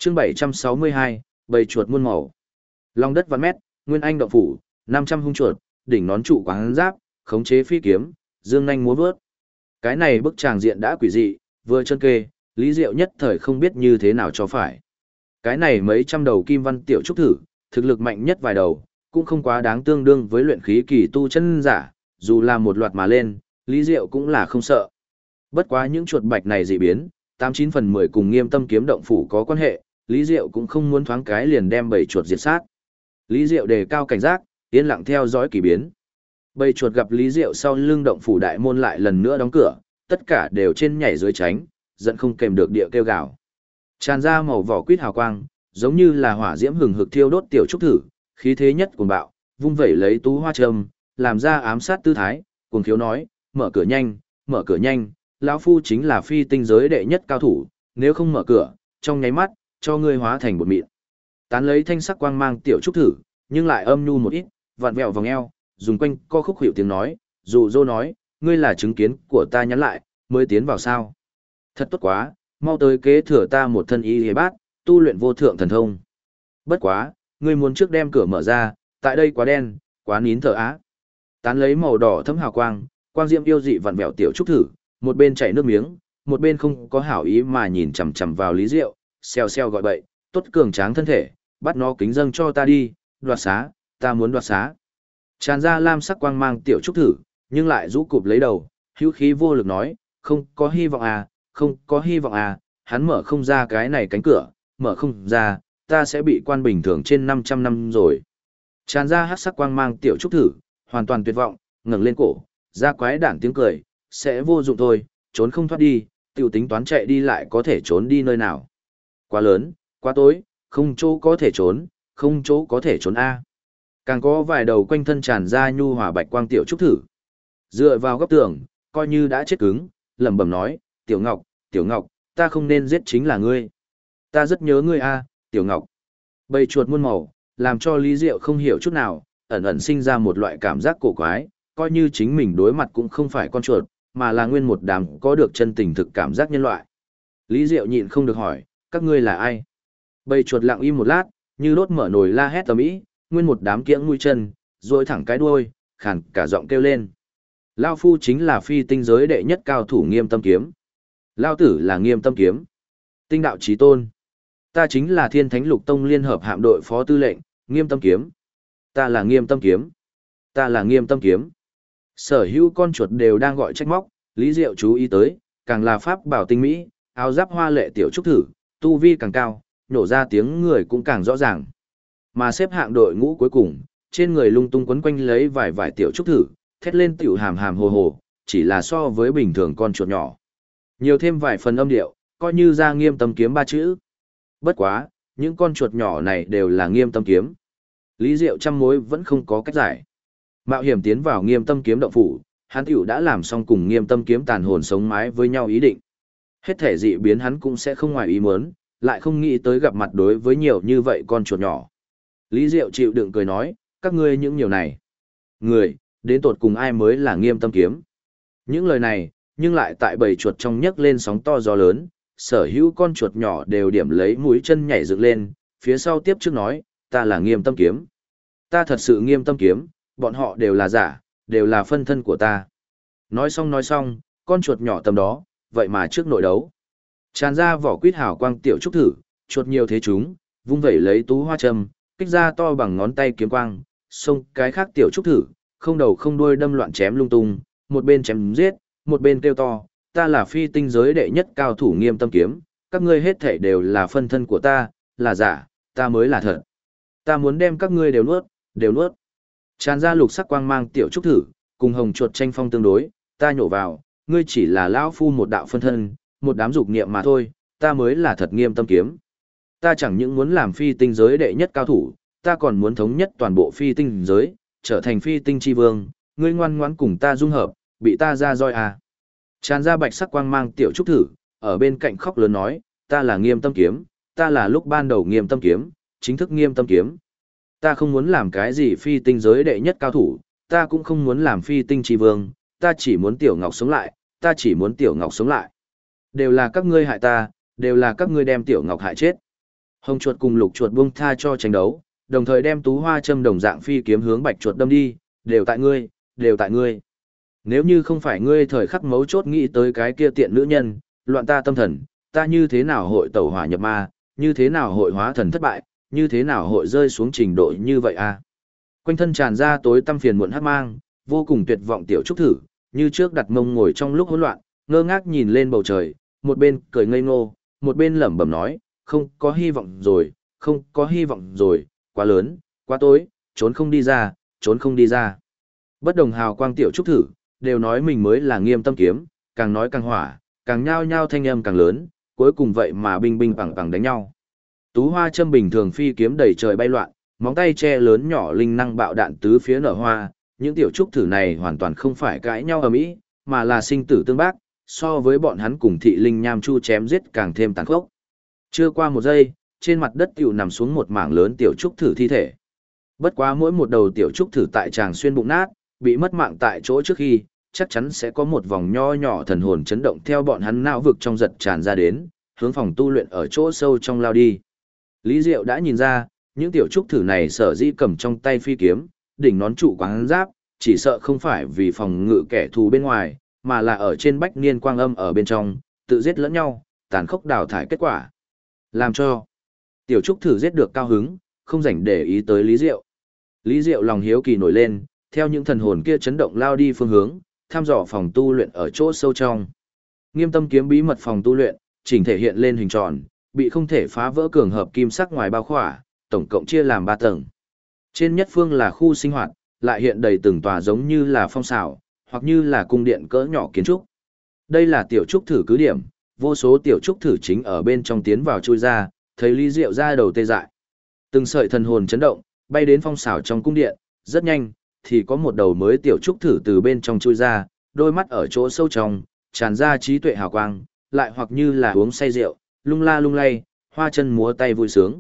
chương 762, bầy chuột muôn màu. Lòng đất vạn mét, nguyên anh động phủ, 500 hung chuột, đỉnh nón trụ quán giáp, khống chế phi kiếm, dương nhanh múa vớt. Cái này bức tràng diện đã quỷ dị, vừa chân kê, Lý Diệu nhất thời không biết như thế nào cho phải. Cái này mấy trăm đầu kim văn tiểu trúc thử, thực lực mạnh nhất vài đầu, cũng không quá đáng tương đương với luyện khí kỳ tu chân giả, dù là một loạt mà lên, Lý Diệu cũng là không sợ. Bất quá những chuột bạch này dị biến, 89 phần 10 cùng Nghiêm Tâm kiếm động phủ có quan hệ, Lý Diệu cũng không muốn thoáng cái liền đem bầy chuột diệt sát. Lý Diệu đề cao cảnh giác, yên lặng theo dõi kỳ biến. Bầy chuột gặp Lý Diệu sau lưng động phủ đại môn lại lần nữa đóng cửa, tất cả đều trên nhảy dưới tránh, giận không kèm được địa kêu gào. Tràn ra màu vỏ quýt hào quang, giống như là hỏa diễm hừng hực thiêu đốt tiểu trúc thử, khí thế nhất cuồng bạo, vung vẩy lấy tú hoa châm, làm ra ám sát tư thái, cuồng khiếu nói, mở cửa nhanh, lão phu chính là phi tinh giới đệ nhất cao thủ, nếu không mở cửa, trong nháy mắt, cho ngươi hóa thành bột mịn. Tán lấy thanh sắc quang mang tiểu trúc thử, nhưng lại âm nhu một ít, vặn vẹo vòng eo, dùng quanh co khúc hiệu tiếng nói, dụ dỗ nói, ngươi là chứng kiến của ta nhắn lại, mới tiến vào sao. Thật tốt quá, mau tới kế thừa ta một thân y hề bát, tu luyện vô thượng thần thông. Bất quá, ngươi muốn trước đem cửa mở ra, tại đây quá đen, quá nín thở á. Tán lấy màu đỏ thấm hào quang, quang diệm yêu dị vặn vẹo tiểu trúc thử, một bên chảy nước miếng, một bên không có hảo ý mà nhìn chằm chằm vào Lý Diệu, xèo xèo gọi bậy, tốt cường tráng thân thể, bắt nó kính dâng cho ta đi, đoạt xá, ta muốn đoạt xá. Tràn ra lam sắc quang mang tiểu trúc thử, nhưng lại rũ cụp lấy đầu, hữu khí vô lực nói, không có hy vọng à, không có hy vọng à, hắn mở không ra cái này cánh cửa, mở không ra, ta sẽ bị quan bình thường trên 500 năm rồi. Tràn ra hắc sắc quang mang tiểu trúc thử, hoàn toàn tuyệt vọng, ngẩng lên cổ, ra quái đản tiếng cười, sẽ vô dụng thôi, trốn không thoát đi, tiểu tính toán chạy đi lại có thể trốn đi nơi nào. Quá lớn, quá tối, không chỗ có thể trốn, không chỗ có thể trốn a. Càng có vài đầu quanh thân tràn ra nhu hòa bạch quang tiểu trúc thử. Dựa vào góc tường, coi như đã chết cứng, lẩm bẩm nói, Tiểu Ngọc, ta không nên giết chính là ngươi. Ta rất nhớ ngươi a, Tiểu Ngọc. Bầy chuột muôn màu, làm cho Lý Diệu không hiểu chút nào, ẩn ẩn sinh ra một loại cảm giác cổ quái, coi như chính mình đối mặt cũng không phải con chuột, mà là nguyên một đám có được chân tình thực cảm giác nhân loại. Lý Diệu nhịn không được hỏi, các ngươi là ai? Bầy chuột lặng im một lát, như đốt mở nồi la hét tầm ý, nguyên một đám kiễng mũi chân, rồi thẳng cái đuôi, khàn cả giọng kêu lên. Lao phu chính là phi tinh giới đệ nhất cao thủ Nghiêm Tâm kiếm. Lao tử là Nghiêm Tâm kiếm. Tinh đạo chí tôn. Ta chính là Thiên Thánh Lục Tông liên hợp hạm đội phó tư lệnh, Nghiêm Tâm kiếm. Ta là Nghiêm Tâm kiếm. Ta là Nghiêm Tâm kiếm. Sở hữu con chuột đều đang gọi trách móc, Lý Diệu chú ý tới, càng là pháp bảo tinh mỹ, áo giáp hoa lệ tiểu trúc thử, tu vi càng cao, nổ ra tiếng người cũng càng rõ ràng. Mà xếp hạng đội ngũ cuối cùng, trên người lung tung quấn quanh lấy vài tiểu trúc thử, thét lên tiểu hàm hàm hồ hồ, chỉ là so với bình thường con chuột nhỏ. Nhiều thêm vài phần âm điệu, coi như ra Nghiêm Tâm kiếm ba chữ. Bất quá, những con chuột nhỏ này đều là Nghiêm Tâm kiếm. Lý Diệu trăm mối vẫn không có cách giải. Mạo hiểm tiến vào Nghiêm Tâm kiếm động phủ, hắn tiểu đã làm xong cùng Nghiêm Tâm kiếm tàn hồn sống mái với nhau ý định. Hết thể dị biến hắn cũng sẽ không ngoài ý muốn, lại không nghĩ tới gặp mặt đối với nhiều như vậy con chuột nhỏ. Lý Diệu chịu đựng cười nói, các ngươi những nhiều này. Người, đến tột cùng ai mới là Nghiêm Tâm kiếm. Những lời này, nhưng lại tại bầy chuột trong nhấc lên sóng to gió lớn, sở hữu con chuột nhỏ đều điểm lấy mũi chân nhảy dựng lên, phía sau tiếp trước nói, ta là Nghiêm Tâm kiếm. Ta thật sự Nghiêm Tâm kiếm, bọn họ đều là giả, đều là phân thân của ta. Nói xong, con chuột nhỏ tầm đó, vậy mà trước nội đấu. Tràn ra vỏ quýt hào quang tiểu trúc thử, chuột nhiều thế chúng, vung vẩy lấy tú hoa châm, kích ra to bằng ngón tay kiếm quang, xông cái khác tiểu trúc thử, không đầu không đuôi đâm loạn chém lung tung, một bên chém giết, một bên kêu to, ta là phi tinh giới đệ nhất cao thủ Nghiêm Tâm kiếm, các ngươi hết thảy đều là phân thân của ta, là giả, ta mới là thật. Ta muốn đem các ngươi đều nuốt. Tràn ra lục sắc quang mang tiểu trúc thử, cùng hồng chuột tranh phong tương đối, ta nhổ vào, ngươi chỉ là lão phu một đạo phân thân, một đám dục niệm mà thôi, ta mới là thật Nghiêm Tâm kiếm. Ta chẳng những muốn làm phi tinh giới đệ nhất cao thủ, ta còn muốn thống nhất toàn bộ phi tinh giới, trở thành phi tinh chi vương, ngươi ngoan ngoãn cùng ta dung hợp, bị ta ra roi à. Tràn ra bạch sắc quang mang tiểu trúc thử, ở bên cạnh khóc lớn nói, ta là Nghiêm Tâm kiếm, ta là lúc ban đầu Nghiêm Tâm kiếm, chính thức Nghiêm Tâm kiếm. Ta không muốn làm cái gì phi tinh giới đệ nhất cao thủ, ta cũng không muốn làm phi tinh chi vương, ta chỉ muốn Tiểu Ngọc sống lại, ta chỉ muốn Tiểu Ngọc sống lại. Đều là các ngươi hại ta, đều là các ngươi đem Tiểu Ngọc hại chết. Hồng chuột cùng lục chuột buông tha cho tranh đấu, đồng thời đem tú hoa châm đồng dạng phi kiếm hướng bạch chuột đâm đi, đều tại ngươi, đều tại ngươi. Nếu như không phải ngươi thời khắc mấu chốt nghĩ tới cái kia tiện nữ nhân, loạn ta tâm thần, ta như thế nào hội tẩu hỏa nhập ma, như thế nào hội hóa thần thất bại, như thế nào hội rơi xuống trình độ như vậy à? Quanh thân tràn ra tối tăm phiền muộn hắc mang, vô cùng tuyệt vọng tiểu trúc thử, như trước đặt mông ngồi trong lúc hỗn loạn, ngơ ngác nhìn lên bầu trời, một bên cười ngây ngô, một bên lẩm bẩm nói, không có hy vọng rồi, không có hy vọng rồi, quá lớn, quá tối, trốn không đi ra, trốn không đi ra. Bất đồng hào quang tiểu trúc thử, đều nói mình mới là Nghiêm Tâm kiếm, càng nói càng hỏa, càng nhao nhao thanh âm càng lớn, cuối cùng vậy mà binh binh bằng bằng đánh nhau. Tú hoa châm bình thường phi kiếm đầy trời bay loạn, móng tay che lớn nhỏ linh năng bạo đạn tứ phía nở hoa, những tiểu trúc thử này hoàn toàn không phải cãi nhau ầm ĩ, mà là sinh tử tương bác, so với bọn hắn cùng thị linh nham chu chém giết càng thêm tàn khốc. Chưa qua một giây, trên mặt đất tiểu nằm xuống một mảng lớn tiểu trúc thử thi thể. Bất quá mỗi một đầu tiểu trúc thử tại tràng xuyên bụng nát, bị mất mạng tại chỗ trước khi, chắc chắn sẽ có một vòng nho nhỏ thần hồn chấn động theo bọn hắn não vực trong giật tràn ra đến, hướng phòng tu luyện ở chỗ sâu trong lao đi. Lý Diệu đã nhìn ra, những tiểu trúc thử này sở dĩ cầm trong tay phi kiếm, đỉnh nón trụ quán giáp, chỉ sợ không phải vì phòng ngự kẻ thù bên ngoài, mà là ở trên bách niên quang âm ở bên trong, tự giết lẫn nhau, tàn khốc đào thải kết quả. Làm cho tiểu trúc thử giết được cao hứng, không rảnh để ý tới Lý Diệu. Lý Diệu lòng hiếu kỳ nổi lên, theo những thần hồn kia chấn động lao đi phương hướng, thăm dò phòng tu luyện ở chỗ sâu trong. Nghiêm Tâm kiếm bí mật phòng tu luyện, chỉnh thể hiện lên hình tròn, bị không thể phá vỡ cường hợp kim sắc ngoài bao khỏa, tổng cộng chia làm 3 tầng. Trên nhất phương là khu sinh hoạt, lại hiện đầy từng tòa giống như là phong xảo, hoặc như là cung điện cỡ nhỏ kiến trúc. Đây là tiểu trúc thử cứ điểm, vô số tiểu trúc thử chính ở bên trong tiến vào chui ra, thấy Lý Diệu ra đầu tê dại. Từng sợi thần hồn chấn động, bay đến phong xảo trong cung điện, rất nhanh, thì có một đầu mới tiểu trúc thử từ bên trong chui ra, đôi mắt ở chỗ sâu trong, tràn ra trí tuệ hào quang, lại hoặc như là uống say rượu, lung la lung lay, hoa chân múa tay vui sướng.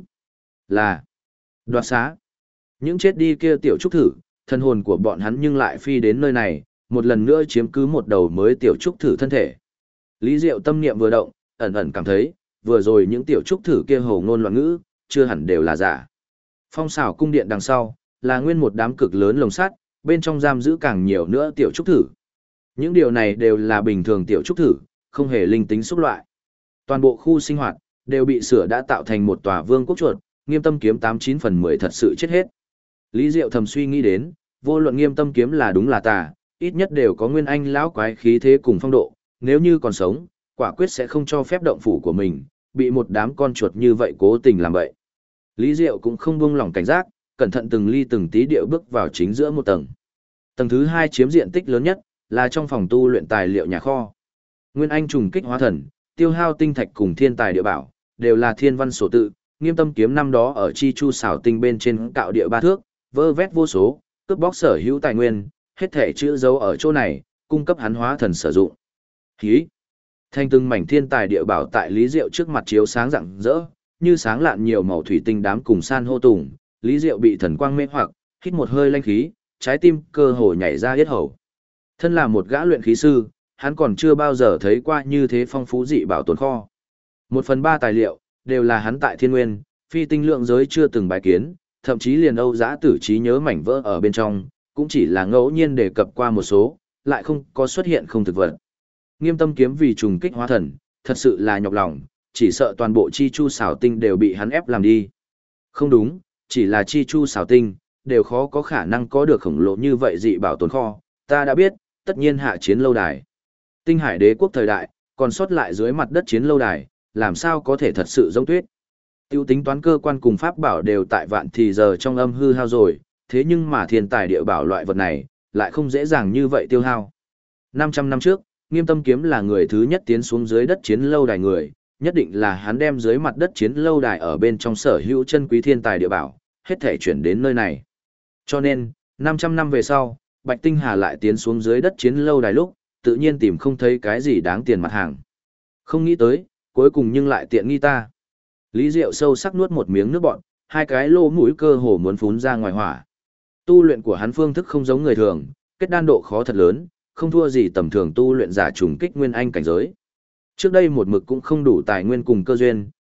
Là đoạt xá. Những chết đi kia tiểu trúc thử, thân hồn của bọn hắn nhưng lại phi đến nơi này, một lần nữa chiếm cứ một đầu mới tiểu trúc thử thân thể. Lý Diệu tâm niệm vừa động, ẩn ẩn cảm thấy, vừa rồi những tiểu trúc thử kia hồ ngôn loạn ngữ, chưa hẳn đều là giả. Phong xảo cung điện đằng sau, là nguyên một đám cực lớn lồng sắt, bên trong giam giữ càng nhiều nữa tiểu trúc thử. Những điều này đều là bình thường tiểu trúc thử, không hề linh tính xúc loại. Toàn bộ khu sinh hoạt, đều bị sửa đã tạo thành một tòa vương quốc chuột, Nghiêm Tâm kiếm 89 phần 10 thật sự chết hết. Lý Diệu thầm suy nghĩ đến, vô luận Nghiêm Tâm kiếm là đúng là tà, ít nhất đều có nguyên anh lão quái khí thế cùng phong độ, nếu như còn sống, quả quyết sẽ không cho phép động phủ của mình, bị một đám con chuột như vậy cố tình làm vậy. Lý Diệu cũng không buông lỏng cảnh giác, cẩn thận từng ly từng tí điệu bước vào chính giữa một tầng. Tầng thứ 2 chiếm diện tích lớn nhất, là trong phòng tu luyện tài liệu nhà kho. Nguyên anh trùng kích hóa thần, tiêu hao tinh thạch cùng thiên tài địa bảo, đều là thiên văn sổ tự, Nghiêm Tâm kiếm năm đó ở chi chu xảo tinh bên trên cạo địa 3 thước, vơ vét vô số, cướp bóc sở hữu tài nguyên, hết thể chữ dấu ở chỗ này, cung cấp hắn hóa thần sử dụng. Hí! Thanh từng mảnh thiên tài địa bảo tại Lý Diệu trước mặt chiếu sáng rạng rỡ, như sáng lạn nhiều màu thủy tinh đám cùng san hô tùng, Lý Diệu bị thần quang mê hoặc, hít một hơi lanh khí, trái tim cơ hồ nhảy ra yết hầu. Thân là một gã luyện khí sư, hắn còn chưa bao giờ thấy qua như thế phong phú dị bảo tồn kho. 1/3 tài liệu đều là hắn tại Thiên Nguyên, phi tinh lượng giới chưa từng bài kiến, thậm chí liền Âu Giã Tử trí nhớ mảnh vỡ ở bên trong, cũng chỉ là ngẫu nhiên đề cập qua một số, lại không có xuất hiện không thực vật. Nghiêm Tâm kiếm vì trùng kích hóa thần, thật sự là nhọc lòng, chỉ sợ toàn bộ chi chu xảo tinh đều bị hắn ép làm đi. Không đúng, chỉ là chi chu xảo tinh, đều khó có khả năng có được khổng lồ như vậy dị bảo tồn kho, ta đã biết, tất nhiên hạ chiến lâu đài. Tinh Hải Đế quốc thời đại, còn sót lại dưới mặt đất chiến lâu đài, làm sao có thể thật sự giống tuyết. Tiêu tính toán cơ quan cùng pháp bảo đều tại vạn thì giờ trong âm hư hao rồi, thế nhưng mà thiên tài địa bảo loại vật này, lại không dễ dàng như vậy tiêu hao. 500 năm trước, Nghiêm Tâm kiếm là người thứ nhất tiến xuống dưới đất chiến lâu đài người, nhất định là hắn đem dưới mặt đất chiến lâu đài ở bên trong sở hữu chân quý thiên tài địa bảo, hết thể chuyển đến nơi này. Cho nên, 500 năm về sau, Bạch Tinh Hà lại tiến xuống dưới đất chiến lâu đài lúc, tự nhiên tìm không thấy cái gì đáng tiền mặt hàng. Không nghĩ tới, cuối cùng nhưng lại tiện nghi ta. Lý Diệu sâu sắc nuốt một miếng nước bọt, hai cái lỗ mũi cơ hồ muốn phún ra ngoài hỏa. Tu luyện của hắn phương thức không giống người thường, kết đan độ khó thật lớn, không thua gì tầm thường tu luyện giả trùng kích nguyên anh cảnh giới. Trước đây một mực cũng không đủ tài nguyên cùng cơ duyên,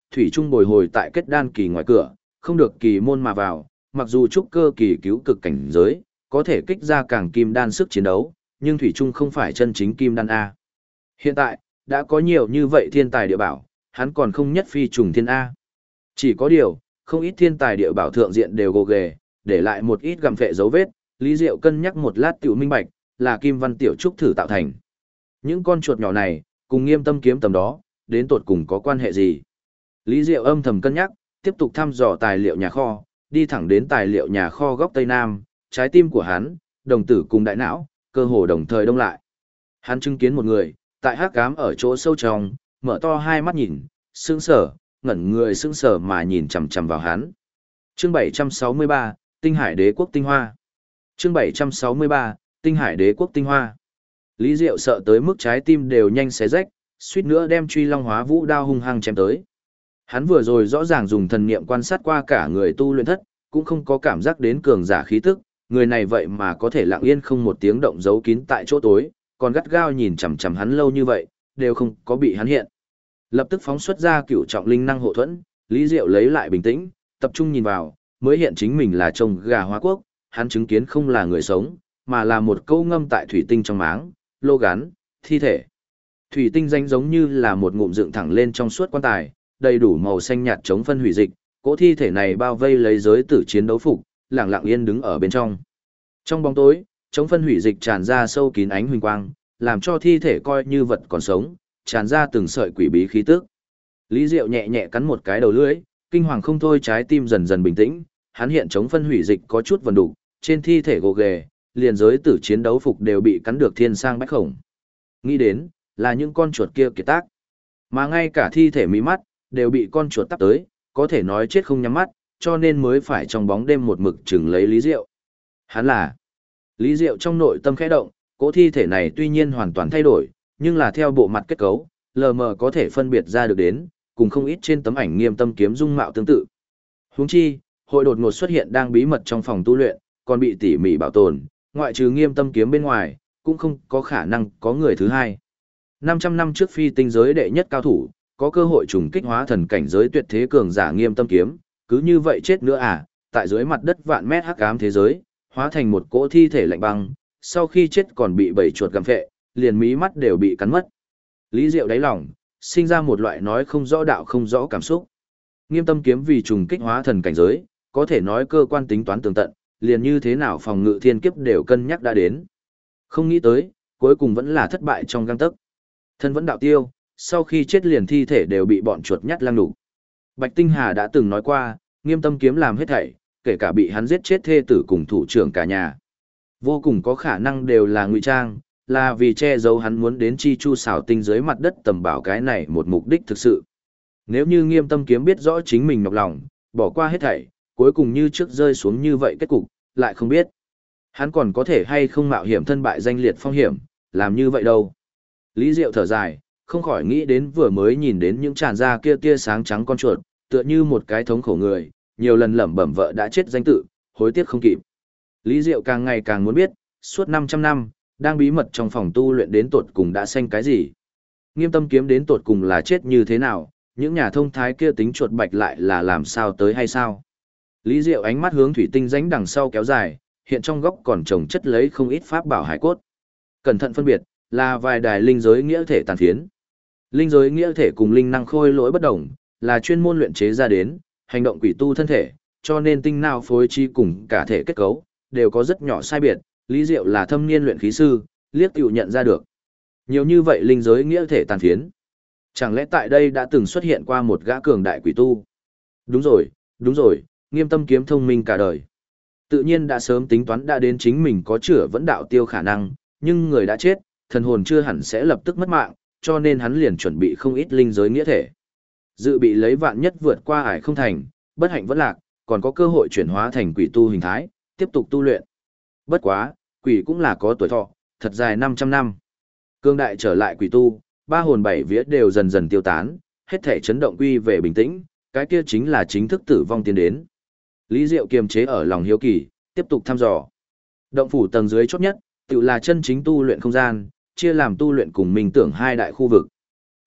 thủy trung bồi hồi tại kết đan kỳ ngoài cửa, không được kỳ môn mà vào, mặc dù trúc cơ kỳ cứu cực cảnh giới, có thể kích ra càng kim đan sức chiến đấu, nhưng thủy trung không phải chân chính kim đan A. Hiện tại, đã có nhiều như vậy thiên tài địa bảo, hắn còn không nhất phi trùng thiên A. Chỉ có điều, không ít thiên tài địa bảo thượng diện đều gồ ghề, để lại một ít gặm phệ dấu vết, Lý Diệu cân nhắc một lát tiểu minh bạch, là kim văn tiểu trúc thử tạo thành. Những con chuột nhỏ này, cùng Nghiêm Tâm kiếm tầm đó, đến tột cùng có quan hệ gì? Lý Diệu âm thầm cân nhắc, tiếp tục thăm dò tài liệu nhà kho, đi thẳng đến tài liệu nhà kho góc Tây Nam, trái tim của hắn, đồng tử cùng đại não, cơ hồ đồng thời đông lại. Hắn chứng kiến một người, tại hắc ám ở chỗ sâu trong, mở to hai mắt nhìn, sững sờ, ngẩn người sững sờ mà nhìn chằm chằm vào hắn. Chương 763, Tinh Hải Đế quốc tinh hoa. Chương 763, Tinh Hải Đế quốc tinh hoa. Lý Diệu sợ tới mức trái tim đều nhanh xé rách, suýt nữa đem Truy Long Hóa Vũ đao hung hăng chém tới. Hắn vừa rồi rõ ràng dùng thần niệm quan sát qua cả người tu luyện thất, cũng không có cảm giác đến cường giả khí tức, người này vậy mà có thể lặng yên không một tiếng động giấu kín tại chỗ tối, còn gắt gao nhìn chằm chằm hắn lâu như vậy, đều không có bị hắn hiện. Lập tức phóng xuất ra cửu trọng linh năng hộ thuẫn, Lý Diệu lấy lại bình tĩnh, tập trung nhìn vào, mới hiện chính mình là trông gà Hóa Quốc, hắn chứng kiến không là người sống, mà là một câu ngâm tại thủy tinh trong máng, lô gắn, thi thể. Thủy tinh danh giống như là một ngụm dựng thẳng lên trong suốt quan tài, đầy đủ màu xanh nhạt chống phân hủy dịch, cỗ thi thể này bao vây lấy giới tử chiến đấu phục, lặng lặng yên đứng ở bên trong. Trong bóng tối, chống phân hủy dịch tràn ra sâu kín ánh huỳnh quang, làm cho thi thể coi như vật còn sống, tràn ra từng sợi quỷ bí khí tức. Lý Diệu nhẹ nhẹ cắn một cái đầu lưỡi, kinh hoàng không thôi, trái tim dần dần bình tĩnh, hắn hiện chống phân hủy dịch có chút vần đục, trên thi thể gồ ghề, liền giới tử chiến đấu phục đều bị cắn được thiên sang bách khổng. Nghĩ đến, là những con chuột kia kiệt tác. Mà ngay cả thi thể mí mắt, đều bị con chuột tắp tới, có thể nói chết không nhắm mắt, cho nên mới phải trong bóng đêm một mực chừng lấy Lý Diệu. Hắn là Lý Diệu trong nội tâm khẽ động, cỗ thi thể này tuy nhiên hoàn toàn thay đổi, nhưng là theo bộ mặt kết cấu, lờ mờ có thể phân biệt ra được đến, cùng không ít trên tấm ảnh Nghiêm Tâm kiếm dung mạo tương tự. Huống chi, hội đột ngột xuất hiện đang bí mật trong phòng tu luyện, còn bị tỉ mỉ bảo tồn, ngoại trừ Nghiêm Tâm kiếm bên ngoài, cũng không có khả năng có người thứ hai. 500 năm trước phi tinh giới đệ nhất cao thủ, có cơ hội trùng kích hóa thần cảnh giới tuyệt thế cường giả Nghiêm Tâm kiếm, cứ như vậy chết nữa à, tại dưới mặt đất vạn mét hắc ám thế giới, hóa thành một cỗ thi thể lạnh băng, sau khi chết còn bị bầy chuột gặm phệ, liền mí mắt đều bị cắn mất. Lý Diệu đáy lòng, sinh ra một loại nói không rõ đạo không rõ cảm xúc. Nghiêm Tâm kiếm vì trùng kích hóa thần cảnh giới, có thể nói cơ quan tính toán tường tận, liền như thế nào phòng ngự thiên kiếp đều cân nhắc đã đến. Không nghĩ tới, cuối cùng vẫn là thất bại trong gang tấc. Thân vẫn đạo tiêu, sau khi chết liền thi thể đều bị bọn chuột nhắt lăng đủ. Bạch Tinh Hà đã từng nói qua, Nghiêm Tâm kiếm làm hết thảy, kể cả bị hắn giết chết thê tử cùng thủ trưởng cả nhà. Vô cùng có khả năng đều là ngụy trang, là vì che giấu hắn muốn đến chi chu xảo tinh dưới mặt đất tầm bảo cái này một mục đích thực sự. Nếu như Nghiêm Tâm kiếm biết rõ chính mình nhọc lòng, bỏ qua hết thảy, cuối cùng như trước rơi xuống như vậy kết cục, lại không biết. Hắn còn có thể hay không mạo hiểm thân bại danh liệt phong hiểm, làm như vậy đâu. Lý Diệu thở dài, không khỏi nghĩ đến vừa mới nhìn đến những tràn ra kia tia sáng trắng con chuột, tựa như một cái thống khổ người, nhiều lần lẩm bẩm vợ đã chết danh tự, hối tiếc không kịp. Lý Diệu càng ngày càng muốn biết, suốt 500 năm, đang bí mật trong phòng tu luyện đến tột cùng đã xanh cái gì. Nghiêm Tâm kiếm đến tột cùng là chết như thế nào, những nhà thông thái kia tính chuột bạch lại là làm sao tới hay sao. Lý Diệu ánh mắt hướng thủy tinh rãnh đằng sau kéo dài, hiện trong góc còn trồng chất lấy không ít pháp bảo hải cốt. Cẩn thận phân biệt, là vài đài linh giới nghĩa thể tàn phiến. Linh giới nghĩa thể cùng linh năng khôi lỗi bất đồng, là chuyên môn luyện chế ra đến, hành động quỷ tu thân thể, cho nên tinh não phối trí cùng cả thể kết cấu, đều có rất nhỏ sai biệt. Lý Diệu là thâm niên luyện khí sư, liếc tiểu nhận ra được. Nhiều như vậy linh giới nghĩa thể tàn phiến. Chẳng lẽ tại đây đã từng xuất hiện qua một gã cường đại quỷ tu? Đúng rồi, Nghiêm Tâm kiếm thông minh cả đời. Tự nhiên đã sớm tính toán đã đến chính mình có chữa vẫn đạo tiêu khả năng, nhưng người đã chết, thần hồn chưa hẳn sẽ lập tức mất mạng, cho nên hắn liền chuẩn bị không ít linh giới nghĩa thể. Dự bị lấy vạn nhất vượt qua ải không thành, bất hạnh vẫn lạc, còn có cơ hội chuyển hóa thành quỷ tu hình thái, tiếp tục tu luyện. Bất quá, quỷ cũng là có tuổi thọ, thật dài 500 năm. Cương đại trở lại quỷ tu, ba hồn bảy vía đều dần dần tiêu tán, hết thể chấn động quy về bình tĩnh, cái kia chính là chính thức tử vong tiến đến. Lý Diệu kiềm chế ở lòng hiếu kỳ, tiếp tục thăm dò. Động phủ tầng dưới chót nhất, tự là chân chính tu luyện không gian, chia làm tu luyện cùng minh tưởng hai đại khu vực.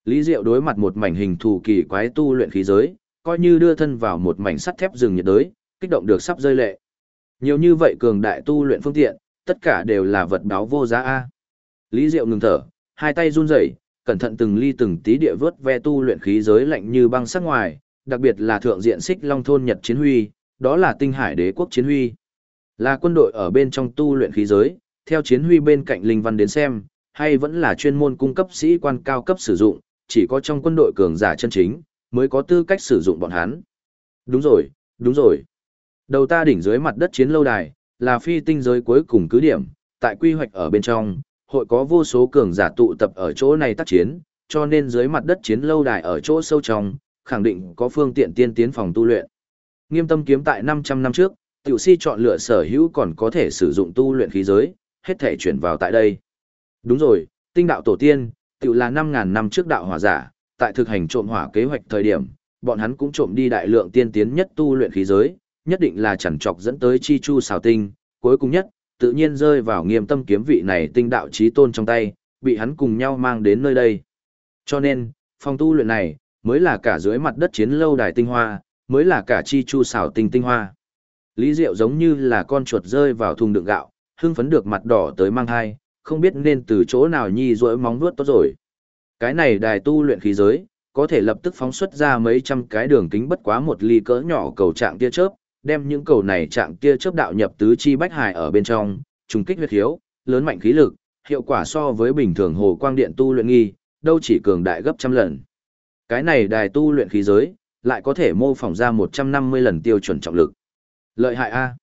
Lý Diệu đối mặt một mảnh hình thù kỳ quái tu luyện khí giới, coi như đưa thân vào một mảnh sắt thép rừng nhiệt đới, kích động được sắp rơi lệ. Nhiều như vậy cường đại tu luyện phương tiện, tất cả đều là vật báo vô giá a. Lý Diệu ngừng thở, hai tay run rẩy, cẩn thận từng ly từng tí địa vớt ve tu luyện khí giới lạnh như băng sắc ngoài, đặc biệt là thượng diện Xích Long thôn Nhật chiến huy, đó là Tinh Hải Đế quốc chiến huy. Là quân đội ở bên trong tu luyện khí giới, theo chiến huy bên cạnh linh văn đến xem, hay vẫn là chuyên môn cung cấp sĩ quan cao cấp sử dụng, chỉ có trong quân đội cường giả chân chính mới có tư cách sử dụng bọn hắn. Đúng rồi, đúng rồi. Đầu ta đỉnh dưới mặt đất chiến lâu đài, là phi tinh giới cuối cùng cứ điểm, tại quy hoạch ở bên trong, hội có vô số cường giả tụ tập ở chỗ này tác chiến, cho nên dưới mặt đất chiến lâu đài ở chỗ sâu trong, khẳng định có phương tiện tiên tiến phòng tu luyện. Nghiêm Tâm kiếm tại 500 năm trước, Tiểu Si chọn lựa sở hữu còn có thể sử dụng tu luyện khí giới, hết thể chuyển vào tại đây. Đúng rồi, tinh đạo tổ tiên, Tiểu là 5.000 năm trước đạo hỏa giả, tại thực hành trộm hỏa kế hoạch thời điểm, bọn hắn cũng trộm đi đại lượng tiên tiến nhất tu luyện khí giới, nhất định là chẩn trọc dẫn tới chi chu xào tinh, cuối cùng nhất, tự nhiên rơi vào Nghiêm Tâm kiếm vị này tinh đạo chí tôn trong tay, bị hắn cùng nhau mang đến nơi đây. Cho nên, phòng tu luyện này, mới là cả dưới mặt đất chiến lâu đài tinh hoa, mới là cả chi chu xảo tinh tinh hoa. Lý Diệu giống như là con chuột rơi vào thùng đựng gạo, hưng phấn được mặt đỏ tới mang hai, không biết nên từ chỗ nào nhi rỗi móng vuốt tốt rồi. Cái này đài tu luyện khí giới, có thể lập tức phóng xuất ra mấy trăm cái đường kính bất quá một ly cỡ nhỏ cầu trạng tia chớp, đem những cầu này trạng tia chớp đạo nhập tứ chi bách hải ở bên trong, trùng kích huyết khiếu, lớn mạnh khí lực, hiệu quả so với bình thường hồ quang điện tu luyện nghi, đâu chỉ cường đại gấp trăm lần. Cái này đài tu luyện khí giới, lại có thể mô phỏng ra 150 lần tiêu chuẩn trọng lực. Lợi hại a.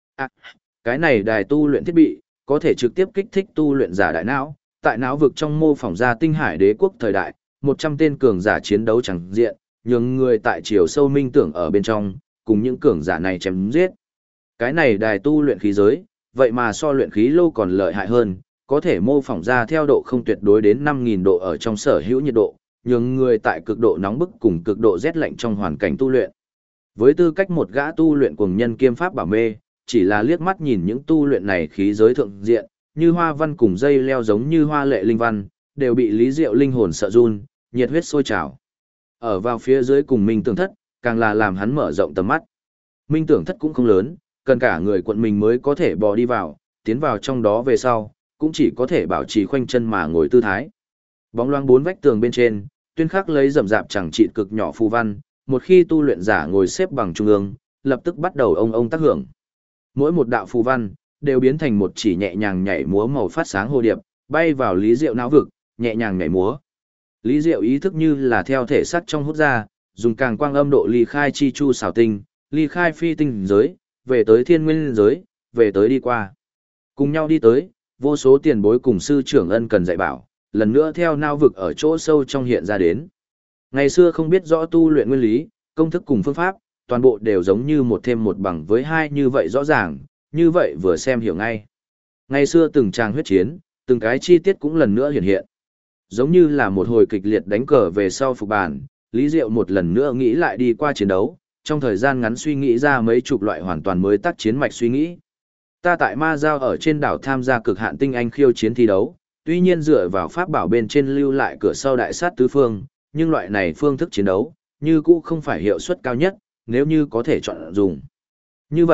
Cái này đài tu luyện thiết bị, có thể trực tiếp kích thích tu luyện giả đại não, tại não vực trong mô phỏng ra Tinh Hải Đế quốc thời đại, 100 tên cường giả chiến đấu chẳng diện, nhường người tại chiều sâu minh tưởng ở bên trong, cùng những cường giả này chém giết. Cái này đài tu luyện khí giới, vậy mà so luyện khí lô còn lợi hại hơn, có thể mô phỏng ra theo độ không tuyệt đối đến 5.000 độ ở trong sở hữu nhiệt độ, nhường người tại cực độ nóng bức cùng cực độ rét lạnh trong hoàn cảnh tu luyện. Với tư cách một gã tu luyện cuồng nhân kiêm pháp bảo mê, chỉ là liếc mắt nhìn những tu luyện này khí giới thượng diện, như hoa văn cùng dây leo giống như hoa lệ linh văn, đều bị Lý Diệu linh hồn sợ run, nhiệt huyết sôi trào. Ở vào phía dưới cùng Minh Tưởng Thất, càng là làm hắn mở rộng tầm mắt. Minh Tưởng Thất cũng không lớn, cần cả người quận mình mới có thể bò đi vào, tiến vào trong đó về sau, cũng chỉ có thể bảo trì khoanh chân mà ngồi tư thái. Bóng loáng bốn vách tường bên trên, tuyên khắc lấy rậm rạp chẳng trị cực nhỏ phù văn, một khi tu luyện giả ngồi xếp bằng trung ương, lập tức bắt đầu ông tác hưởng. Mỗi một đạo phù văn đều biến thành một chỉ nhẹ nhàng nhảy múa màu phát sáng hồ điệp, bay vào Lý Diệu não vực, nhẹ nhàng nhảy múa. Lý Diệu ý thức như là theo thể sắt trong hút ra, dùng càng quang âm độ ly khai chi chu xảo tinh, ly khai phi tinh giới, về tới thiên nguyên giới, về tới đi qua. Cùng nhau đi tới, vô số tiền bối cùng sư trưởng ân cần dạy bảo, lần nữa theo não vực ở chỗ sâu trong hiện ra đến. Ngày xưa không biết rõ tu luyện nguyên lý, công thức cùng phương pháp, toàn bộ đều giống như một thêm một bằng với hai như vậy rõ ràng, như vậy vừa xem hiểu ngay. Ngày xưa từng tràng huyết chiến, từng cái chi tiết cũng lần nữa hiện hiện. Giống như là một hồi kịch liệt đánh cờ về sau phục bàn, Lý Diệu một lần nữa nghĩ lại đi qua chiến đấu, trong thời gian ngắn suy nghĩ ra mấy chục loại hoàn toàn mới tác chiến mạch suy nghĩ. Ta tại Ma Giao ở trên đảo tham gia cực hạn tinh anh khiêu chiến thi đấu, tuy nhiên dựa vào pháp bảo bên trên lưu lại cửa sau đại sát tứ phương, nhưng loại này phương thức chiến đấu, như cũ không phải hiệu suất cao nhất, nếu như có thể chọn dùng. Như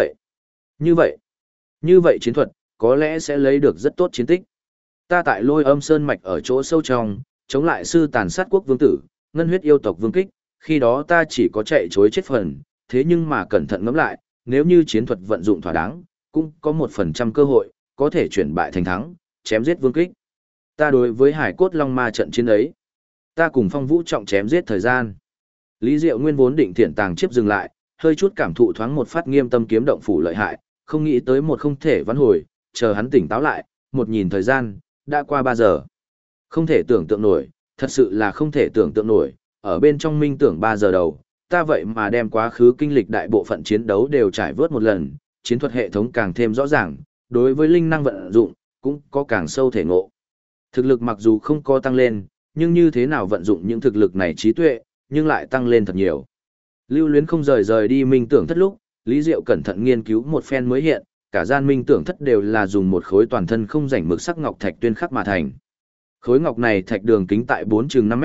vậy chiến thuật, có lẽ sẽ lấy được rất tốt chiến tích. Ta tại Lôi Âm Sơn mạch ở chỗ sâu trong, chống lại sư tàn sát quốc vương tử, ngân huyết yêu tộc vương kích, khi đó ta chỉ có chạy chối chết phần, thế nhưng mà cẩn thận ngẫm lại, nếu như chiến thuật vận dụng thỏa đáng, cũng có 1% cơ hội, có thể chuyển bại thành thắng, chém giết vương kích. Ta đối với hải cốt long ma trận chiến ấy, ta cùng Phong Vũ trọng chém giết thời gian. Lý Diệu nguyên vốn định thiện tàng chiếp dừng lại, hơi chút cảm thụ thoáng một phát Nghiêm Tâm kiếm động phủ lợi hại, không nghĩ tới một không thể vãn hồi, chờ hắn tỉnh táo lại, một nhìn thời gian, đã qua 3 giờ. Không thể tưởng tượng nổi, thật sự là không thể tưởng tượng nổi, ở bên trong minh tưởng 3 giờ đầu, ta vậy mà đem quá khứ kinh lịch đại bộ phận chiến đấu đều trải vớt một lần, chiến thuật hệ thống càng thêm rõ ràng, đối với linh năng vận dụng, cũng có càng sâu thể ngộ. Thực lực mặc dù không có tăng lên, nhưng như thế nào vận dụng những thực lực này trí tuệ, nhưng lại tăng lên thật nhiều. Lưu Luyến không rời đi minh tưởng thất lúc, Lý Diệu cẩn thận nghiên cứu một phen mới hiện, cả gian minh tưởng thất đều là dùng một khối toàn thân không rảnh mực sắc ngọc thạch tuyên khắc mà thành. Khối ngọc này thạch đường kính tại 4 chừng 5 mét,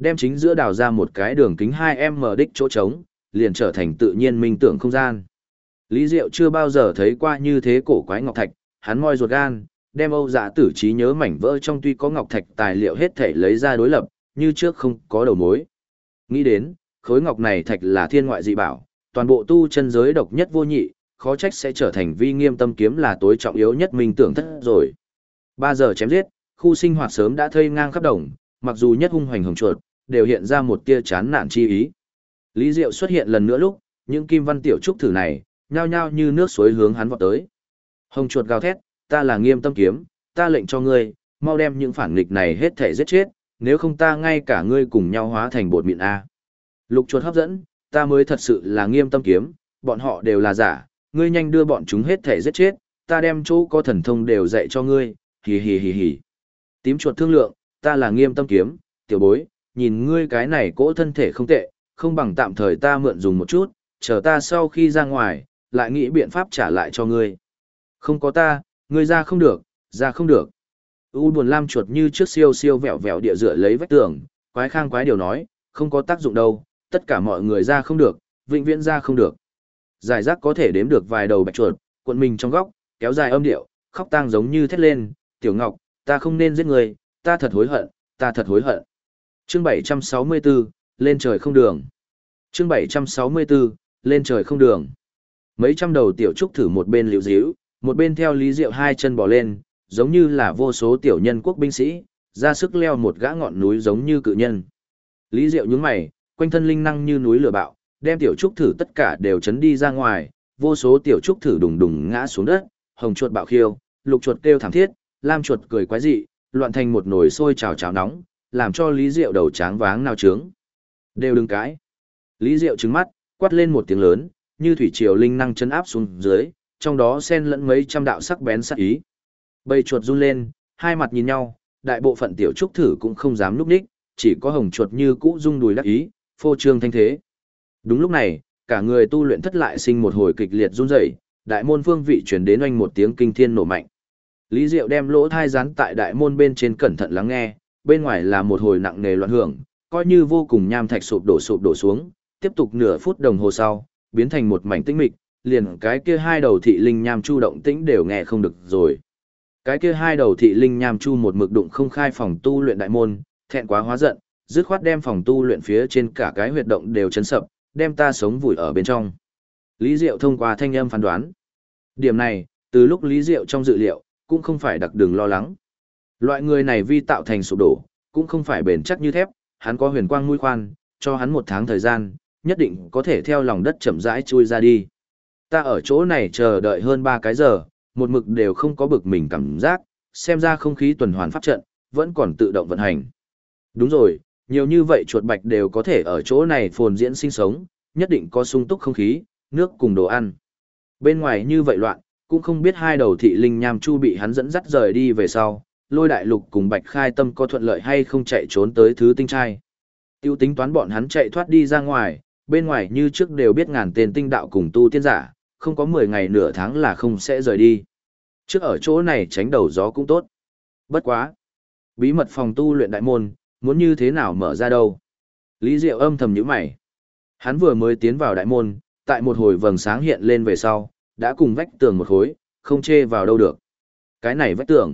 Đem chính giữa đào ra một cái đường kính 2m đích chỗ trống, liền trở thành tự nhiên minh tưởng không gian. Lý Diệu chưa bao giờ thấy qua như thế cổ quái ngọc thạch, hắn moi ruột gan, đem Âu Dạ Tử trí nhớ mảnh vỡ trong tuy có ngọc thạch tài liệu hết thể lấy ra đối lập, như trước không có đầu mối. Nghĩ đến, khối ngọc này thạch là thiên ngoại dị bảo, toàn bộ tu chân giới độc nhất vô nhị, khó trách sẽ trở thành vi nghiêm tâm kiếm là tối trọng yếu nhất minh tưởng thất rồi. 3 giờ chém giết, khu sinh hoạt sớm đã thây ngang khắp đồng, mặc dù nhất hung hoành hồng chuột, đều hiện ra một tia chán nản chi ý. Lý Diệu xuất hiện lần nữa lúc, những kim văn tiểu trúc thử này, nhao nhao như nước suối hướng hắn vọt tới. Hồng chuột gào thét, ta là nghiêm tâm kiếm, ta lệnh cho ngươi, mau đem những phản nghịch này hết thể giết chết, nếu không ta ngay cả ngươi cùng nhau hóa thành bột mịn A. Lục chuột hấp dẫn, ta mới thật sự là nghiêm tâm kiếm, bọn họ đều là giả, ngươi nhanh đưa bọn chúng hết thể giết chết, ta đem chỗ có thần thông đều dạy cho ngươi, hì hì hì hì. Tím chuột thương lượng, ta là nghiêm tâm kiếm, tiểu bối, nhìn ngươi cái này cỗ thân thể không tệ, không bằng tạm thời ta mượn dùng một chút, chờ ta sau khi ra ngoài, lại nghĩ biện pháp trả lại cho ngươi. Không có ta, ngươi ra không được, ra không được. U buồn lam chuột như trước siêu siêu vẹo vẹo địa dựa lấy vách tường, quái khang quái điều nói, không có tác dụng đâu, tất cả mọi người ra không được, vĩnh viễn ra không được. Giải rác có thể đếm được vài đầu bạch chuột, cuộn mình trong góc, kéo dài âm điệu, khóc tang giống như thét lên, tiểu ngọc, ta không nên giết người, ta thật hối hận, ta thật hối hận. Chương 764, lên trời không đường. Chương 764, lên trời không đường. Mấy trăm đầu tiểu trúc thử một bên liễu díu, một bên theo Lý Diệu hai chân bò lên, giống như là vô số tiểu nhân quốc binh sĩ, ra sức leo một gã ngọn núi giống như cự nhân. Lý Diệu nhướng mày, quanh thân linh năng như núi lửa bạo, đem tiểu trúc thử tất cả đều chấn đi ra ngoài, vô số tiểu trúc thử đùng đùng ngã xuống đất, hồng chuột bạo khiêu, lục chuột kêu thảm thiết, lam chuột cười quái dị, loạn thành một nồi sôi trào trào nóng, làm cho Lý Diệu đầu tráng váng nao trướng. Đều đừng cãi. Lý Diệu trừng mắt, quát lên một tiếng lớn, như thủy triều linh năng chấn áp xuống dưới, trong đó xen lẫn mấy trăm đạo sắc bén sắc ý. Bầy chuột run lên, hai mặt nhìn nhau, đại bộ phận tiểu trúc thử cũng không dám núp đích, chỉ có hồng chuột như cũ rung đùi đắc ý, phô trương thanh thế. Đúng lúc này, cả người tu luyện thất lại sinh một hồi kịch liệt run rẩy, đại môn phương vị truyền đến oanh một tiếng kinh thiên nổ mạnh. Lý Diệu đem lỗ thai dán tại đại môn bên trên cẩn thận lắng nghe, bên ngoài là một hồi nặng nề loạn hưởng, coi như vô cùng nham thạch sụp đổ xuống, tiếp tục nửa phút đồng hồ sau, biến thành một mảnh tĩnh mịch, liền cái kia hai đầu thị linh nham chu động tĩnh đều nghe không được rồi. Cái kia hai đầu thị linh nham chu một mực đụng không khai phòng tu luyện đại môn, thẹn quá hóa giận, dứt khoát đem phòng tu luyện phía trên cả cái huyệt động đều chấn sập, đem ta sống vùi ở bên trong. Lý Diệu thông qua thanh âm phán đoán. Điểm này, từ lúc Lý Diệu trong dự liệu, cũng không phải đặc đường lo lắng. Loại người này vi tạo thành sụp đổ, cũng không phải bền chắc như thép, hắn có huyền quang mũi khoan, cho hắn 1 tháng thời gian, nhất định có thể theo lòng đất chậm rãi chui ra đi. Ta ở chỗ này chờ đợi hơn 3 cái giờ, một mực đều không có bực mình cảm giác, xem ra không khí tuần hoàn pháp trận, vẫn còn tự động vận hành. Đúng rồi, nhiều như vậy chuột bạch đều có thể ở chỗ này phồn diễn sinh sống, nhất định có sung túc không khí, nước cùng đồ ăn. Bên ngoài như vậy loạn, cũng không biết hai đầu thị linh nham chu bị hắn dẫn dắt rời đi về sau, Lôi Đại Lục cùng Bạch Khai Tâm có thuận lợi hay không chạy trốn tới thứ tinh trai. Tiêu tính toán bọn hắn chạy thoát đi ra ngoài, bên ngoài như trước đều biết ngàn tên tinh đạo cùng tu tiên giả, không có 10 ngày nửa tháng là không sẽ rời đi. Trước ở chỗ này tránh đầu gió cũng tốt. Bất quá. Bí mật phòng tu luyện đại môn, muốn như thế nào mở ra đâu. Lý Diệu âm thầm nhíu mày. Hắn vừa mới tiến vào đại môn, tại một hồi vầng sáng hiện lên về sau, đã cùng vách tường một khối, không chê vào đâu được. Cái này vách tường.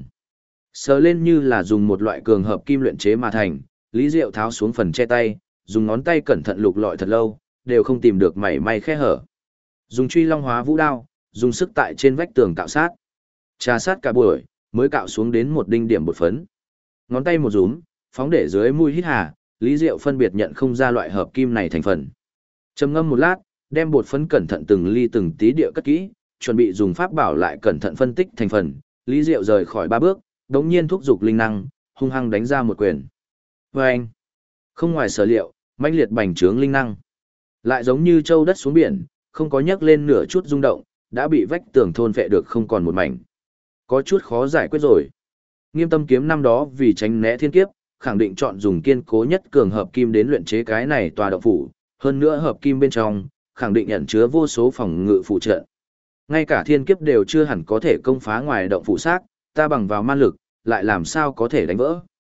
Sờ lên như là dùng một loại cường hợp kim luyện chế mà thành, Lý Diệu tháo xuống phần che tay, dùng ngón tay cẩn thận lục lọi thật lâu, đều không tìm được mảy may khe hở. Dùng truy long hóa vũ đao, dùng sức tại trên vách tường cạo sát. Trà sát cả buổi, mới cạo xuống đến một đinh điểm bột phấn. Ngón tay một rúm, phóng để dưới mũi hít hà, Lý Diệu phân biệt nhận không ra loại hợp kim này thành phần. Trầm ngâm một lát, đem bột phấn cẩn thận từng ly từng tí địa cất kỹ, chuẩn bị dùng pháp bảo lại cẩn thận phân tích thành phần. Lý Diệu rời khỏi 3 bước, đống nhiên thúc giục linh năng, hung hăng đánh ra một quyền. Vâng! Không ngoài sở liệu, mãnh liệt bành trướng linh năng. Lại giống như châu đất xuống biển, không có nhấc lên nửa chút rung động, đã bị vách tường thôn phệ được không còn một mảnh. Có chút khó giải quyết rồi. Nghiêm Tâm kiếm năm đó vì tránh né thiên kiếp, khẳng định chọn dùng kiên cố nhất cường hợp kim đến luyện chế cái này tòa động phủ, hơn nữa hợp kim bên trong, khẳng định ẩn chứa vô số phòng ngự phụ trợ. Ngay cả thiên kiếp đều chưa hẳn có thể công phá ngoài động phủ xác, ta bằng vào man lực, lại làm sao có thể đánh vỡ.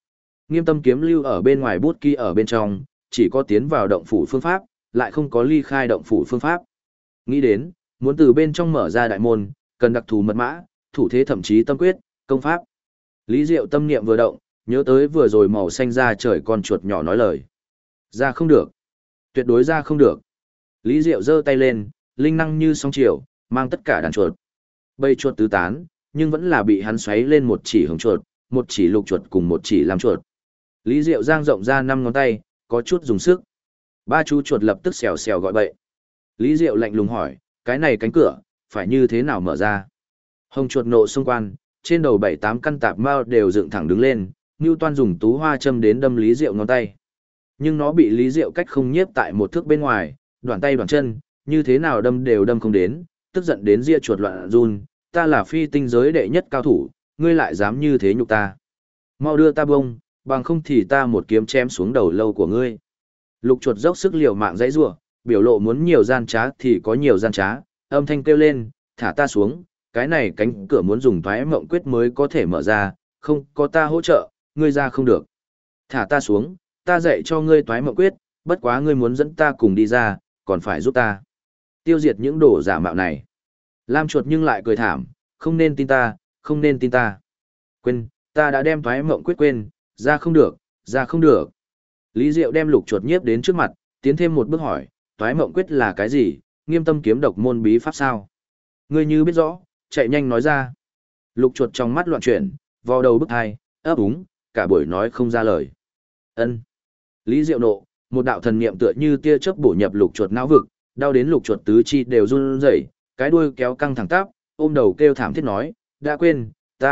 Nghiêm Tâm kiếm lưu ở bên ngoài bút ký ở bên trong, chỉ có tiến vào động phủ phương pháp, lại không có ly khai động phủ phương pháp. Nghĩ đến, muốn từ bên trong mở ra đại môn, cần đặc thù mật mã, thủ thế thậm chí tâm quyết, công pháp. Lý Diệu tâm niệm vừa động, nhớ tới vừa rồi màu xanh ra trời con chuột nhỏ nói lời. Ra không được. Tuyệt đối ra không được. Lý Diệu giơ tay lên, linh năng như sóng chiều, mang tất cả đàn chuột. Bầy chuột tứ tán, nhưng vẫn là bị hắn xoáy lên một chỉ hồng chuột, một chỉ lục chuột cùng một chỉ lam chuột. Lý Diệu giang rộng ra 5 ngón tay, có chút dùng sức. 3 chú chuột lập tức xèo xèo gọi bậy. Lý Diệu lạnh lùng hỏi, cái này cánh cửa, phải như thế nào mở ra? Hồng chuột nộ xung quan, trên đầu 7-8 căn tạp mao đều dựng thẳng đứng lên, Newton dùng tú hoa châm đến đâm Lý Diệu ngón tay. Nhưng nó bị Lý Diệu cách không nhiếp tại một thước bên ngoài, đoạn tay đoạn chân, như thế nào đâm đều đâm không đến, tức giận đến ria chuột loạn run, ta là phi tinh giới đệ nhất cao thủ, ngươi lại dám như thế nhục ta. Mau đưa ta bông, bằng không thì ta một kiếm chém xuống đầu lâu của ngươi. Lục chuột dốc sức liều mạng dãy rủa, biểu lộ muốn nhiều gian trá thì có nhiều gian trá, âm thanh kêu lên, thả ta xuống, cái này cánh cửa muốn dùng toái mộng quyết mới có thể mở ra, không có ta hỗ trợ, ngươi ra không được. Thả ta xuống, ta dạy cho ngươi toái mộng quyết, bất quá ngươi muốn dẫn ta cùng đi ra, còn phải giúp ta tiêu diệt những đồ giả mạo này. Lam chuột nhưng lại cười thảm, không nên tin ta, không nên tin ta. Quên, ta đã đem toái mộng quyết quên, ra không được, ra không được. Lý Diệu đem lục chuột nhiếp đến trước mặt, tiến thêm một bước hỏi, toái mộng quyết là cái gì, Nghiêm Tâm kiếm độc môn bí pháp sao? Ngươi như biết rõ, chạy nhanh nói ra. Lục chuột trong mắt loạn chuyển, vò đầu bức hai, ấp úng, cả buổi nói không ra lời. Ân. Lý Diệu nộ, một đạo thần niệm tựa như tia chớp bổ nhập lục chuột não vực, đau đến lục chuột tứ chi đều run rẩy, cái đuôi kéo căng thẳng tắp, ôm đầu kêu thảm thiết nói, đã quên,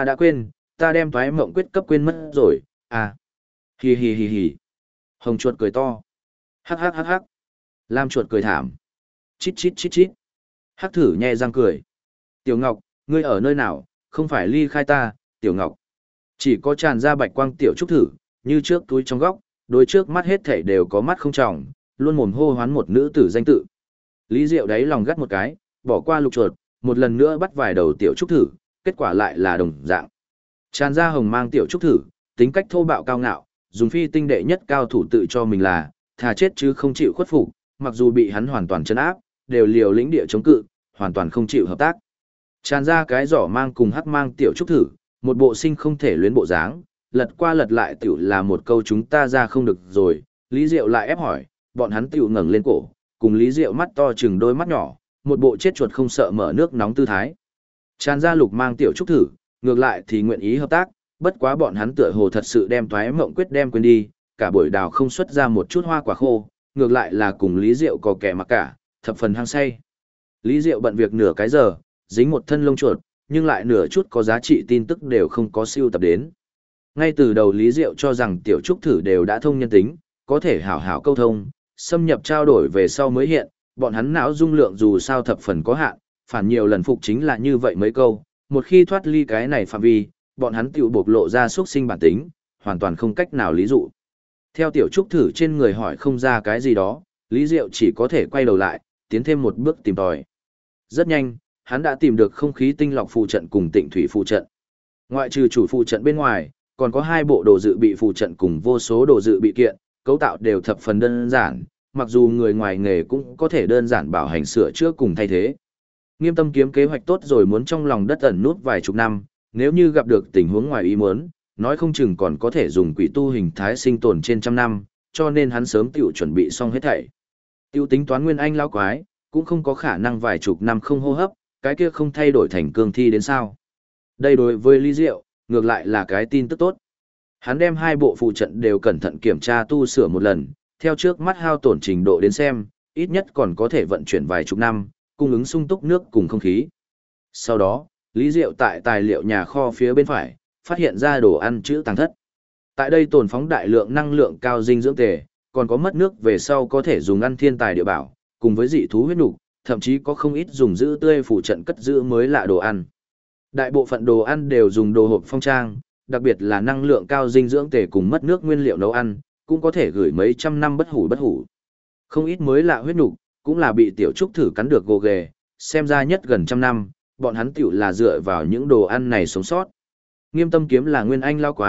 ta đem toái mộng quyết cấp quên mất rồi, à. Hì hì hì hì. Hồng chuột cười to. Hắc hắc hắc hắc. Lam chuột cười thảm. Chít chít chít chít. Hắc thử nhe răng cười. Tiểu Ngọc, ngươi ở nơi nào, không phải ly khai ta, Tiểu Ngọc. Chỉ có tràn ra bạch quang tiểu trúc thử, như trước túi trong góc, đôi trước mắt hết thảy đều có mắt không tròng, luôn mồm hô hoán một nữ tử danh tự. Lý Diệu đáy lòng gắt một cái, bỏ qua lục chuột, một lần nữa bắt vài đầu tiểu trúc thử, kết quả lại là đồng dạng. Tràn ra hồng mang tiểu trúc thử, tính cách thô bạo cao ngạo, dùng phi tinh đệ nhất cao thủ tự cho mình là, thà chết chứ không chịu khuất phục, mặc dù bị hắn hoàn toàn trấn áp, đều liều lĩnh địa chống cự, hoàn toàn không chịu hợp tác. Tràn ra cái giỏ mang cùng hắc mang tiểu trúc thử, một bộ sinh không thể luyến bộ dáng, lật qua lật lại tiểu là một câu chúng ta ra không được rồi, Lý Diệu lại ép hỏi, bọn hắn tiểu ngẩng lên cổ, cùng Lý Diệu mắt to chừng đôi mắt nhỏ, một bộ chết chuột không sợ mở nước nóng tư thái. Tràn ra lục mang tiểu trúc thử, ngược lại thì nguyện ý hợp tác, bất quá bọn hắn tựa hồ thật sự đem toái mộng quyết đem quên đi, cả buổi đào không xuất ra một chút hoa quả khô, ngược lại là cùng Lý Diệu có kẻ mặc cả, thập phần hăng say. Lý Diệu bận việc nửa cái giờ, dính một thân lông chuột, nhưng lại nửa chút có giá trị tin tức đều không có siêu tập đến. Ngay từ đầu Lý Diệu cho rằng tiểu trúc thử đều đã thông nhân tính, có thể hảo hảo câu thông, xâm nhập trao đổi về sau mới hiện, bọn hắn não dung lượng dù sao thập phần có hạn, phản nhiều lần phục chính là như vậy mấy câu, một khi thoát ly cái này phạm vi, bọn hắn tiểu bộc lộ ra xuất sinh bản tính, hoàn toàn không cách nào lý dụ. Theo tiểu trúc thử trên người hỏi không ra cái gì đó, Lý Diệu chỉ có thể quay đầu lại, tiến thêm một bước tìm tòi. Rất nhanh, hắn đã tìm được không khí tinh lọc phù trận cùng tịnh thủy phù trận. Ngoại trừ chủ phù trận bên ngoài, còn có 2 bộ đồ dự bị phù trận cùng vô số đồ dự bị kiện, cấu tạo đều thập phần đơn giản, mặc dù người ngoài nghề cũng có thể đơn giản bảo hành sửa chữa cùng thay thế. Nghiêm Tâm kiếm kế hoạch tốt rồi muốn trong lòng đất ẩn nút vài chục năm, nếu như gặp được tình huống ngoài ý muốn, nói không chừng còn có thể dùng quỷ tu hình thái sinh tồn trên trăm năm, cho nên hắn sớm tiểu chuẩn bị xong hết thảy. Tiêu tính toán nguyên anh lão quái, cũng không có khả năng vài chục năm không hô hấp, cái kia không thay đổi thành cương thi đến sao. Đây đối với Lý Diệu, ngược lại là cái tin tức tốt. Hắn đem 2 bộ phụ trận đều cẩn thận kiểm tra tu sửa một lần, theo trước mắt hao tổn trình độ đến xem, ít nhất còn có thể vận chuyển vài chục năm, cung ứng sung túc nước cùng không khí. Sau đó, Lý Diệu tại tài liệu nhà kho phía bên phải, phát hiện ra đồ ăn chữ tàng thất. Tại đây tồn phóng đại lượng năng lượng cao dinh dưỡng tề, còn có mất nước về sau có thể dùng ăn thiên tài địa bảo, cùng với dị thú huyết nục, thậm chí có không ít dùng giữ tươi phụ trận cất giữ mới lạ đồ ăn. Đại bộ phận đồ ăn đều dùng đồ hộp phong trang, đặc biệt là năng lượng cao dinh dưỡng tề cùng mất nước nguyên liệu nấu ăn, cũng có thể gửi mấy trăm năm bất hủ. Không ít mới lạ huyết nục, cũng là bị tiểu trúc thử cắn được gồ ghề, xem ra nhất gần trăm năm, bọn hắn tiểu là dựa vào những đồ ăn này sống sót. Nghiêm Tâm kiếm là nguyên anh lao quái,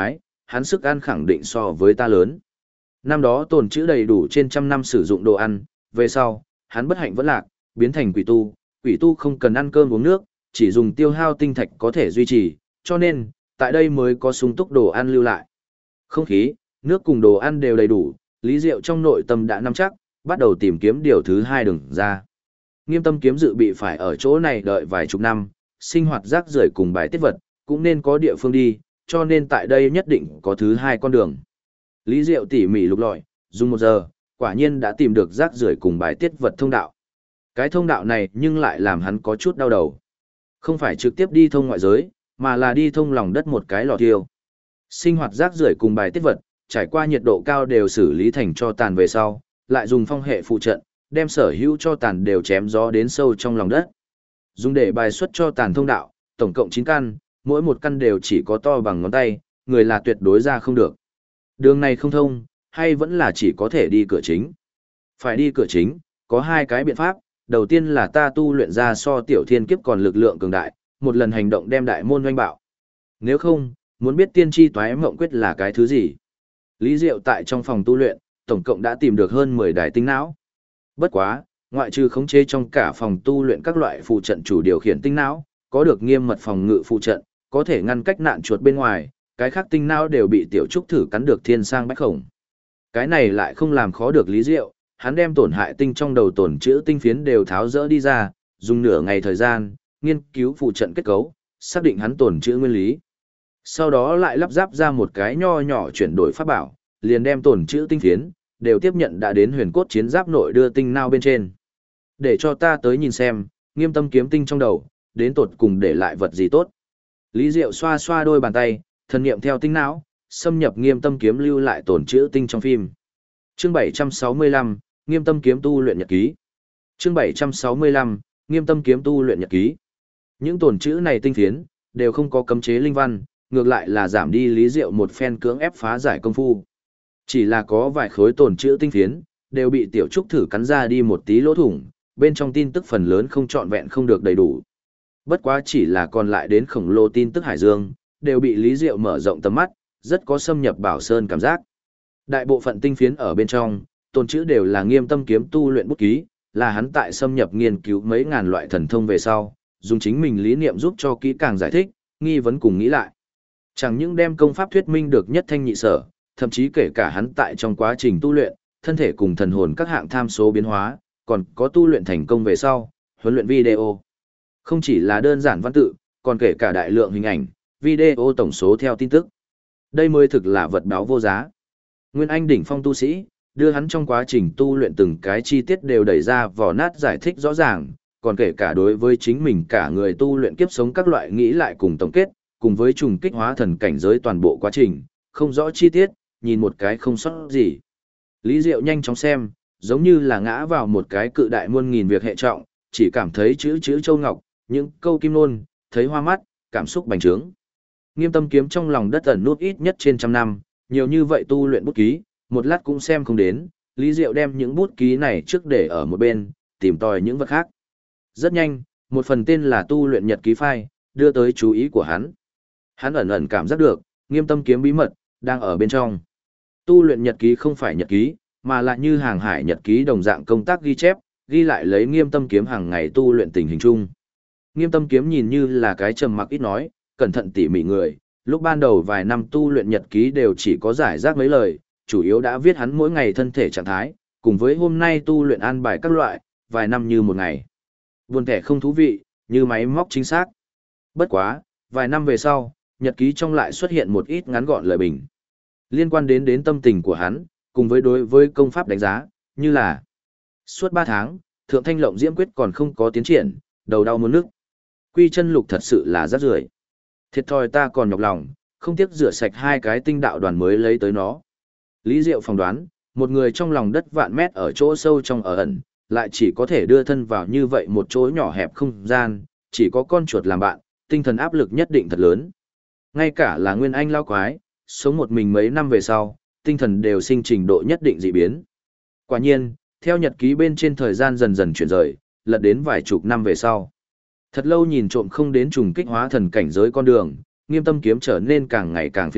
hắn sức ăn khẳng định so với ta lớn. Năm đó tồn trữ đầy đủ trên trăm năm sử dụng đồ ăn, về sau, hắn bất hạnh vẫn lạc, biến thành quỷ tu không cần ăn cơm uống nước, chỉ dùng tiêu hao tinh thạch có thể duy trì, cho nên, tại đây mới có sung túc đồ ăn lưu lại. Không khí, nước cùng đồ ăn đều đầy đủ, Lý Diệu trong nội tâm đã nắm chắc, bắt đầu tìm kiếm điều thứ hai đường ra. Nghiêm Tâm Kiếm dự bị phải ở chỗ này đợi vài chục năm, sinh hoạt rác rưởi cùng bài tiết vật, cũng nên có địa phương đi, cho nên tại đây nhất định có thứ hai con đường. Lý Diệu tỉ mỉ lục lọi, dùng 1 giờ, quả nhiên đã tìm được rác rưởi cùng bài tiết vật thông đạo. Cái thông đạo này nhưng lại làm hắn có chút đau đầu. Không phải trực tiếp đi thông ngoại giới, mà là đi thông lòng đất một cái lò thiêu. Sinh hoạt rác rưởi cùng bài tiết vật, trải qua nhiệt độ cao đều xử lý thành tro tàn về sau, lại dùng phong hệ phụ trận, đem sở hữu tro tàn đều chém gió đến sâu trong lòng đất. Dùng để bài xuất tro tàn thông đạo, tổng cộng 9 căn, mỗi một căn đều chỉ có to bằng ngón tay, người là tuyệt đối ra không được. Đường này không thông, hay vẫn là chỉ có thể đi cửa chính. Phải đi cửa chính, có 2 cái biện pháp, đầu tiên là ta tu luyện ra so tiểu thiên kiếp còn lực lượng cường đại, một lần hành động đem đại môn doanh bạo. Nếu không, muốn biết tiên tri toái mộng quyết là cái thứ gì. Lý Diệu tại trong phòng tu luyện, tổng cộng đã tìm được hơn 10 đài tinh não. Bất quá, ngoại trừ khống chế trong cả phòng tu luyện các loại phụ trận chủ điều khiển tinh não, có được nghiêm mật phòng ngự phụ trận, có thể ngăn cách nạn chuột bên ngoài, cái khác tinh não đều bị tiểu trúc thử cắn được thiên sang bách khổng. Cái này lại không làm khó được Lý Diệu, hắn đem tổn hại tinh trong đầu tổn chữa tinh phiến đều tháo rỡ đi ra, dùng nửa ngày thời gian, nghiên cứu phụ trận kết cấu, xác định hắn tổn chữa nguyên lý. Sau đó lại lắp ráp ra một cái nho nhỏ chuyển đổi pháp bảo, liền đem tổn chữa tinh phiến, đều tiếp nhận đã đến huyền cốt chiến giáp nội đưa tinh nao bên trên. Để cho ta tới nhìn xem, Nghiêm Tâm Kiếm tinh trong đầu, đến tột cùng để lại vật gì tốt. Lý Diệu xoa xoa đôi bàn tay, thần niệm theo tinh não, xâm nhập Nghiêm Tâm Kiếm lưu lại tổn chữa tinh trong phim. Chương 765, Nghiêm Tâm Kiếm tu luyện nhật ký. Chương 765, Nghiêm Tâm Kiếm tu luyện nhật ký. Những tổn chữ này tinh phiến, đều không có cấm chế linh văn, ngược lại là giảm đi Lý Diệu một phen cưỡng ép phá giải công phu. Chỉ là có vài khối tổn chữ tinh phiến, đều bị tiểu trúc thử cắn ra đi một tí lỗ thủng, bên trong tin tức phần lớn không trọn vẹn không được đầy đủ. Bất quá chỉ là còn lại đến khổng lồ tin tức hải dương, đều bị Lý Diệu mở rộng tầm mắt, rất có xâm nhập bảo sơn cảm giác. Đại bộ phận tinh phiến ở bên trong, tổn chữ đều là Nghiêm Tâm Kiếm tu luyện bút ký, là hắn tại xâm nhập nghiên cứu mấy ngàn loại thần thông về sau, dùng chính mình lý niệm giúp cho kỹ càng giải thích, nghi vấn cùng nghĩ lại. Chẳng những đem công pháp thuyết minh được nhất thanh nhị sở, thậm chí kể cả hắn tại trong quá trình tu luyện, thân thể cùng thần hồn các hạng tham số biến hóa, còn có tu luyện thành công về sau, huấn luyện video. Không chỉ là đơn giản văn tự, còn kể cả đại lượng hình ảnh, video tổng số theo tin tức. Đây mới thực là vật báo vô giá. Nguyên Anh đỉnh phong tu sĩ, đưa hắn trong quá trình tu luyện từng cái chi tiết đều đẩy ra vỏ nát giải thích rõ ràng, còn kể cả đối với chính mình cả người tu luyện kiếp sống các loại nghĩ lại cùng tổng kết, cùng với trùng kích hóa thần cảnh giới toàn bộ quá trình, không rõ chi tiết, nhìn một cái không sót gì. Lý Diệu nhanh chóng xem, giống như là ngã vào một cái cự đại muôn nghìn việc hệ trọng, chỉ cảm thấy chữ châu ngọc, những câu kim nôn, thấy hoa mắt, cảm xúc bành trướng. Nghiêm Tâm Kiếm trong lòng đất ẩn nút ít nhất trên trăm năm, nhiều như vậy tu luyện bút ký, một lát cũng xem không đến, Lý Diệu đem những bút ký này trước để ở một bên, tìm tòi những vật khác. Rất nhanh, một phần tên là tu luyện nhật ký file, đưa tới chú ý của hắn. Hắn ẩn ẩn cảm giác được, Nghiêm Tâm Kiếm bí mật, đang ở bên trong. Tu luyện nhật ký không phải nhật ký, mà là như hàng hải nhật ký đồng dạng công tác ghi chép, ghi lại lấy Nghiêm Tâm Kiếm hàng ngày tu luyện tình hình chung. Nghiêm Tâm Kiếm nhìn như là cái trầm mặc ít nói, cẩn thận tỉ mỉ người, lúc ban đầu vài năm tu luyện nhật ký đều chỉ có giải rác mấy lời, chủ yếu đã viết hắn mỗi ngày thân thể trạng thái, cùng với hôm nay tu luyện an bài các loại, vài năm như một ngày. Buồn thẻ không thú vị, như máy móc chính xác. Bất quá, vài năm về sau, nhật ký trong lại xuất hiện một ít ngắn gọn lời bình. Liên quan đến tâm tình của hắn, cùng với đối với công pháp đánh giá, như là suốt 3 tháng, Thượng Thanh Lộng Diễm Quyết còn không có tiến triển, đầu đau muốn nức. Quy chân lục thật sự là rác rưởi. Thiệt thòi ta còn nhọc lòng, không tiếc rửa sạch 2 cái tinh đạo đoàn mới lấy tới nó. Lý Diệu phỏng đoán, một người trong lòng đất vạn mét ở chỗ sâu trong ở ẩn, lại chỉ có thể đưa thân vào như vậy một chỗ nhỏ hẹp không gian, chỉ có con chuột làm bạn, tinh thần áp lực nhất định thật lớn. Ngay cả là Nguyên Anh lao quái, sống một mình mấy năm về sau, tinh thần đều sinh trình độ nhất định dị biến. Quả nhiên, theo nhật ký bên trên thời gian dần dần chuyển rời, lật đến vài chục năm về sau. Thật lâu nhìn trộm không đến trùng kích hóa thần cảnh giới con đường, Nghiêm Tâm Kiếm trở nên càng ngày càng phiền muộn,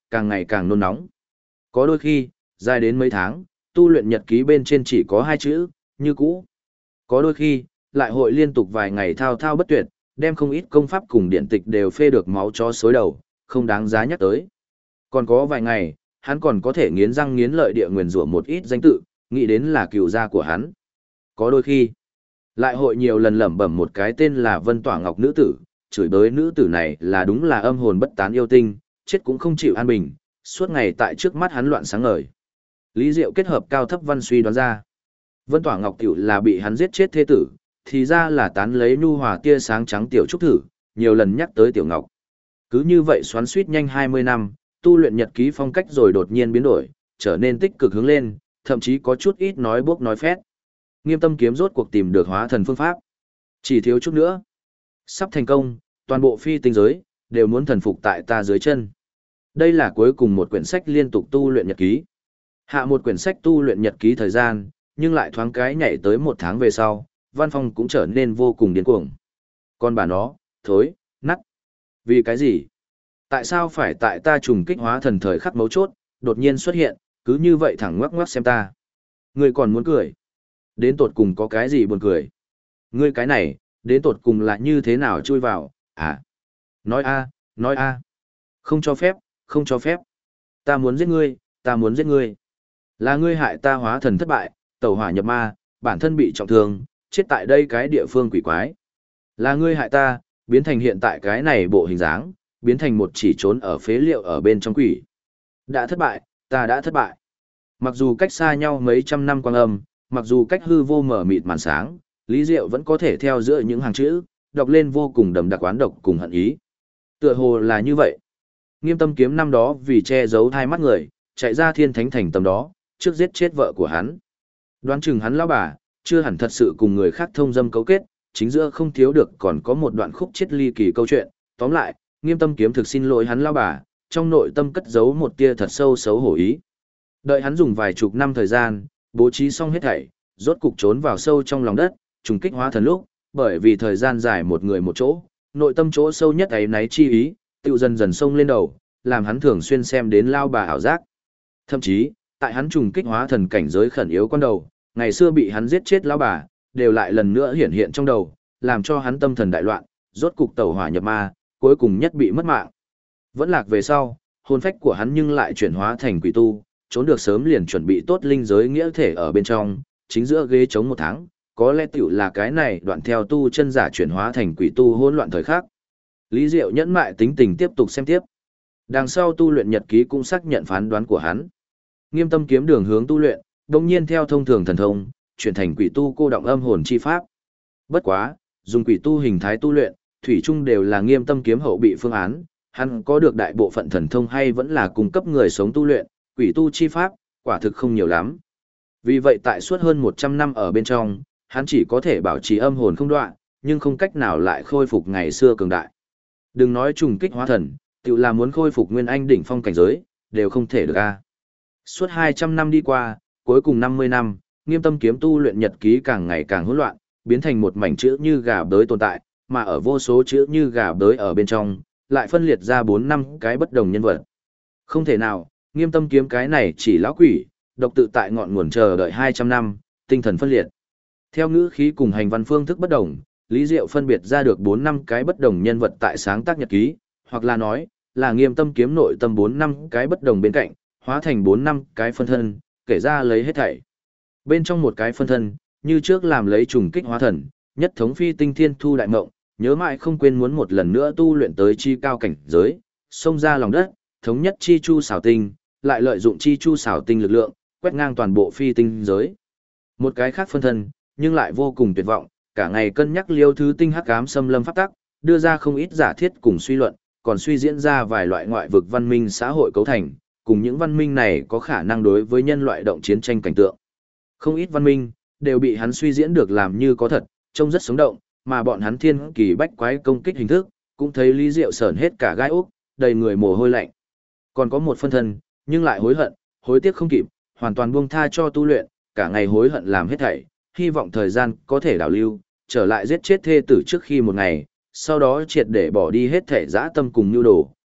càng ngày càng nôn nóng. Có đôi khi, dài đến mấy tháng, tu luyện nhật ký bên trên chỉ có 2 chữ, như cũ. Có đôi khi, lại hội liên tục vài ngày thao thao bất tuyệt, đem không ít công pháp cùng điện tịch đều phê được máu chó xối đầu, không đáng giá nhắc tới. Còn có vài ngày, hắn còn có thể nghiến răng nghiến lợi địa nguyền rủa một ít danh tự, nghĩ đến là cựu gia của hắn. Có đôi khi, lại hội nhiều lần lẩm bẩm một cái tên là Vân Tỏa Ngọc nữ tử, chửi bới nữ tử này là đúng là âm hồn bất tán yêu tinh, chết cũng không chịu an bình, suốt ngày tại trước mắt hắn loạn sáng ngời. Lý Diệu kết hợp cao thấp văn suy đoán ra. Vân Tỏa Ngọc tiểu là bị hắn giết chết thế tử, thì ra là tán lấy nhu hòa tia sáng trắng tiểu trúc thử, nhiều lần nhắc tới tiểu ngọc. Cứ như vậy xoắn suýt nhanh 20 năm, tu luyện nhật ký phong cách rồi đột nhiên biến đổi, trở nên tích cực hướng lên, thậm chí có chút ít nói bốc nói phét. Nghiêm Tâm Kiếm rốt cuộc tìm được hóa thần phương pháp. Chỉ thiếu chút nữa. Sắp thành công, toàn bộ phi tinh giới, đều muốn thần phục tại ta dưới chân. Đây là cuối cùng một quyển sách liên tục tu luyện nhật ký. Hạ một quyển sách tu luyện nhật ký thời gian, nhưng lại thoáng cái nhảy tới 1 tháng về sau, Văn Phong cũng trở nên vô cùng điên cuồng. Con bà nó, thối, nắt. Vì cái gì? Tại sao phải tại ta trùng kích hóa thần thời khắc mấu chốt, đột nhiên xuất hiện, cứ như vậy thẳng ngoắc ngoắc xem ta. Ngươi còn muốn cười? Đến tột cùng có cái gì buồn cười? Ngươi cái này, đến tột cùng là như thế nào chui vào, à? Nói a, nói a. Không cho phép, không cho phép. Ta muốn giết ngươi, ta muốn giết ngươi. Là ngươi hại ta hóa thần thất bại, tẩu hỏa nhập ma, bản thân bị trọng thương, chết tại đây cái địa phương quỷ quái. Là ngươi hại ta, biến thành hiện tại cái này bộ hình dáng, biến thành một chỉ trốn ở phế liệu ở bên trong quỷ. Đã thất bại, ta đã thất bại. Mặc dù cách xa nhau mấy trăm năm quang âm, mặc dù cách hư vô mở mịt màn sáng, Lý Diệu vẫn có thể theo giữa những hàng chữ, đọc lên vô cùng đậm đặc oán độc cùng hận ý. Tựa hồ là như vậy. Nghiêm Tâm Kiếm năm đó vì che giấu hai mắt người, chạy ra Thiên Thánh Thành tầm đó, trước giết chết vợ của hắn. Đoán chừng hắn lão bà, chưa hẳn thật sự cùng người khác thông dâm cấu kết, chính giữa không thiếu được còn có một đoạn khúc chết ly kỳ câu chuyện. Tóm lại, Nghiêm Tâm Kiếm thực xin lỗi hắn lão bà, trong nội tâm cất giấu một tia thật sâu xấu hổ ý. Đợi hắn dùng vài chục năm thời gian, bố trí xong hết thảy, rốt cục trốn vào sâu trong lòng đất, trùng kích hóa thần lúc, bởi vì thời gian dài một người một chỗ, nội tâm chỗ sâu nhất ấy náy chi ý, tự dần dần sông lên đầu, làm hắn thường xuyên xem đến lao bà ảo giác. Thậm chí, tại hắn trùng kích hóa thần cảnh giới khẩn yếu con đầu, ngày xưa bị hắn giết chết lao bà, đều lại lần nữa hiển hiện trong đầu, làm cho hắn tâm thần đại loạn, rốt cục tẩu hỏa nhập ma, cuối cùng nhất bị mất mạng. Vẫn lạc về sau, hồn phách của hắn nhưng lại chuyển hóa thành quỷ tu, trốn được sớm liền chuẩn bị tốt linh giới nghĩa thể ở bên trong, chính giữa ghế chống 1 tháng, có lẽ tiểu là cái này đoạn theo tu chân giả chuyển hóa thành quỷ tu hỗn loạn thời khắc. Lý Diệu nhẫn mại tính tình tiếp tục xem tiếp. Đằng sau tu luyện nhật ký cũng xác nhận phán đoán của hắn. Nghiêm Tâm Kiếm đường hướng tu luyện, đồng nhiên theo thông thường thần thông, chuyển thành quỷ tu cô động âm hồn chi pháp. Bất quá, dùng quỷ tu hình thái tu luyện, thủy chung đều là Nghiêm Tâm Kiếm hậu bị phương án, hắn có được đại bộ phận thần thông hay vẫn là cung cấp người sống tu luyện, quỷ tu chi pháp, quả thực không nhiều lắm. Vì vậy tại suốt hơn 100 năm ở bên trong, hắn chỉ có thể bảo trì âm hồn không đoạn, nhưng không cách nào lại khôi phục ngày xưa cường đại. Đừng nói trùng kích hóa thần, tự là muốn khôi phục nguyên anh đỉnh phong cảnh giới, đều không thể được a. Suốt 200 năm đi qua, cuối cùng 50 năm, Nghiêm Tâm Kiếm tu luyện nhật ký càng ngày càng hỗn loạn, biến thành một mảnh chữ như gà bới tồn tại, mà ở vô số chữ như gà bới ở bên trong, lại phân liệt ra 4 năm cái bất đồng nhân vật. Không thể nào, Nghiêm Tâm Kiếm cái này chỉ lão quỷ, độc tự tại ngọn nguồn chờ đợi 200 năm, tinh thần phân liệt. Theo ngữ khí cùng hành văn phương thức bất đồng, Lý Diệu phân biệt ra được 4 năm cái bất đồng nhân vật tại sáng tác nhật ký, hoặc là nói, là Nghiêm Tâm Kiếm nội tâm 4 năm cái bất đồng bên cạnh, hóa thành 4 năm cái phân thân, kể ra lấy hết thảy. Bên trong một cái phân thân, như trước làm lấy trùng kích hóa thần, nhất thống phi tinh thiên thu đại mộng, nhớ mãi không quên muốn một lần nữa tu luyện tới chi cao cảnh giới, xông ra lòng đất, thống nhất chi chu xảo tinh, lại lợi dụng chi chu xảo tinh lực lượng, quét ngang toàn bộ phi tinh giới. Một cái khác phân thân, nhưng lại vô cùng tuyệt vọng, cả ngày cân nhắc liêu thứ tinh hắc ám xâm lâm pháp tắc, đưa ra không ít giả thiết cùng suy luận, còn suy diễn ra vài loại ngoại vực văn minh xã hội cấu thành, cùng những văn minh này có khả năng đối với nhân loại động chiến tranh cảnh tượng. Không ít văn minh, đều bị hắn suy diễn được làm như có thật, trông rất sống động, mà bọn hắn thiên kỳ bách quái công kích hình thức, cũng thấy Lý Diệu sởn hết cả gai ốc, đầy người mồ hôi lạnh. Còn có một phân thân, nhưng lại hối hận, hối tiếc không kịp, hoàn toàn buông tha cho tu luyện, cả ngày hối hận làm hết thảy, hy vọng thời gian có thể đảo lưu, trở lại giết chết thê tử trước khi một ngày, sau đó triệt để bỏ đi hết thảy dã tâm cùng nhu đồ,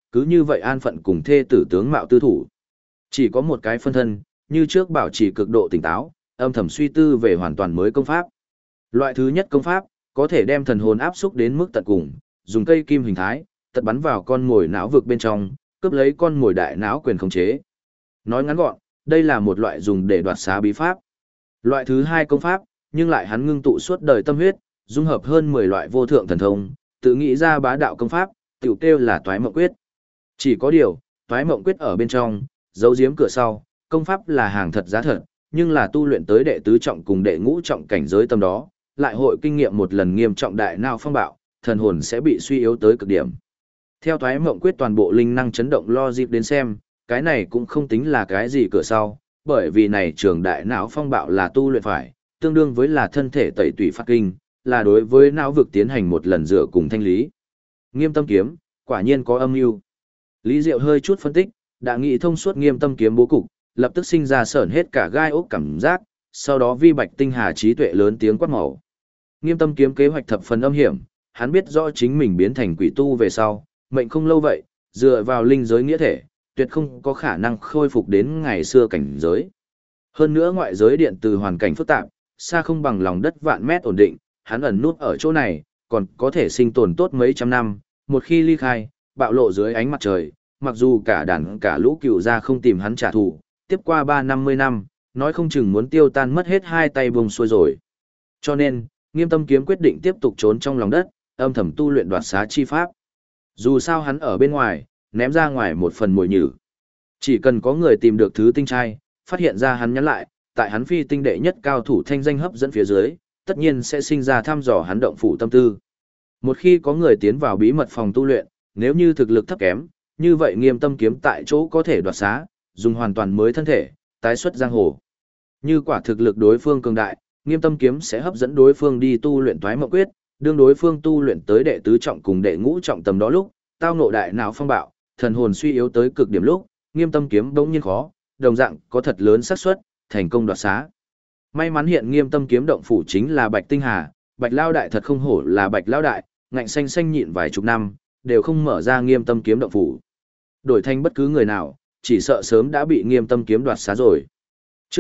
cứ như vậy an phận cùng thê tử tướng mạo tư thủ. Chỉ có một cái phân thân, như trước bảo trì cực độ tỉnh táo, âm thầm suy tư về hoàn toàn mới công pháp. Loại thứ nhất công pháp, có thể đem thần hồn áp xúc đến mức tận cùng, dùng cây kim hình thái, tật bắn vào con mồi não vực bên trong, cướp lấy con mồi đại não quyền khống chế. Nói ngắn gọn, đây là một loại dùng để đoạt xá bí pháp. Loại thứ hai công pháp, nhưng lại hắn ngưng tụ suốt đời tâm huyết, dung hợp hơn 10 loại vô thượng thần thông, tự nghĩ ra bá đạo công pháp, tiểu kêu là Toái Mộng Quyết. Chỉ có điều, Toái Mộng Quyết ở bên trong, giấu giếm cửa sau, công pháp là hàng thật giá thật, nhưng là tu luyện tới đệ tứ trọng cùng đệ ngũ trọng cảnh giới tâm đó, lại hội kinh nghiệm một lần nghiêm trọng đại não phong bạo, thần hồn sẽ bị suy yếu tới cực điểm. Theo Toái Mộng Quyết toàn bộ linh năng chấn động logic đến xem, cái này cũng không tính là cái gì cửa sau, bởi vì này trường đại não phong bạo là tu luyện phải, tương đương với là thân thể tẩy tủy phát kinh, là đối với não vực tiến hành một lần rửa cùng thanh lý. Nghiêm Tâm Kiếm, quả nhiên có âm mưu. Lý Diệu hơi chút phân tích, đã nghĩ thông suốt Nghiêm Tâm Kiếm bố cục, lập tức sinh ra sởn hết cả gai ốc cảm giác, sau đó vi Bạch Tinh Hà trí tuệ lớn tiếng quát màu. Nghiêm Tâm Kiếm kế hoạch thập phần âm hiểm, hắn biết rõ chính mình biến thành quỷ tu về sau, mệnh không lâu vậy, dựa vào linh giới nghĩa thể, tuyệt không có khả năng khôi phục đến ngày xưa cảnh giới. Hơn nữa ngoại giới điện từ hoàn cảnh phức tạp, xa không bằng lòng đất vạn mét ổn định, hắn ẩn nút ở chỗ này, còn có thể sinh tồn tốt mấy trăm năm, một khi ly khai, bạo lộ dưới ánh mặt trời, mặc dù cả đàn cả lũ cựu gia không tìm hắn trả thù, tiếp qua 350 năm, nói không chừng muốn tiêu tan mất hết hai tay vùng xuôi rồi. Cho nên, Nghiêm Tâm Kiếm quyết định tiếp tục trốn trong lòng đất, âm thầm tu luyện đoạt xá chi pháp. Dù sao hắn ở bên ngoài, ném ra ngoài một phần mồi nhử. Chỉ cần có người tìm được thứ tinh trai, phát hiện ra hắn nhắn lại, tại hắn phi tinh đệ nhất cao thủ thanh danh hấp dẫn phía dưới, tất nhiên sẽ sinh ra thăm dò hắn động phủ tâm tư. Một khi có người tiến vào bí mật phòng tu luyện, nếu như thực lực thấp kém, như vậy Nghiêm Tâm Kiếm tại chỗ có thể đoạt xá, dùng hoàn toàn mới thân thể, tái xuất giang hồ. Như quả thực lực đối phương cường đại, Nghiêm Tâm Kiếm sẽ hấp dẫn đối phương đi tu luyện Toái Mộng Quyết, đương đối phương tu luyện tới đệ tứ trọng cùng đệ ngũ trọng tầm đó lúc, tao ngộ đại não phong bạo, thần hồn suy yếu tới cực điểm lúc, Nghiêm Tâm Kiếm bỗng nhiên khó, đồng dạng có thật lớn xác suất thành công đoạt xá. May mắn hiện Nghiêm Tâm Kiếm động phủ chính là Bạch Tinh Hà, Bạch Lao đại thật không hổ là Bạch Lao đại, ngạnh xanh xanh nhịn vài chục năm, đều không mở ra Nghiêm Tâm Kiếm động phủ. Đổi thành bất cứ người nào, chỉ sợ sớm đã bị Nghiêm Tâm Kiếm đoạt xá rồi. Chương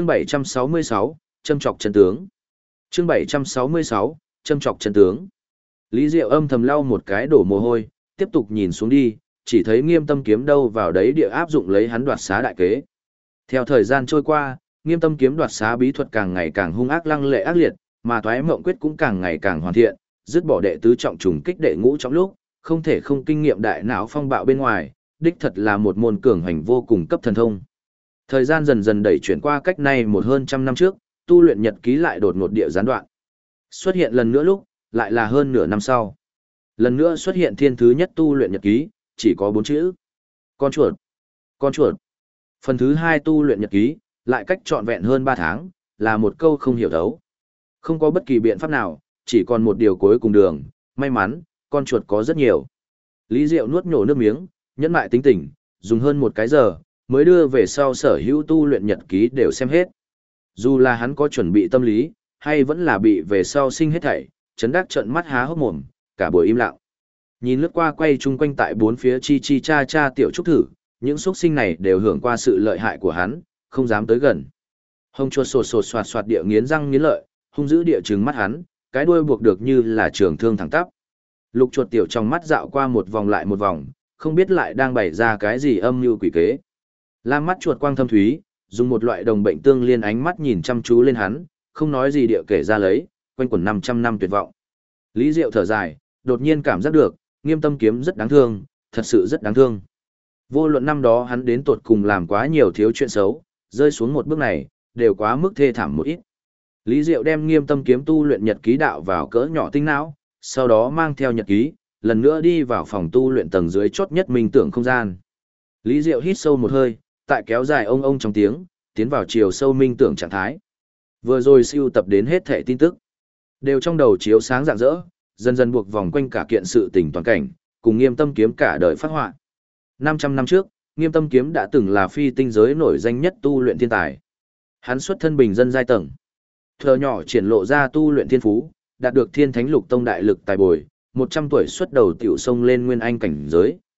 766, châm chọc chân tướng. Chương 766, châm chọc chân tướng. Lý Diệu âm thầm lau một cái đổ mồ hôi, tiếp tục nhìn xuống đi, chỉ thấy Nghiêm Tâm Kiếm đâu vào đấy địa áp dụng lấy hắn đoạt xá đại kế. Theo thời gian trôi qua, Nghiêm Tâm Kiếm đoạt xá bí thuật càng ngày càng hung ác lăng lệ ác liệt, mà Toái Mộng Quyết cũng càng ngày càng hoàn thiện, dứt bỏ đệ tứ trọng trùng kích đệ ngũ trọng lúc, không thể không kinh nghiệm đại não phong bạo bên ngoài, đích thật là một môn cường hành vô cùng cấp thần thông. Thời gian dần dần đẩy chuyển qua cách nay một hơn trăm năm trước, tu luyện nhật ký lại đột ngột địa gián đoạn. Xuất hiện lần nữa lúc, lại là hơn nửa năm sau. Lần nữa xuất hiện thiên thứ nhất tu luyện nhật ký, chỉ có 4 chữ. Con chuột. Con chuột. Phần thứ 2 tu luyện nhật ký, lại cách trọn vẹn hơn 3 tháng, là một câu không hiểu thấu. Không có bất kỳ biện pháp nào, chỉ còn một điều cuối cùng đường, may mắn, con chuột có rất nhiều. Lý Diệu nuốt nhổ nước miếng, nhẫn mại tính tình, dùng hơn một cái giờ, mới đưa về sau sở hữu tu luyện nhật ký đều xem hết. Dù là hắn có chuẩn bị tâm lý, hay vẫn là bị về sau sinh hết thảy, chấn đắc trợn mắt há hốc mồm, cả buổi im lặng. Nhìn lướt qua quay chung quanh tại bốn phía chi chi cha cha tiểu trúc thử, những xuất sinh này đều hưởng qua sự lợi hại của hắn, không dám tới gần. Hông chuột sột sột soạt soạt địa nghiến răng nghiến lợi, hung dữ địa trừng mắt hắn, cái đuôi buộc được như là trường thương thẳng tắp. Lục chuột tiểu trong mắt dạo qua một vòng lại một vòng, không biết lại đang bày ra cái gì âm mưu quỷ kế. Lam mắt chuột quang thâm thúy, dùng một loại đồng bệnh tương liên ánh mắt nhìn chăm chú lên hắn, không nói gì địa kể ra lấy, quanh quẩn 500 năm tuyệt vọng. Lý Diệu thở dài, đột nhiên cảm giác được, Nghiêm Tâm Kiếm rất đáng thương, thật sự rất đáng thương. Vô luận năm đó hắn đến tột cùng làm quá nhiều thiếu chuyện xấu, rơi xuống một bước này, đều quá mức thê thảm một ít. Lý Diệu đem Nghiêm Tâm Kiếm tu luyện nhật ký đạo vào cỡ nhỏ tinh não, sau đó mang theo nhật ký, lần nữa đi vào phòng tu luyện tầng dưới chốt nhất minh tưởng không gian. Lý Diệu hít sâu một hơi, tại kéo dài ông trong tiếng, tiến vào chiều sâu minh tưởng trạng thái. Vừa rồi siêu tập đến hết thảy tin tức, đều trong đầu chiếu sáng rạng rỡ, dần dần buộc vòng quanh cả kiện sự tình toàn cảnh, cùng Nghiêm Tâm Kiếm cả đời phát họa. 500 năm trước, Nghiêm Tâm Kiếm đã từng là phi tinh giới nổi danh nhất tu luyện thiên tài. Hắn xuất thân bình dân giai tầng, thờ nhỏ triển lộ ra tu luyện thiên phú, đạt được Thiên Thánh Lục Tông đại lực tài bồi, 100 tuổi xuất đầu tiểu sông lên nguyên anh cảnh giới,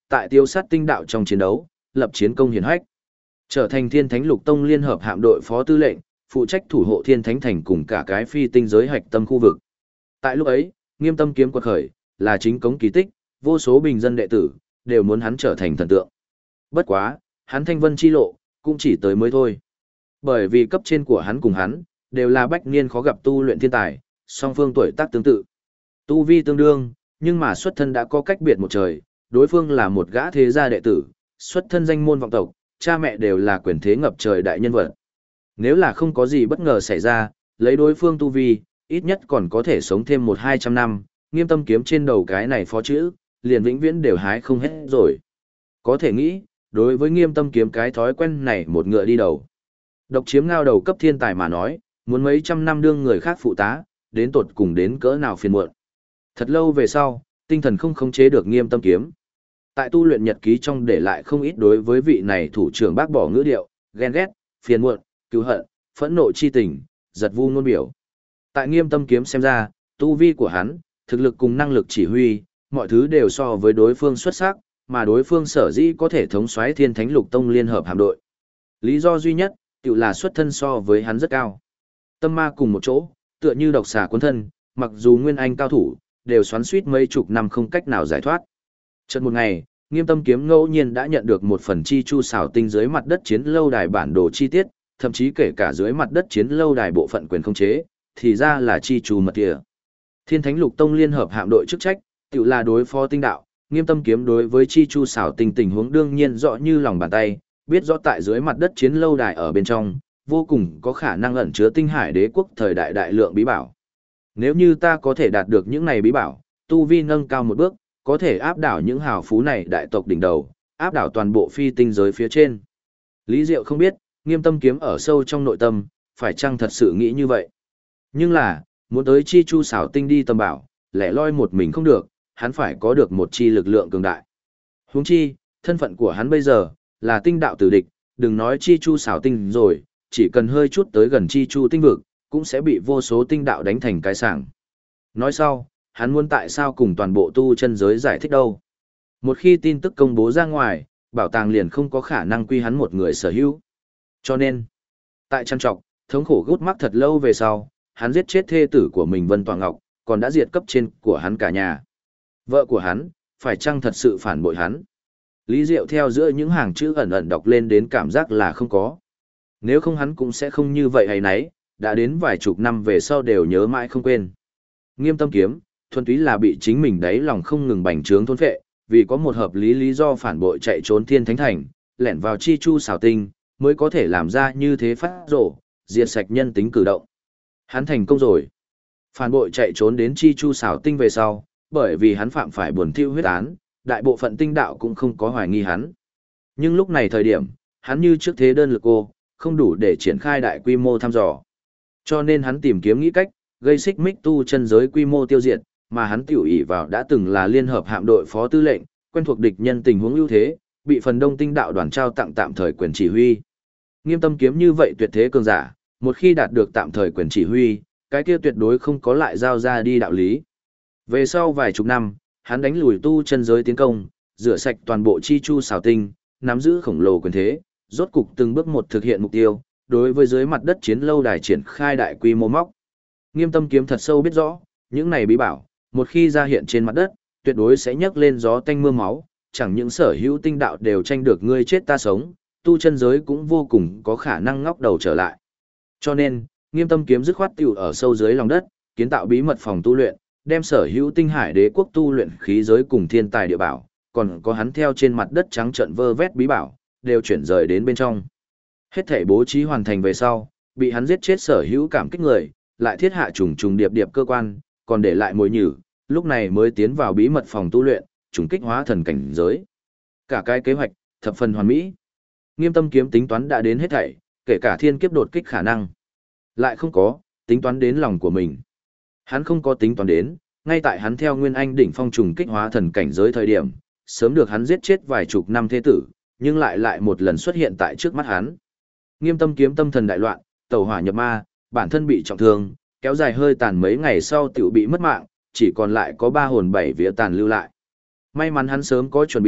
tại tiêu sát tinh đạo trong chiến đấu, lập chiến công hiển hách. Trở thành Thiên Thánh Lục Tông liên hợp hạm đội phó tư lệnh, phụ trách thủ hộ Thiên Thánh Thành cùng cả cái phi tinh giới hạch tâm khu vực. Tại lúc ấy, Nghiêm Tâm Kiếm quật khởi, là chính cống kỳ tích, vô số bình dân đệ tử, đều muốn hắn trở thành thần tượng. Bất quá, hắn thanh vân chi lộ, cũng chỉ tới mới thôi. Bởi vì cấp trên của hắn cùng hắn, đều là bách niên khó gặp tu luyện thiên tài, song phương tuổi tác tương tự. Tu vi tương đương, nhưng mà xuất thân đã có cách biệt một trời, đối phương là một gã thế gia đệ tử, xuất thân danh môn vọng tộc, cha mẹ đều là quyền thế ngập trời đại nhân vật. Nếu là không có gì bất ngờ xảy ra, lấy đối phương tu vi, ít nhất còn có thể sống thêm 100-200 năm, Nghiêm Tâm Kiếm trên đầu cái này phó chữ, liền vĩnh viễn đều hái không hết rồi. Có thể nghĩ, đối với Nghiêm Tâm Kiếm cái thói quen này một ngựa đi đầu. Độc chiếm ngao đầu cấp thiên tài mà nói, muốn mấy trăm năm đương người khác phụ tá, đến tột cùng đến cỡ nào phiền muộn. Thật lâu về sau, tinh thần không khống chế được Nghiêm Tâm Kiếm. Tại tu luyện nhật ký trong để lại không ít đối với vị này thủ trưởng bác bỏ ngữ điệu, ghen ghét, phiền muộn, cứu hận, phẫn nộ chi tình, giật vu ngôn biểu. Tại Nghiêm Tâm Kiếm xem ra, tu vi của hắn, thực lực cùng năng lực chỉ huy, mọi thứ đều so với đối phương xuất sắc, mà đối phương sở dĩ có thể thống soái Thiên Thánh Lục Tông liên hợp hạm đội. Lý do duy nhất, tự là xuất thân so với hắn rất cao. Tâm ma cùng một chỗ, tựa như độc xà cuốn thân, mặc dù nguyên anh cao thủ, đều xoắn suýt mấy chục năm không cách nào giải thoát. Chợt một ngày, Nghiêm Tâm Kiếm ngẫu nhiên đã nhận được một phần chi chu xảo tinh dưới mặt đất chiến lâu đài bản đồ chi tiết, thậm chí kể cả dưới mặt đất chiến lâu đài bộ phận quyền khống chế, thì ra là chi chu mật địa. Thiên Thánh Lục Tông liên hợp hạm đội chức trách, tự là đối phó tinh đạo, Nghiêm Tâm Kiếm đối với chi chu xảo tinh tình huống đương nhiên rõ như lòng bàn tay, biết rõ tại dưới mặt đất chiến lâu đài ở bên trong, vô cùng có khả năng ẩn chứa tinh hải đế quốc thời đại đại lượng bí bảo. Nếu như ta có thể đạt được những này bí bảo, tu vi nâng cao một bước, có thể áp đảo những hào phú này đại tộc đỉnh đầu, áp đảo toàn bộ phi tinh giới phía trên. Lý Diệu không biết, Nghiêm Tâm Kiếm ở sâu trong nội tâm, phải chăng thật sự nghĩ như vậy. Nhưng là, muốn tới chi chu xảo tinh đi tầm bảo, lẻ loi một mình không được, hắn phải có được một chi lực lượng cường đại. Huống chi, thân phận của hắn bây giờ, là tinh đạo tử địch, đừng nói chi chu xảo tinh rồi, chỉ cần hơi chút tới gần chi chu tinh vực, cũng sẽ bị vô số tinh đạo đánh thành cái sảng. Nói sau, hắn muốn tại sao cùng toàn bộ tu chân giới giải thích đâu. Một khi tin tức công bố ra ngoài, bảo tàng liền không có khả năng quy hắn một người sở hữu. Cho nên, tại trăn trọc, thống khổ gút mắc thật lâu về sau, hắn giết chết thê tử của mình Vân Tọa Ngọc, còn đã diệt cấp trên của hắn cả nhà. Vợ của hắn, phải chăng thật sự phản bội hắn? Lý Diệu theo giữa những hàng chữ ẩn ẩn đọc lên đến cảm giác là không có. Nếu không hắn cũng sẽ không như vậy hay nấy, đã đến vài chục năm về sau đều nhớ mãi không quên. Nghiêm Tâm Kiếm, thuần túy là bị chính mình đáy lòng không ngừng bành trướng thôn phệ, vì có một hợp lý lý do phản bội chạy trốn Thiên Thánh Thành, lẻn vào chi chu xảo tinh, mới có thể làm ra như thế phát rổ, diệt sạch nhân tính cử động. Hắn thành công rồi. Phản bội chạy trốn đến chi chu xảo tinh về sau, bởi vì hắn phạm phải buồn thiêu huyết án, đại bộ phận tinh đạo cũng không có hoài nghi hắn. Nhưng lúc này thời điểm, hắn như trước thế đơn lực cô, không đủ để triển khai đại quy mô thăm dò. Cho nên hắn tìm kiếm nghĩ cách, gây xích mích tu chân giới quy mô tiêu diệt, mà hắn tiểu ỷ vào đã từng là liên hợp hạm đội phó tư lệnh, quen thuộc địch nhân tình huống ưu thế, bị phần đông tinh đạo đoàn trao tặng tạm thời quyền chỉ huy. Nghiêm Tâm Kiếm như vậy tuyệt thế cường giả, một khi đạt được tạm thời quyền chỉ huy, cái kia tuyệt đối không có lại giao ra đi đạo lý. Về sau vài chục năm, hắn đánh lùi tu chân giới tiến công, rửa sạch toàn bộ chi chu xảo tinh, nắm giữ khổng lồ quyền thế, rốt cục từng bước một thực hiện mục tiêu, đối với dưới mặt đất chiến lâu đài triển khai đại quy mô móc. Nghiêm Tâm Kiếm thật sâu biết rõ, những này bí bảo, một khi ra hiện trên mặt đất, tuyệt đối sẽ nhấc lên gió tanh mưa máu, chẳng những sở hữu tinh đạo đều tranh được ngươi chết ta sống, tu chân giới cũng vô cùng có khả năng ngóc đầu trở lại. Cho nên, Nghiêm Tâm Kiếm dứt khoát tiểu ở sâu dưới lòng đất, kiến tạo bí mật phòng tu luyện, đem sở hữu tinh hải đế quốc tu luyện khí giới cùng thiên tài địa bảo, còn có hắn theo trên mặt đất trắng trận vơ vét bí bảo, đều chuyển rời đến bên trong. Hết thảy bố trí hoàn thành về sau, bị hắn giết chết sở hữu cảm kích người, lại thiết hạ trùng trùng điệp điệp cơ quan, còn để lại mồi nhử, lúc này mới tiến vào bí mật phòng tu luyện, trùng kích hóa thần cảnh giới. Cả cái kế hoạch, thập phần hoàn mỹ. Nghiêm Tâm Kiếm tính toán đã đến hết thảy, kể cả thiên kiếp đột kích khả năng. Lại không có, tính toán đến lòng của mình. Hắn không có tính toán đến, ngay tại hắn theo Nguyên Anh đỉnh phong trùng kích hóa thần cảnh giới thời điểm, sớm được hắn giết chết vài chục năm thế tử, nhưng lại một lần xuất hiện tại trước mắt hắn. Nghiêm Tâm Kiếm tâm thần đại loạn, tẩu hỏa nhập ma, bản thân bị trọng thương, kéo dài hơi tàn mấy ngày sau tiểu bị mất mạng, chỉ còn lại có 3 hồn 7 vía tàn lưu lại. May mắn hắn sớm có chuẩn bị,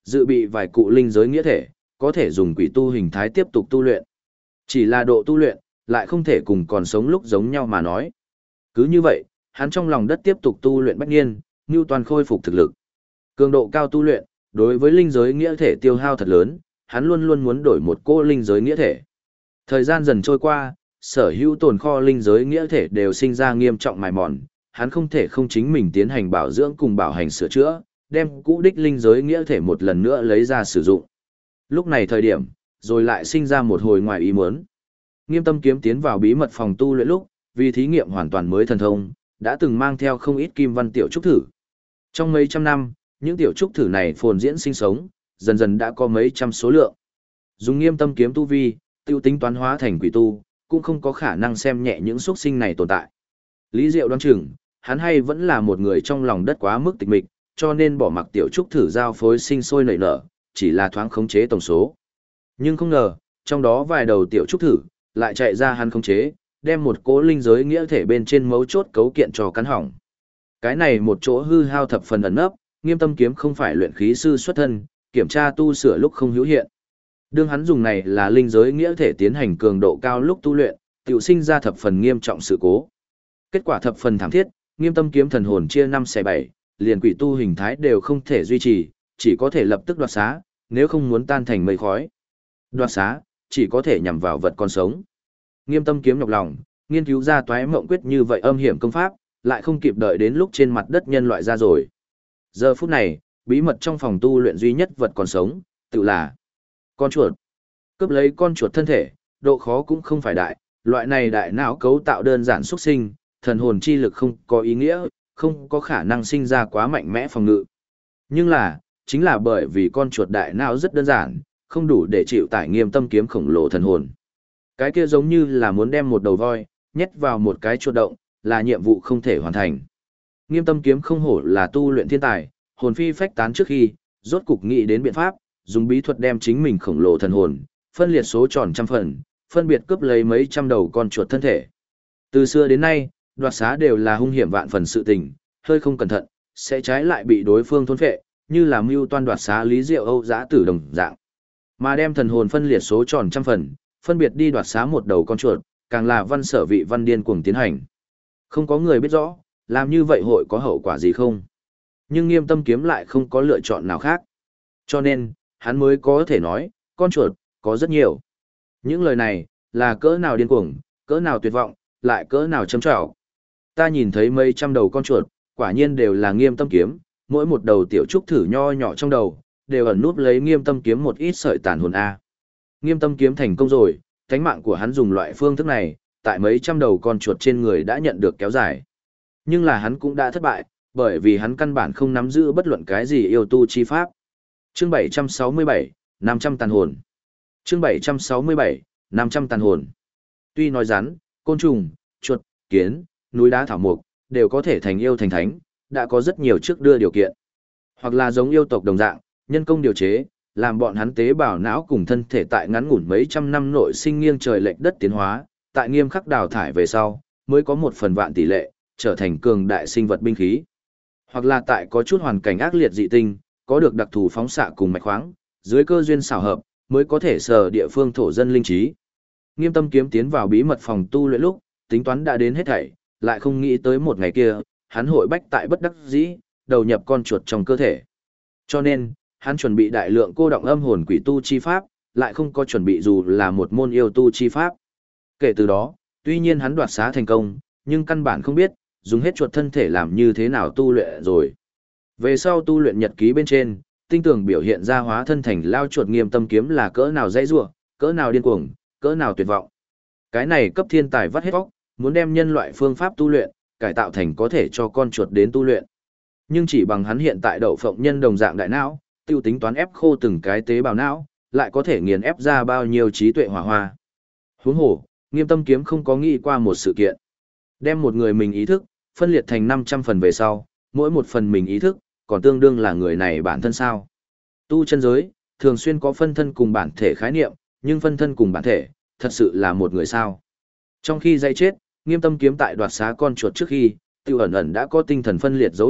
dự bị vài cụ linh giới nghĩa thể, có thể dùng quỷ tu hình thái tiếp tục tu luyện. Chỉ là độ tu luyện, lại không thể cùng còn sống lúc giống nhau mà nói. Cứ như vậy, hắn trong lòng đất tiếp tục tu luyện bách niên, như toàn khôi phục thực lực. Cường độ cao tu luyện, đối với linh giới nghĩa thể tiêu hao thật lớn, hắn luôn luôn muốn đổi một cô linh giới nghĩa thể. Thời gian dần trôi qua, sở hữu tồn kho linh giới nghĩa thể đều sinh ra nghiêm trọng mài mòn, hắn không thể không chính mình tiến hành bảo dưỡng cùng bảo hành sửa chữa, đem cũ đích linh giới nghĩa thể một lần nữa lấy ra sử dụng. Lúc này thời điểm, rồi lại sinh ra một hồi ngoài ý muốn. Nghiêm Tâm Kiếm tiến vào bí mật phòng tu luyện lúc, vì thí nghiệm hoàn toàn mới thần thông, đã từng mang theo không ít kim văn tiểu trúc thử. Trong mấy trăm năm, những tiểu trúc thử này phồn diễn sinh sống, dần dần đã có mấy trăm số lượng. Dùng Nghiêm Tâm Kiếm tu vi, tiêu tính toán hóa thành quỷ tu, cũng không có khả năng xem nhẹ những xuất sinh này tồn tại. Lý Diệu đoán chừng, hắn hay vẫn là một người trong lòng đất quá mức tịch mịch, cho nên bỏ mặc tiểu trúc thử giao phối sinh sôi nảy nở, chỉ là thoáng khống chế tổng số. Nhưng không ngờ, trong đó vài đầu tiểu trúc thử, lại chạy ra hắn khống chế, đem một cố linh giới nghĩa thể bên trên mấu chốt cấu kiện cho cắn hỏng. Cái này một chỗ hư hao thập phần ẩn nấp, Nghiêm Tâm Kiếm không phải luyện khí sư xuất thân, kiểm tra tu sửa lúc không hữu hiện. Đương hắn dùng này là linh giới nghĩa thể tiến hành cường độ cao lúc tu luyện, tiểu sinh ra thập phần nghiêm trọng sự cố. Kết quả thập phần thảm thiết, Nghiêm Tâm Kiếm thần hồn chia 5/7, liền quỷ tu hình thái đều không thể duy trì, chỉ có thể lập tức đoạt xá, nếu không muốn tan thành mây khói. Đoạt xá, chỉ có thể nhằm vào vật còn sống. Nghiêm Tâm Kiếm nhọc lòng, nghiên cứu ra toái mộng quyết như vậy âm hiểm công pháp, lại không kịp đợi đến lúc trên mặt đất nhân loại ra rồi. Giờ phút này, bí mật trong phòng tu luyện duy nhất vật còn sống, tự là con chuột. Cướp lấy con chuột thân thể, độ khó cũng không phải đại, loại này đại não cấu tạo đơn giản xuất sinh, thần hồn chi lực không có ý nghĩa, không có khả năng sinh ra quá mạnh mẽ phòng ngự. Nhưng là, chính là bởi vì con chuột đại não rất đơn giản, không đủ để chịu tải Nghiêm Tâm Kiếm khổng lồ thần hồn. Cái kia giống như là muốn đem một đầu voi, nhét vào một cái chuột động, là nhiệm vụ không thể hoàn thành. Nghiêm Tâm Kiếm không hổ là tu luyện thiên tài, hồn phi phách tán trước khi, rốt cục nghĩ đến biện pháp, dùng bí thuật đem chính mình khổng lồ thần hồn, phân liệt số tròn trăm phần, phân biệt cướp lấy mấy trăm đầu con chuột thân thể. Từ xưa đến nay, đoạt xá đều là hung hiểm vạn phần sự tình, hơi không cẩn thận, sẽ trái lại bị đối phương thôn phệ, như là mưu toan đoạt xá Lý Diệu Âu Dã Tử đồng dạng. Mà đem thần hồn phân liệt số tròn trăm phần, phân biệt đi đoạt xá một đầu con chuột, càng là văn sở vị văn điên cuồng tiến hành. Không có người biết rõ, làm như vậy hội có hậu quả gì không. Nhưng Nghiêm Tâm Kiếm lại không có lựa chọn nào khác. Cho nên, hắn mới có thể nói, con chuột, có rất nhiều. Những lời này, là cỡ nào điên cuồng, cỡ nào tuyệt vọng, lại cỡ nào châm trào. Ta nhìn thấy mấy trăm đầu con chuột, quả nhiên đều là Nghiêm Tâm Kiếm, mỗi một đầu tiểu trúc thử nho nhỏ trong đầu, đều ẩn núp lấy Nghiêm Tâm Kiếm một ít sợi tàn hồn A. Nghiêm Tâm Kiếm thành công rồi, thánh mạng của hắn dùng loại phương thức này, tại mấy trăm đầu con chuột trên người đã nhận được kéo dài. Nhưng là hắn cũng đã thất bại, bởi vì hắn căn bản không nắm giữ bất luận cái gì yêu tu chi pháp. Chương 767, 500 tàn hồn. Chương 767, 500 tàn hồn. Tuy nói rắn, côn trùng, chuột, kiến, núi đá thảo mục, đều có thể thành yêu thành thánh, đã có rất nhiều trước đưa điều kiện. Hoặc là giống yêu tộc đồng dạng, nhân công điều chế, làm bọn hắn tế bào não cùng thân thể tại ngắn ngủn mấy trăm năm nội sinh nghiêng trời lệch đất tiến hóa, tại nghiêm khắc đào thải về sau, mới có 1/1000 tỷ lệ, trở thành cường đại sinh vật binh khí. Hoặc là tại có chút hoàn cảnh ác liệt dị tinh, có được đặc thù phóng xạ cùng mạch khoáng, dưới cơ duyên xảo hợp, mới có thể sờ địa phương thổ dân linh trí. Nghiêm Tâm Kiếm tiến vào bí mật phòng tu luyện lúc, tính toán đã đến hết thảy, lại không nghĩ tới một ngày kia, hắn hội bách tại bất đắc dĩ, đầu nhập con chuột trong cơ thể. Cho nên, hắn chuẩn bị đại lượng cô động âm hồn quỷ tu chi pháp, lại không có chuẩn bị dù là một môn yêu tu chi pháp. Kể từ đó, tuy nhiên hắn đoạt xá thành công, nhưng căn bản không biết, dùng hết chuột thân thể làm như thế nào tu luyện rồi. Về sau tu luyện nhật ký bên trên, tinh tường biểu hiện ra hóa thân thành lao chuột Nghiêm Tâm Kiếm là cỡ nào dãy rủa, cỡ nào điên cuồng, cỡ nào tuyệt vọng. Cái này cấp thiên tài vắt hết óc, muốn đem nhân loại phương pháp tu luyện, cải tạo thành có thể cho con chuột đến tu luyện. Nhưng chỉ bằng hắn hiện tại đậu phộng nhân đồng dạng đại não, tiêu tính toán ép khô từng cái tế bào não, lại có thể nghiền ép ra bao nhiêu trí tuệ hỏa hoa. Huống hồ, Nghiêm Tâm Kiếm không có nghĩ qua một sự kiện. Đem một người mình ý thức, phân liệt thành 500 phần về sau, mỗi một phần mình ý thức, còn tương đương là người này bản thân sao. Tu chân giới, thường xuyên có phân thân cùng bản thể khái niệm, nhưng phân thân cùng bản thể, thật sự là một người sao. Trong khi dây chết, Nghiêm Tâm Kiếm tại đoạt xá con chuột trước khi, tiêu ẩn ẩn đã có tinh thần phân liệt dấu hiệu,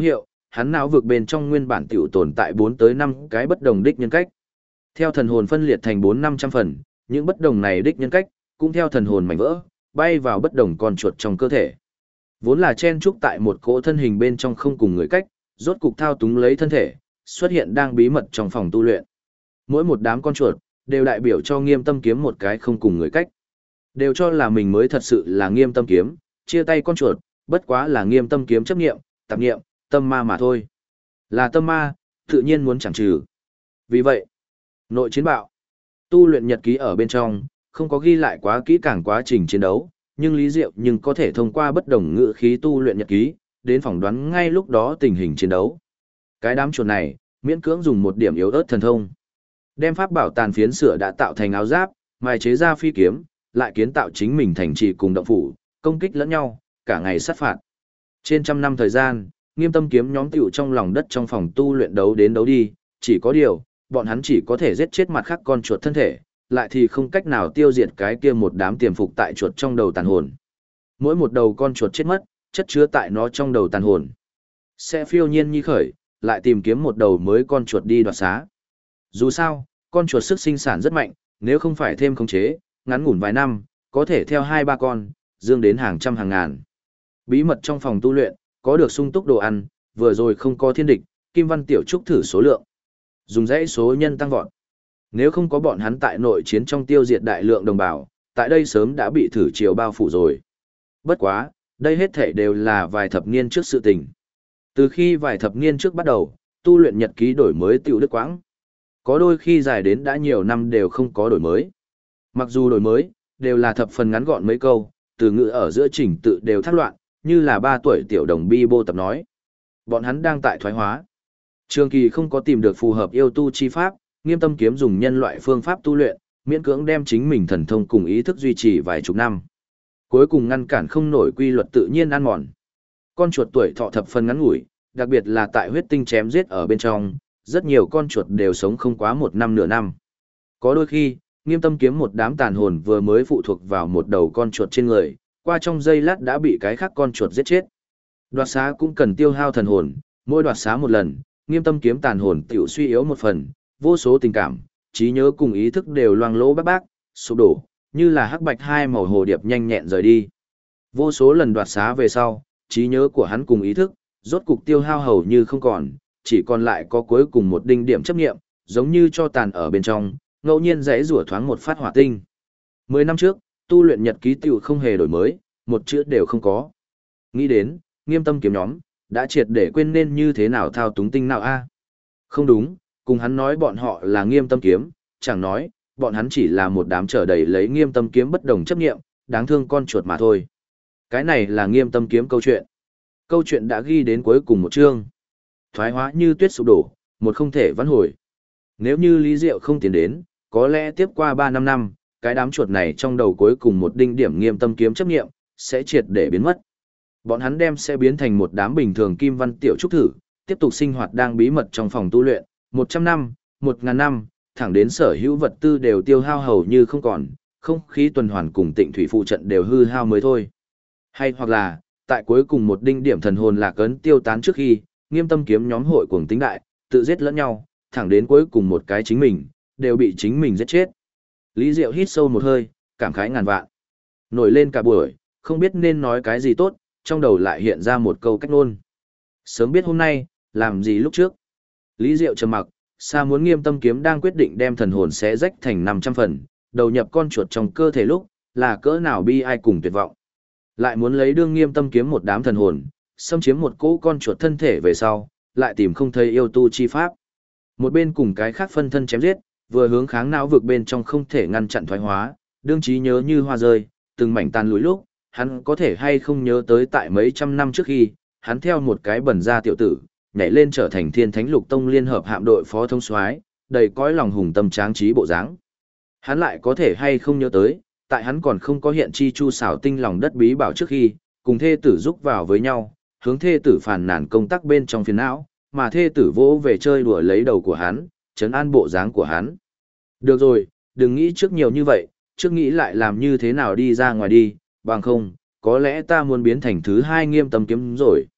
hắn não vực bên trong nguyên bản tiểu tồn tại 4 tới 5 cái bất đồng đích nhân cách. Theo thần hồn phân liệt thành 4-500 phần, những bất đồng này đích nhân cách, cũng theo thần hồn mảnh vỡ, bay vào bất đồng con chuột trong cơ thể. Vốn là chen chúc tại một cỗ thân hình bên trong không cùng người cách, rốt cục thao túng lấy thân thể, xuất hiện đang bí mật trong phòng tu luyện. Mỗi một đám con chuột, đều đại biểu cho Nghiêm Tâm Kiếm một cái không cùng người cách. Đều cho là mình mới thật sự là Nghiêm Tâm Kiếm, chia tay con chuột, bất quá là Nghiêm Tâm Kiếm chấp nghiệm, tạp nghiệm, tâm ma mà thôi. Là tâm ma, tự nhiên muốn chẳng trừ. Vì vậy, nội chiến bạo, tu luyện nhật ký ở bên trong, không có ghi lại quá kỹ càng quá trình chiến đấu, nhưng Lý Diệu nhưng có thể thông qua bất đồng ngữ khí tu luyện nhật ký, đến phỏng đoán ngay lúc đó tình hình chiến đấu. Cái đám chuột này, miễn cưỡng dùng một điểm yếu ớt thần thông. Đem pháp bảo tàn phiến sửa đã tạo thành áo giáp, mài chế ra phi kiếm, lại kiến tạo chính mình thành trì cùng động phủ, công kích lẫn nhau, cả ngày sát phạt. Trên trăm năm thời gian, Nghiêm Tâm Kiếm nhóm tiểu trong lòng đất trong phòng tu luyện đấu đến đấu đi, chỉ có điều, bọn hắn chỉ có thể giết chết mặt khác con chuột thân thể, lại thì không cách nào tiêu diệt cái kia một đám tiềm phục tại chuột trong đầu tàn hồn. Mỗi một đầu con chuột chết mất, chất chứa tại nó trong đầu tàn hồn sẽ phiêu nhiên nhi khởi, lại tìm kiếm một đầu mới con chuột đi đoạt xá. Dù sao, con chuột sức sinh sản rất mạnh, nếu không phải thêm khống chế, ngắn ngủn vài năm, có thể theo 2-3 con, dương đến hàng trăm hàng ngàn. Bí mật trong phòng tu luyện, có được sung túc đồ ăn, vừa rồi không có thiên địch, Kim Văn Tiểu Trúc thử số lượng. Dùng dãy số nhân tăng vọt. Nếu không có bọn hắn tại nội chiến trong tiêu diệt đại lượng đồng bào, tại đây sớm đã bị thử chiều bao phủ rồi. Bất quá, đây hết thể đều là vài thập niên trước sự tình. Từ khi vài thập niên trước bắt đầu, tu luyện nhật ký đổi mới tiểu đứt quãng. Có đôi khi dài đến đã nhiều năm đều không có đổi mới. Mặc dù đổi mới, đều là thập phần ngắn gọn mấy câu, từ ngữ ở giữa chỉnh tự đều thác loạn, như là 3 tuổi tiểu đồng bi bô tập nói. Bọn hắn đang tại thoái hóa. Trường kỳ không có tìm được phù hợp yêu tu chi pháp, Nghiêm Tâm Kiếm dùng nhân loại phương pháp tu luyện, miễn cưỡng đem chính mình thần thông cùng ý thức duy trì vài chục năm. Cuối cùng ngăn cản không nổi quy luật tự nhiên ăn mòn. Con chuột tuổi thọ thập phần ngắn ngủi, đặc biệt là tại huyết tinh chém giết ở bên trong, rất nhiều con chuột đều sống không quá 1 năm nửa năm. Có đôi khi, Nghiêm Tâm Kiếm một đám tàn hồn vừa mới phụ thuộc vào một đầu con chuột trên người, qua trong giây lát đã bị cái khác con chuột giết chết. Đoạt xá cũng cần tiêu hao thần hồn, mỗi đoạt xá một lần, Nghiêm Tâm Kiếm tàn hồn tiểu suy yếu một phần, vô số tình cảm, trí nhớ cùng ý thức đều loang lỗ bác bác, sụp đổ, như là hắc bạch hai màu hồ điệp nhanh nhẹn rời đi. Vô số lần đoạt xá về sau, trí nhớ của hắn cùng ý thức, rốt cục tiêu hao hầu như không còn, chỉ còn lại có cuối cùng một đinh điểm chấp nghiệm, giống như cho tàn ở bên trong, ngẫu nhiên rẽ rủa thoáng một phát hỏa tinh. 10 năm trước, tu luyện nhật ký tiểu không hề đổi mới, một chữ đều không có. Nghĩ đến, Nghiêm Tâm Kiếm nhóm, đã triệt để quên nên như thế nào thao túng tinh nào a? Không đúng, cùng hắn nói bọn họ là Nghiêm Tâm Kiếm, chẳng nói, bọn hắn chỉ là một đám trở đầy lấy Nghiêm Tâm Kiếm bất đồng chấp nghiệm, đáng thương con chuột mà thôi. Cái này là Nghiêm Tâm Kiếm câu chuyện. Câu chuyện đã ghi đến cuối cùng một chương. Thoái hóa như tuyết sụp đổ, một không thể vãn hồi. Nếu như Lý Diệu không tiến đến, có lẽ tiếp qua 3-5 năm, cái đám chuột này trong đầu cuối cùng một đinh điểm Nghiêm Tâm Kiếm chấp nghiệm, sẽ triệt để biến mất. Bọn hắn sẽ biến thành một đám bình thường kim văn tiểu trúc thử, tiếp tục sinh hoạt đang bí mật trong phòng tu luyện, 100 năm, 1000 năm, thẳng đến sở hữu vật tư đều tiêu hao hầu như không còn, không khí tuần hoàn cùng tịnh thủy phụ trận đều hư hao mới thôi. Hay hoặc là, tại cuối cùng một đinh điểm thần hồn lạc ấn tiêu tán trước khi, Nghiêm Tâm Kiếm nhóm hội cuồng tính đại, tự giết lẫn nhau, thẳng đến cuối cùng một cái chính mình, đều bị chính mình giết chết. Lý Diệu hít sâu một hơi, cảm khái ngàn vạn. Nổi lên cả buổi, không biết nên nói cái gì tốt, trong đầu lại hiện ra một câu cách ngôn. Sớm biết hôm nay, làm gì lúc trước. Lý Diệu trầm mặc, xa muốn Nghiêm Tâm Kiếm đang quyết định đem thần hồn xé rách thành 500 phần, đầu nhập con chuột trong cơ thể lúc, là cỡ nào bi ai cùng tuyệt vọng. Lại muốn lấy đương Nghiêm Tâm Kiếm một đám thần hồn, xâm chiếm một cỗ con chuột thân thể về sau, lại tìm không thấy yêu tu chi pháp. Một bên cùng cái khác phân thân chém giết, vừa hướng kháng não vực bên trong không thể ngăn chặn thoái hóa, đương trí nhớ như hoa rơi, từng mảnh tàn lùi lúc, hắn có thể hay không nhớ tới tại mấy trăm năm trước khi, hắn theo một cái bẩn ra tiểu tử, nhảy lên trở thành Thiên Thánh Lục Tông liên hợp hạm đội phó thống soái, đầy cõi lòng hùng tâm tráng trí bộ dáng. Hắn lại có thể hay không nhớ tới, tại hắn còn không có hiện chi chu xảo tinh lòng đất bí bảo trước khi, cùng thê tử giúp vào với nhau, hướng thê tử phàn nàn công tác bên trong phiền não, mà thê tử vỗ về chơi đùa lấy đầu của hắn, trấn an bộ dáng của hắn. Được rồi, đừng nghĩ trước nhiều như vậy, trước nghĩ lại làm như thế nào đi ra ngoài đi, bằng không, có lẽ ta muốn biến thành thứ hai Nghiêm Tâm Kiếm rồi.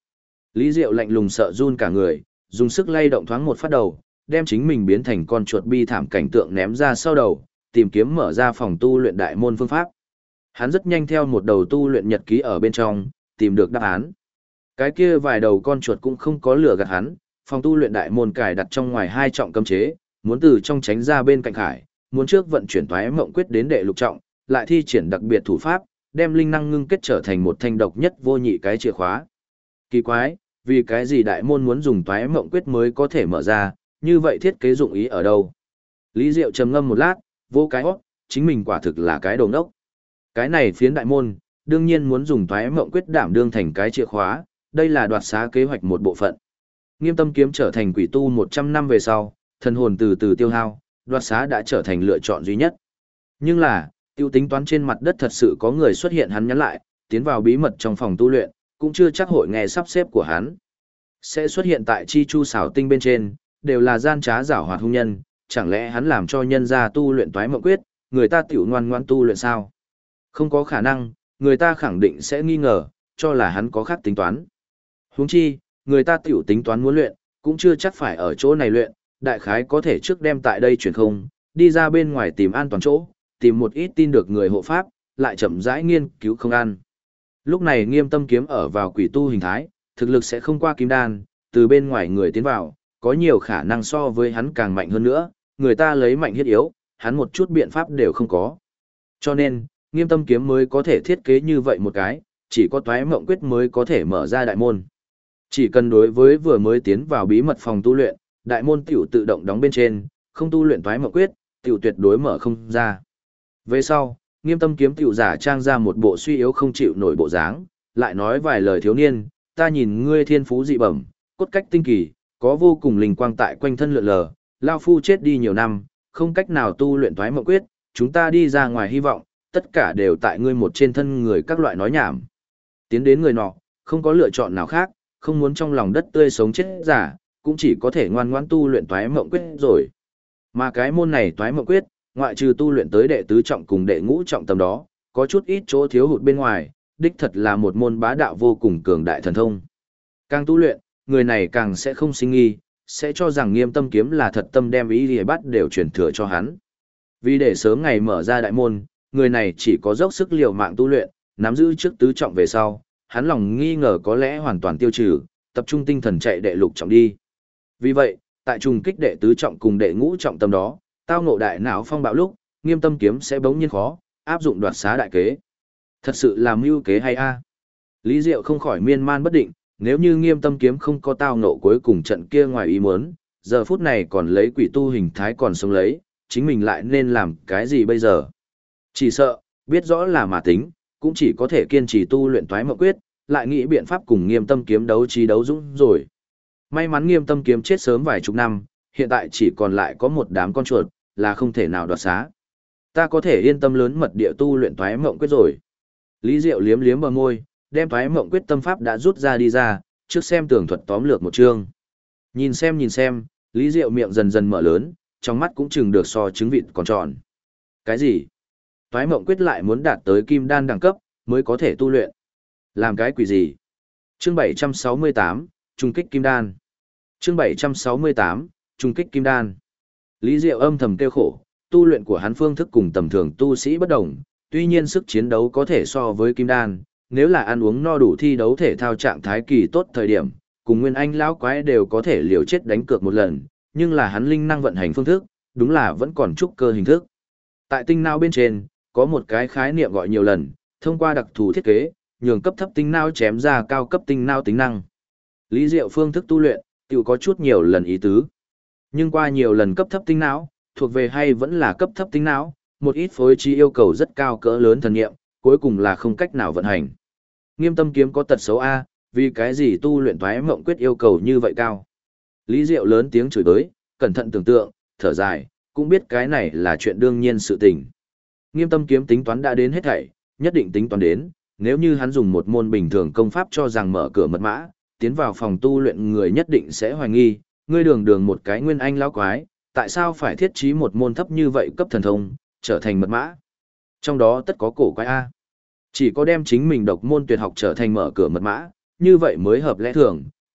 Lý Diệu lạnh lùng sợ run cả người, dùng sức lay động thoáng một phát đầu, đem chính mình biến thành con chuột bi thảm cảnh tượng ném ra sau đầu, tìm kiếm mở ra phòng tu luyện đại môn phương pháp. Hắn rất nhanh theo một đầu tu luyện nhật ký ở bên trong, tìm được đáp án. Cái kia vài đầu con chuột cũng không có lừa gạt hắn, phòng tu luyện đại môn cài đặt trong ngoài hai trọng cấm chế, muốn từ trong tránh ra bên cạnh khải, muốn trước vận chuyển toái mộng quyết đến đệ lục trọng, lại thi triển đặc biệt thủ pháp, đem linh năng ngưng kết trở thành một thanh độc nhất vô nhị cái chìa khóa. Kỳ quái, vì cái gì đại môn muốn dùng toái mộng quyết mới có thể mở ra, như vậy thiết kế dụng ý ở đâu? Lý Diệu trầm ngâm một lát, vô cái hót, chính mình quả thực là cái đồ ngốc. Cái này phiến đại môn, đương nhiên muốn dùng toái mộng quyết đảm đương thành cái chìa khóa, đây là đoạt xá kế hoạch một bộ phận. Nghiêm tâm kiếm trở thành quỷ tu 100 năm về sau, thần hồn từ từ tiêu hao, đoạt xá đã trở thành lựa chọn duy nhất. Nhưng là, tiêu tính toán trên mặt đất thật sự có người xuất hiện hắn nhắn lại, tiến vào bí mật trong phòng tu luyện, cũng chưa chắc hội nghe sắp xếp của hắn. Sẽ xuất hiện tại chi chu xảo tinh bên trên, đều là gian trá giảo hoạt hung nhân, chẳng lẽ hắn làm cho nhân gia tu luyện toái mộng quyết, người ta tiểu ngoan ngoan tu luyện sao? Không có khả năng, người ta khẳng định sẽ nghi ngờ, cho là hắn có khác tính toán. Huống chi, người ta tiểu tính toán muốn luyện, cũng chưa chắc phải ở chỗ này luyện, đại khái có thể trước đem tại đây chuyển không, đi ra bên ngoài tìm an toàn chỗ, tìm một ít tin được người hộ pháp, lại chậm rãi nghiên cứu không ăn. Lúc này Nghiêm Tâm kiếm ở vào quỷ tu hình thái, thực lực sẽ không qua kim đan, từ bên ngoài người tiến vào, có nhiều khả năng so với hắn càng mạnh hơn nữa, người ta lấy mạnh hiết yếu, hắn một chút biện pháp đều không có. Cho nên, Nghiêm Tâm kiếm mới có thể thiết kế như vậy một cái, chỉ có toái mộng quyết mới có thể mở ra đại môn. Chỉ cần đối với vừa mới tiến vào bí mật phòng tu luyện, đại môn tiểu tự động đóng bên trên, không tu luyện toái mộng quyết, tiểu tuyệt đối mở không ra. Về sau, Nghiêm Tâm kiếm tiểu giả trang ra một bộ suy yếu không chịu nổi bộ dáng, lại nói vài lời thiếu niên, ta nhìn ngươi thiên phú dị bẩm, cốt cách tinh kỳ, có vô cùng linh quang tại quanh thân lượn lờ, lao phu chết đi nhiều năm, không cách nào tu luyện toái mộng quyết, chúng ta đi ra ngoài hy vọng, tất cả đều tại ngươi một trên thân người các loại nói nhảm. Tiến đến người nọ, không có lựa chọn nào khác, không muốn trong lòng đất tươi sống chết giả, cũng chỉ có thể ngoan ngoãn tu luyện toái mộng quyết rồi. Mà cái môn này toái mộng quyết, ngoại trừ tu luyện tới đệ tứ trọng cùng đệ ngũ trọng tầm đó, có chút ít chỗ thiếu hụt bên ngoài, đích thật là một môn bá đạo vô cùng cường đại thần thông. Càng tu luyện, người này càng sẽ không sinh nghi, sẽ cho rằng Nghiêm Tâm kiếm là thật tâm đem ý lìa bắt đều truyền thừa cho hắn. Vì để sớm ngày mở ra đại môn, người này chỉ có dốc sức liều mạng tu luyện, nắm giữ trước tứ trọng về sau, hắn lòng nghi ngờ có lẽ hoàn toàn tiêu trừ, tập trung tinh thần chạy đệ lục trọng đi. Vì vậy, tại trùng kích đệ tứ trọng cùng đệ ngũ trọng tầm đó, tao ngộ đại não phong bạo lúc, Nghiêm Tâm kiếm sẽ bỗng nhiên khó, áp dụng đoạt xá đại kế. Thật sự là mưu kế hay a? Lý Diệu không khỏi miên man bất định, nếu như Nghiêm Tâm kiếm không có tao ngộ cuối cùng trận kia ngoài ý muốn, giờ phút này còn lấy quỷ tu hình thái còn sống lấy, chính mình lại nên làm cái gì bây giờ? Chỉ sợ, biết rõ là mà tính, cũng chỉ có thể kiên trì tu luyện toái mộng quyết, lại nghĩ biện pháp cùng Nghiêm Tâm kiếm đấu trí đấu dũng rồi. May mắn Nghiêm Tâm kiếm chết sớm vài chục năm, hiện tại chỉ còn lại có một đám con chuột, là không thể nào đoạt xá. Ta có thể yên tâm lớn mật địa tu luyện toái mộng quyết rồi. Lý Diệu liếm liếm bờ môi, đem toái mộng quyết tâm pháp đã rút ra đi ra, trước xem tường thuật tóm lược một chương. Nhìn xem, Lý Diệu miệng dần dần mở lớn, trong mắt cũng chừng được so trứng vịt còn tròn. Cái gì? Toái mộng quyết lại muốn đạt tới kim đan đẳng cấp, mới có thể tu luyện. Làm cái quỷ gì? Chương 768, trung kích kim đan. Chương 768, trung kích kim đan. Lý Diệu âm thầm kêu khổ, tu luyện của hắn phương thức cùng tầm thường tu sĩ bất đồng, tuy nhiên sức chiến đấu có thể so với kim đan, nếu là ăn uống no đủ thi đấu thể thao trạng thái kỳ tốt thời điểm, cùng Nguyên Anh lão quái đều có thể liều chết đánh cược một lần, nhưng là hắn linh năng vận hành phương thức, đúng là vẫn còn trúc cơ hình thức. Tại tinh não bên trên, có một cái khái niệm gọi nhiều lần, thông qua đặc thù thiết kế, nhường cấp thấp tinh não chém ra cao cấp tinh não tính năng. Lý Diệu phương thức tu luyện, tiểu có chút nhiều lần ý tứ. Nhưng qua nhiều lần cấp thấp tinh não, thuộc về hay vẫn là cấp thấp tinh não, một ít phối trí yêu cầu rất cao cỡ lớn thần nghiệm, cuối cùng là không cách nào vận hành. Nghiêm Tâm kiếm có tật xấu A, vì cái gì tu luyện toái mộng quyết yêu cầu như vậy cao. Lý Diệu lớn tiếng chửi tới, cẩn thận tưởng tượng, thở dài, cũng biết cái này là chuyện đương nhiên sự tình. Nghiêm Tâm kiếm tính toán đã đến hết thảy, nhất định tính toán đến, nếu như hắn dùng một môn bình thường công pháp cho rằng mở cửa mật mã, tiến vào phòng tu luyện người nhất định sẽ hoài nghi, ngươi đường một cái Nguyên Anh lão quái, tại sao phải thiết trí một môn thấp như vậy cấp thần thông, trở thành mật mã. Trong đó tất có cổ quái A. Chỉ có đem chính mình độc môn tuyệt học trở thành mở cửa mật mã, như vậy mới hợp lẽ thường,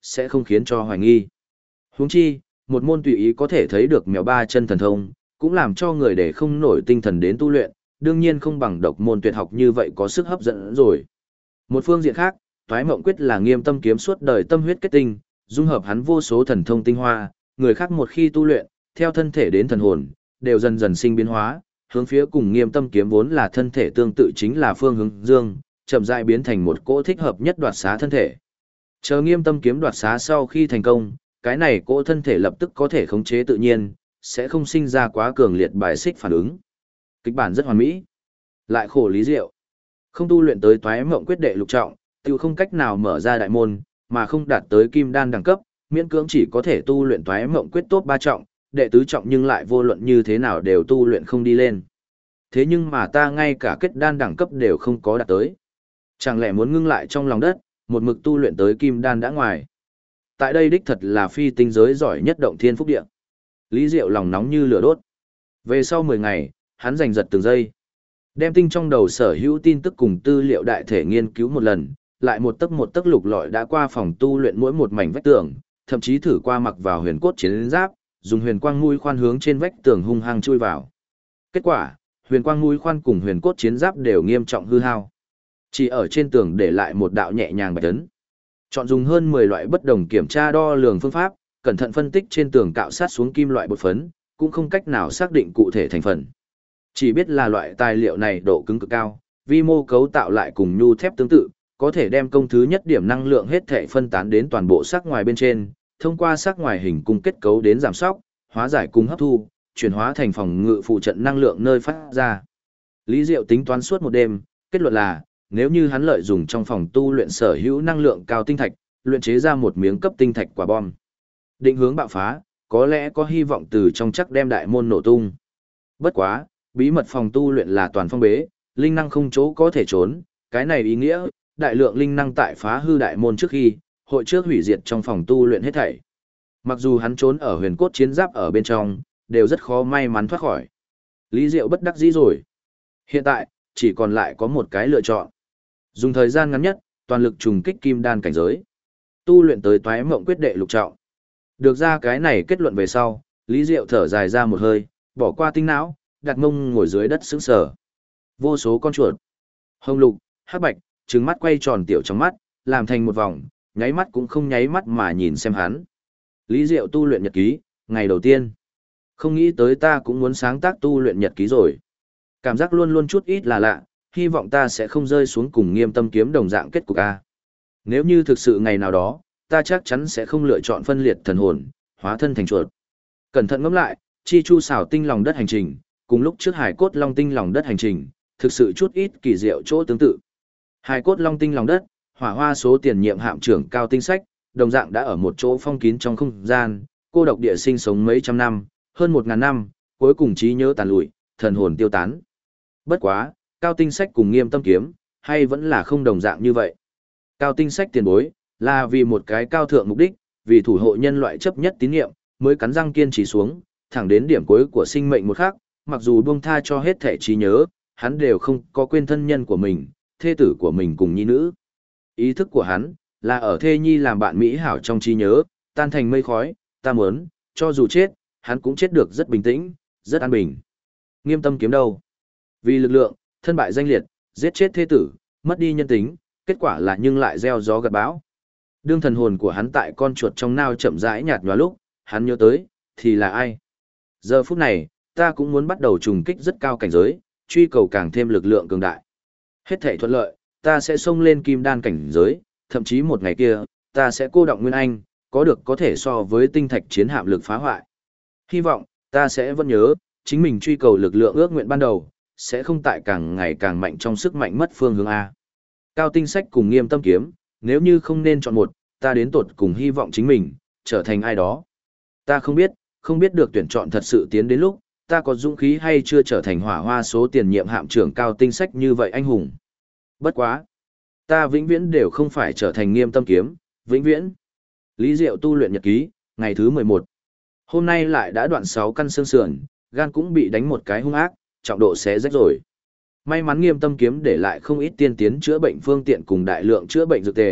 sẽ không khiến cho hoài nghi. Huống chi, một môn tùy ý có thể thấy được mèo ba chân thần thông, cũng làm cho người để không nổi tinh thần đến tu luyện, đương nhiên không bằng độc môn tuyệt học như vậy có sức hấp dẫn rồi. Một phương diện khác, Toái Mộng Quyết là Nghiêm Tâm kiếm suốt đời tâm huyết kết tinh, dung hợp hắn vô số thần thông tinh hoa, người khác một khi tu luyện, theo thân thể đến thần hồn, đều dần dần sinh biến hóa, hướng phía cùng Nghiêm Tâm kiếm vốn là thân thể tương tự chính là phương hướng dương, chậm rãi biến thành một cỗ thích hợp nhất đoạt xá thân thể. Chờ Nghiêm Tâm kiếm đoạt xá sau khi thành công, cái này cỗ thân thể lập tức có thể khống chế tự nhiên, sẽ không sinh ra quá cường liệt bài xích phản ứng. Kịch bản rất hoàn mỹ. Lại khổ Lý Diệu. Không tu luyện tới Toái Mộng Quyết đệ lục trọng, tiêu không cách nào mở ra đại môn, mà không đạt tới kim đan đẳng cấp, miễn cưỡng chỉ có thể tu luyện Toái Mộng Quyết top 3 trọng, đệ tứ trọng nhưng lại vô luận như thế nào đều tu luyện không đi lên. Thế nhưng mà ta ngay cả kết đan đẳng cấp đều không có đạt tới. Chẳng lẽ muốn ngưng lại trong lòng đất, một mực tu luyện tới kim đan đã ngoài. Tại đây đích thật là phi tinh giới giỏi nhất động thiên phúc địa. Lý Diệu lòng nóng như lửa đốt. Về sau 10 ngày, hắn giành giật từng giây. Đem tinh trong đầu sở hữu tin tức cùng tư liệu đại thể nghiên cứu một lần, lại một tấc lục lọi đã qua phòng tu luyện mỗi một mảnh vách tường, thậm chí thử qua mặc vào huyền cốt chiến giáp, dùng huyền quang mũi khoan hướng trên vách tường hung hăng chui vào. Kết quả, huyền quang mũi khoan cùng huyền cốt chiến giáp đều nghiêm trọng hư hao. Chỉ ở trên tường để lại một đạo nhẹ nhàng bạch ấn. Chọn dùng hơn 10 loại bất đồng kiểm tra đo lường phương pháp, cẩn thận phân tích trên tường cạo sát xuống kim loại bột phấn, cũng không cách nào xác định cụ thể thành phần. Chỉ biết là loại tài liệu này độ cứng cực cao, vi mô cấu tạo lại cùng nhu thép tương tự, có thể đem công thứ nhất điểm năng lượng hết thể phân tán đến toàn bộ sắc ngoài bên trên, thông qua sắc ngoài hình cung kết cấu đến giảm sóc, hóa giải cung hấp thu, chuyển hóa thành phòng ngự phụ trận năng lượng nơi phát ra. Lý Diệu tính toán suốt một đêm, kết luận là, nếu như hắn lợi dụng trong phòng tu luyện sở hữu năng lượng cao tinh thạch, luyện chế ra một miếng cấp tinh thạch quả bom. Định hướng bạo phá, có lẽ có hy vọng từ trong chắc đem đại môn nổ tung. Bất quá, bí mật phòng tu luyện là toàn phong bế, linh năng không chỗ có thể trốn, cái này ý nghĩa, đại lượng linh năng tại phá hư đại môn trước khi, hội trước hủy diệt trong phòng tu luyện hết thảy. Mặc dù hắn trốn ở huyền cốt chiến giáp ở bên trong, đều rất khó may mắn thoát khỏi. Lý Diệu bất đắc dĩ rồi. Hiện tại, chỉ còn lại có một cái lựa chọn. Dùng thời gian ngắn nhất, toàn lực trùng kích kim đan cảnh giới. Tu luyện tới Toái Mộng Quyết đệ lục trọng. Được ra cái này kết luận về sau, Lý Diệu thở dài ra một hơi, bỏ qua tinh não, đặt mông ngồi dưới đất sững sờ. Vô số con chuột, hồng lục, hắc bạch, trừng mắt quay tròn tiểu trong mắt, làm thành một vòng, nháy mắt cũng không nháy mắt mà nhìn xem hắn. Lý Diệu tu luyện nhật ký, ngày đầu tiên. Không nghĩ tới ta cũng muốn sáng tác tu luyện nhật ký rồi. Cảm giác luôn luôn chút ít là lạ, hy vọng ta sẽ không rơi xuống cùng Nghiêm Tâm kiếm đồng dạng kết cục a. Nếu như thực sự ngày nào đó, ta chắc chắn sẽ không lựa chọn phân liệt thần hồn, hóa thân thành chuột. Cẩn thận ngẫm lại, chi chu xảo tinh lòng đất hành trình, cùng lúc trước hải cốt long tinh lòng đất hành trình, thực sự chút ít kỳ diệu chỗ tương tự. Hải cốt long tinh lòng đất, hỏa hoa số tiền nhiệm hạm trưởng cao tinh sách, đồng dạng đã ở một chỗ phong kín trong không gian, cô độc địa sinh sống mấy trăm năm, hơn 1000 năm, cuối cùng trí nhớ tàn lụi, thần hồn tiêu tán. Bất quá, cao tinh sách cùng Nghiêm Tâm kiếm, hay vẫn là không đồng dạng như vậy. Cao tinh sách tiền bối, là vì một cái cao thượng mục đích, vì thủ hộ nhân loại chấp nhất tín nhiệm, mới cắn răng kiên trì xuống, thẳng đến điểm cuối của sinh mệnh một khắc, mặc dù buông tha cho hết thể trí nhớ, hắn đều không có quên thân nhân của mình, thê tử của mình cùng nhi nữ. Ý thức của hắn, là ở thê nhi làm bạn mỹ hảo trong trí nhớ, tan thành mây khói, ta muốn, cho dù chết, hắn cũng chết được rất bình tĩnh, rất an bình. Nghiêm Tâm kiếm đâu? Vì lực lượng, thân bại danh liệt, giết chết thê tử, mất đi nhân tính, kết quả là nhưng lại gieo gió gặt bão. Đương thần hồn của hắn tại con chuột trong nao chậm rãi nhạt nhòa lúc, hắn nhớ tới, thì là ai? Giờ phút này, ta cũng muốn bắt đầu trùng kích rất cao cảnh giới, truy cầu càng thêm lực lượng cường đại. Hết thảy thuận lợi, ta sẽ xông lên kim đan cảnh giới, thậm chí một ngày kia, ta sẽ cô động Nguyên Anh, có thể so với tinh thạch chiến hạm lực phá hoại. Hy vọng, ta sẽ vẫn nhớ, chính mình truy cầu lực lượng ước nguyện ban đầu, sẽ không tại càng ngày càng mạnh trong sức mạnh mất phương hướng A. Cao tinh sách cùng Nghiêm Tâm kiếm, nếu như không nên chọn một, ta đến tột cùng hy vọng chính mình, trở thành ai đó. Ta không biết được tuyển chọn thật sự tiến đến lúc, ta có dũng khí hay chưa trở thành hỏa hoa số tiền nhiệm hạm trưởng cao tinh sách như vậy anh hùng. Bất quá. Ta vĩnh viễn đều không phải trở thành Nghiêm Tâm kiếm, vĩnh viễn. Lý Diệu tu luyện nhật ký, ngày thứ 11. Hôm nay lại đã đoạn 6 căn xương sườn, gan cũng bị đánh một cái hung ác, trọng độ xé rách rồi. May mắn Nghiêm Tâm kiếm để lại không ít tiên tiến chữa bệnh phương tiện cùng đại lượng chữa bệnh dược tề,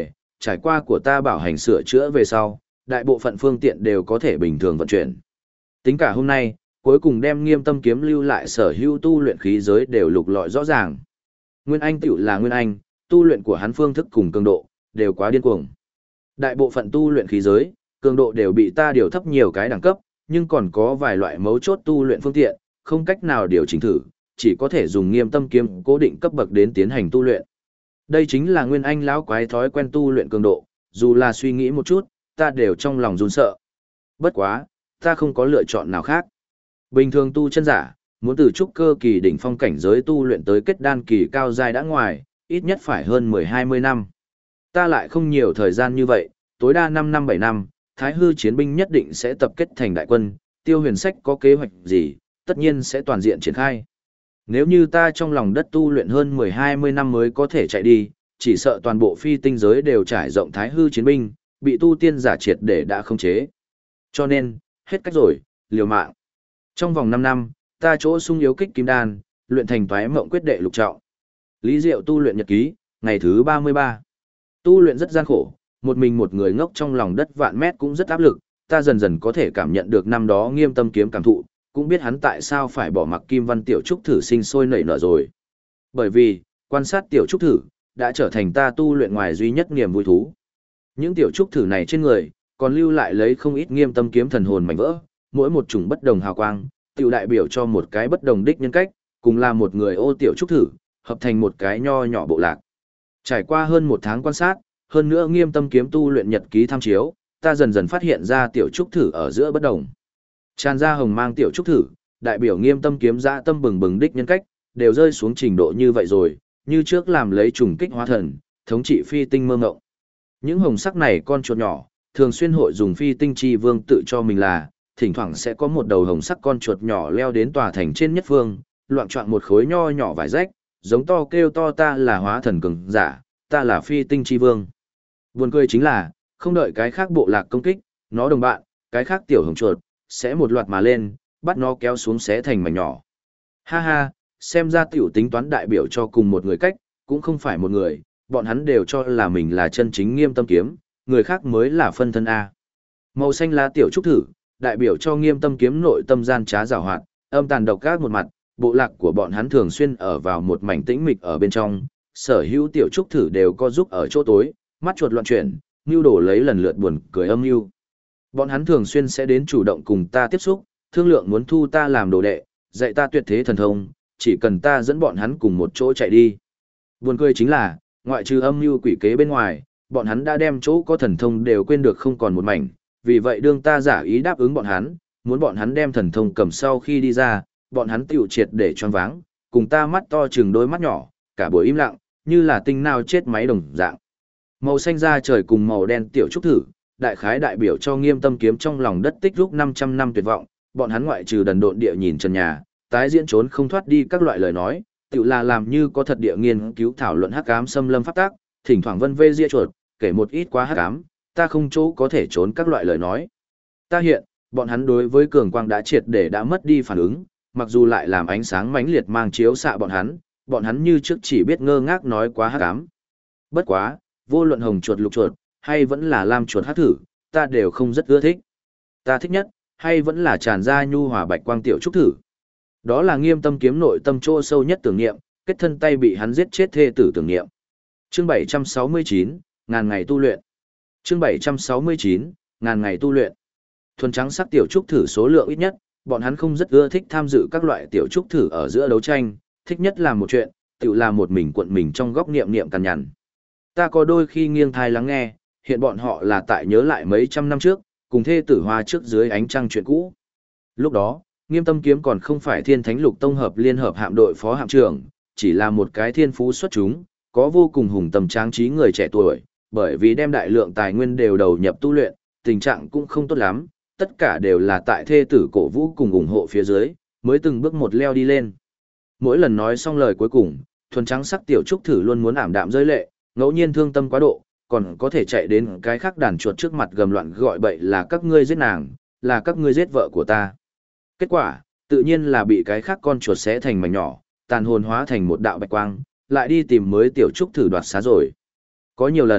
trải qua của ta bảo hành sửa chữa về sau, đại bộ phận phương tiện đều có thể bình thường vận chuyển. Tính cả hôm nay, cuối cùng đem Nghiêm Tâm kiếm lưu lại sở hữu tu luyện khí giới đều lục lọi rõ ràng. Nguyên Anh tiểu là Nguyên Anh, tu luyện của hắn phương thức cùng cường độ đều quá điên cuồng. Đại bộ phận tu luyện khí giới, cường độ đều bị ta điều thấp nhiều cái đẳng cấp, nhưng còn có vài loại mấu chốt tu luyện phương tiện, không cách nào điều chỉnh thử, chỉ có thể dùng Nghiêm Tâm kiếm cố định cấp bậc đến tiến hành tu luyện. Đây chính là Nguyên Anh lão quái thói quen tu luyện cường độ, dù là suy nghĩ một chút, ta đều trong lòng run sợ. Bất quá, ta không có lựa chọn nào khác. Bình thường tu chân giả, muốn từ trúc cơ kỳ đỉnh phong cảnh giới tu luyện tới kết đan kỳ cao giai đã ngoài, ít nhất phải hơn 10-20 năm. Ta lại không nhiều thời gian như vậy, tối đa 5 năm 7 năm, Thái Hư chiến binh nhất định sẽ tập kết thành đại quân, Tiêu Huyền Sách có kế hoạch gì, tất nhiên sẽ toàn diện triển khai. Nếu như ta trong lòng đất tu luyện hơn 10-20 năm mới có thể chạy đi, chỉ sợ toàn bộ phi tinh giới đều trải rộng Thái Hư chiến binh, bị tu tiên giả triệt để đã khống chế. Cho nên, hết cách rồi, liều mạng. Trong vòng 5 năm, ta chỗ sung yếu kích kim đan, luyện thành toái mộng quyết đệ lục trọng. Lý Diệu tu luyện nhật ký, ngày thứ 33. Tu luyện rất gian khổ, một mình một người ngốc trong lòng đất vạn mét cũng rất áp lực, ta dần dần có thể cảm nhận được năm đó Nghiêm Tâm kiếm cảm thụ, cũng biết hắn tại sao phải bỏ mặc Kim Văn tiểu trúc thử sinh sôi nảy nở rồi. Bởi vì, quan sát tiểu trúc thử, đã trở thành ta tu luyện ngoài duy nhất niềm vui thú. Những tiểu trúc thử này trên người, còn lưu lại lấy không ít Nghiêm Tâm kiếm thần hồn mảnh vỡ, mỗi một chủng bất đồng hào quang, tiểu đại biểu cho một cái bất đồng đích nhân cách, cùng là một người ô tiểu trúc thử, hợp thành một cái nho nhỏ bộ lạc. Trải qua hơn một tháng quan sát, hơn nữa Nghiêm Tâm kiếm tu luyện nhật ký tham chiếu, ta dần dần phát hiện ra tiểu trúc thử ở giữa bất đồng. Tràn ra hồng mang tiểu trúc thử, đại biểu Nghiêm Tâm kiếm dã tâm bừng bừng đích nhân cách, đều rơi xuống trình độ như vậy rồi, như trước làm lấy trùng kích hóa thần, thống trị phi tinh mơ ngộng. Những hồng sắc này con chuột nhỏ, thường xuyên hội dùng phi tinh chi vương tự cho mình là, thỉnh thoảng sẽ có một đầu hồng sắc con chuột nhỏ leo đến tòa thành trên nhất phương, loạn choạng một khối nho nhỏ vải rách, giống to kêu to ta là hóa thần cường giả, ta là phi tinh chi vương. Buồn cười chính là, không đợi cái khác bộ lạc công kích, nó đồng bạn, cái khác tiểu hồng chuột, sẽ một loạt mà lên, bắt nó kéo xuống xé thành mảnh nhỏ. Ha ha, xem ra tiểu tính toán đại biểu cho cùng một người cách, cũng không phải một người, bọn hắn đều cho là mình là chân chính Nghiêm Tâm kiếm, người khác mới là phân thân A. Màu xanh lá tiểu trúc thử, đại biểu cho Nghiêm Tâm kiếm nội tâm gian trá giảo hoạt, âm tàn độc ác một mặt, bộ lạc của bọn hắn thường xuyên ở vào một mảnh tĩnh mịch ở bên trong, sở hữu tiểu trúc thử đều có giúp ở chỗ tối, mắt chuột loạn chuyển, mưu đổ lấy lần lượt buồn cười âm mưu. Bọn hắn thường xuyên sẽ đến chủ động cùng ta tiếp xúc, thương lượng muốn thu ta làm đồ đệ, dạy ta tuyệt thế thần thông, chỉ cần ta dẫn bọn hắn cùng một chỗ chạy đi. Buồn cười chính là, ngoại trừ âm mưu quỷ kế bên ngoài, bọn hắn đã đem chỗ có thần thông đều quên được không còn một mảnh, vì vậy đương ta giả ý đáp ứng bọn hắn, muốn bọn hắn đem thần thông cầm sau khi đi ra, bọn hắn tiểu triệt để choáng váng, cùng ta mắt to chừng đôi mắt nhỏ, cả buổi im lặng, như là tinh nào chết máy đồng dạng. Màu xanh da trời cùng màu đen tiểu trúc thử, đại khái đại biểu cho Nghiêm Tâm kiếm trong lòng đất tích lúc 500 năm tuyệt vọng, bọn hắn ngoại trừ đần độn địa nhìn trần nhà, tái diễn trốn không thoát đi các loại lời nói, tự là làm như có thật địa nghiên cứu thảo luận hắc ám xâm lâm pháp tác, thỉnh thoảng vân vê ria chuột, kể một ít quá hắc ám, ta không chỗ có thể trốn các loại lời nói. Ta hiện, bọn hắn đối với cường quang đã triệt để đã mất đi phản ứng, mặc dù lại làm ánh sáng mãnh liệt mang chiếu xạ bọn hắn như trước chỉ biết ngơ ngác nói quá hắc ám. Bất quá, vô luận hồng chuột lục chuột, hay vẫn là lam chuột hắc thử, ta đều không rất ưa thích. Ta thích nhất, hay vẫn là tràn ra nhu hòa bạch quang tiểu trúc thử. Đó là Nghiêm Tâm kiếm nội tâm chỗ sâu nhất tưởng niệm, kết thân tay bị hắn giết chết thê tử tưởng niệm. Chương 769, ngàn ngày tu luyện. Chương 769, ngàn ngày tu luyện. Thuần trắng sắc tiểu trúc thử số lượng ít nhất, bọn hắn không rất ưa thích tham dự các loại tiểu trúc thử ở giữa đấu tranh, thích nhất là một chuyện, tự là một mình cuộn mình trong góc niệm niệm cằn nhằn. Ta có đôi khi nghiêng thai lắng nghe, hiện bọn họ là tại nhớ lại mấy trăm năm trước, cùng thê tử hoa trước dưới ánh trăng chuyện cũ. Lúc đó, Nghiêm Tâm kiếm còn không phải Thiên Thánh Lục Tông hợp liên hợp hạm đội phó hạm trưởng, chỉ là một cái thiên phú xuất chúng, có vô cùng hùng tầm tráng trí người trẻ tuổi, bởi vì đem đại lượng tài nguyên đều đầu nhập tu luyện, tình trạng cũng không tốt lắm, tất cả đều là tại thê tử cổ vũ cùng ủng hộ phía dưới, mới từng bước một leo đi lên. Mỗi lần nói xong lời cuối cùng, thuần trắng sắc tiểu trúc thử luôn muốn ảm đạm rơi lệ, ngẫu nhiên thương tâm quá độ, còn có thể chạy đến cái khác đàn chuột trước mặt gầm loạn gọi bậy là các ngươi giết nàng, là các ngươi giết vợ của ta. Kết quả, tự nhiên là bị cái khác con chuột xé thành mảnh nhỏ, tàn hồn hóa thành một đạo bạch quang, lại đi tìm mới tiểu trúc thử đoạt xá rồi. Có nhiều lần,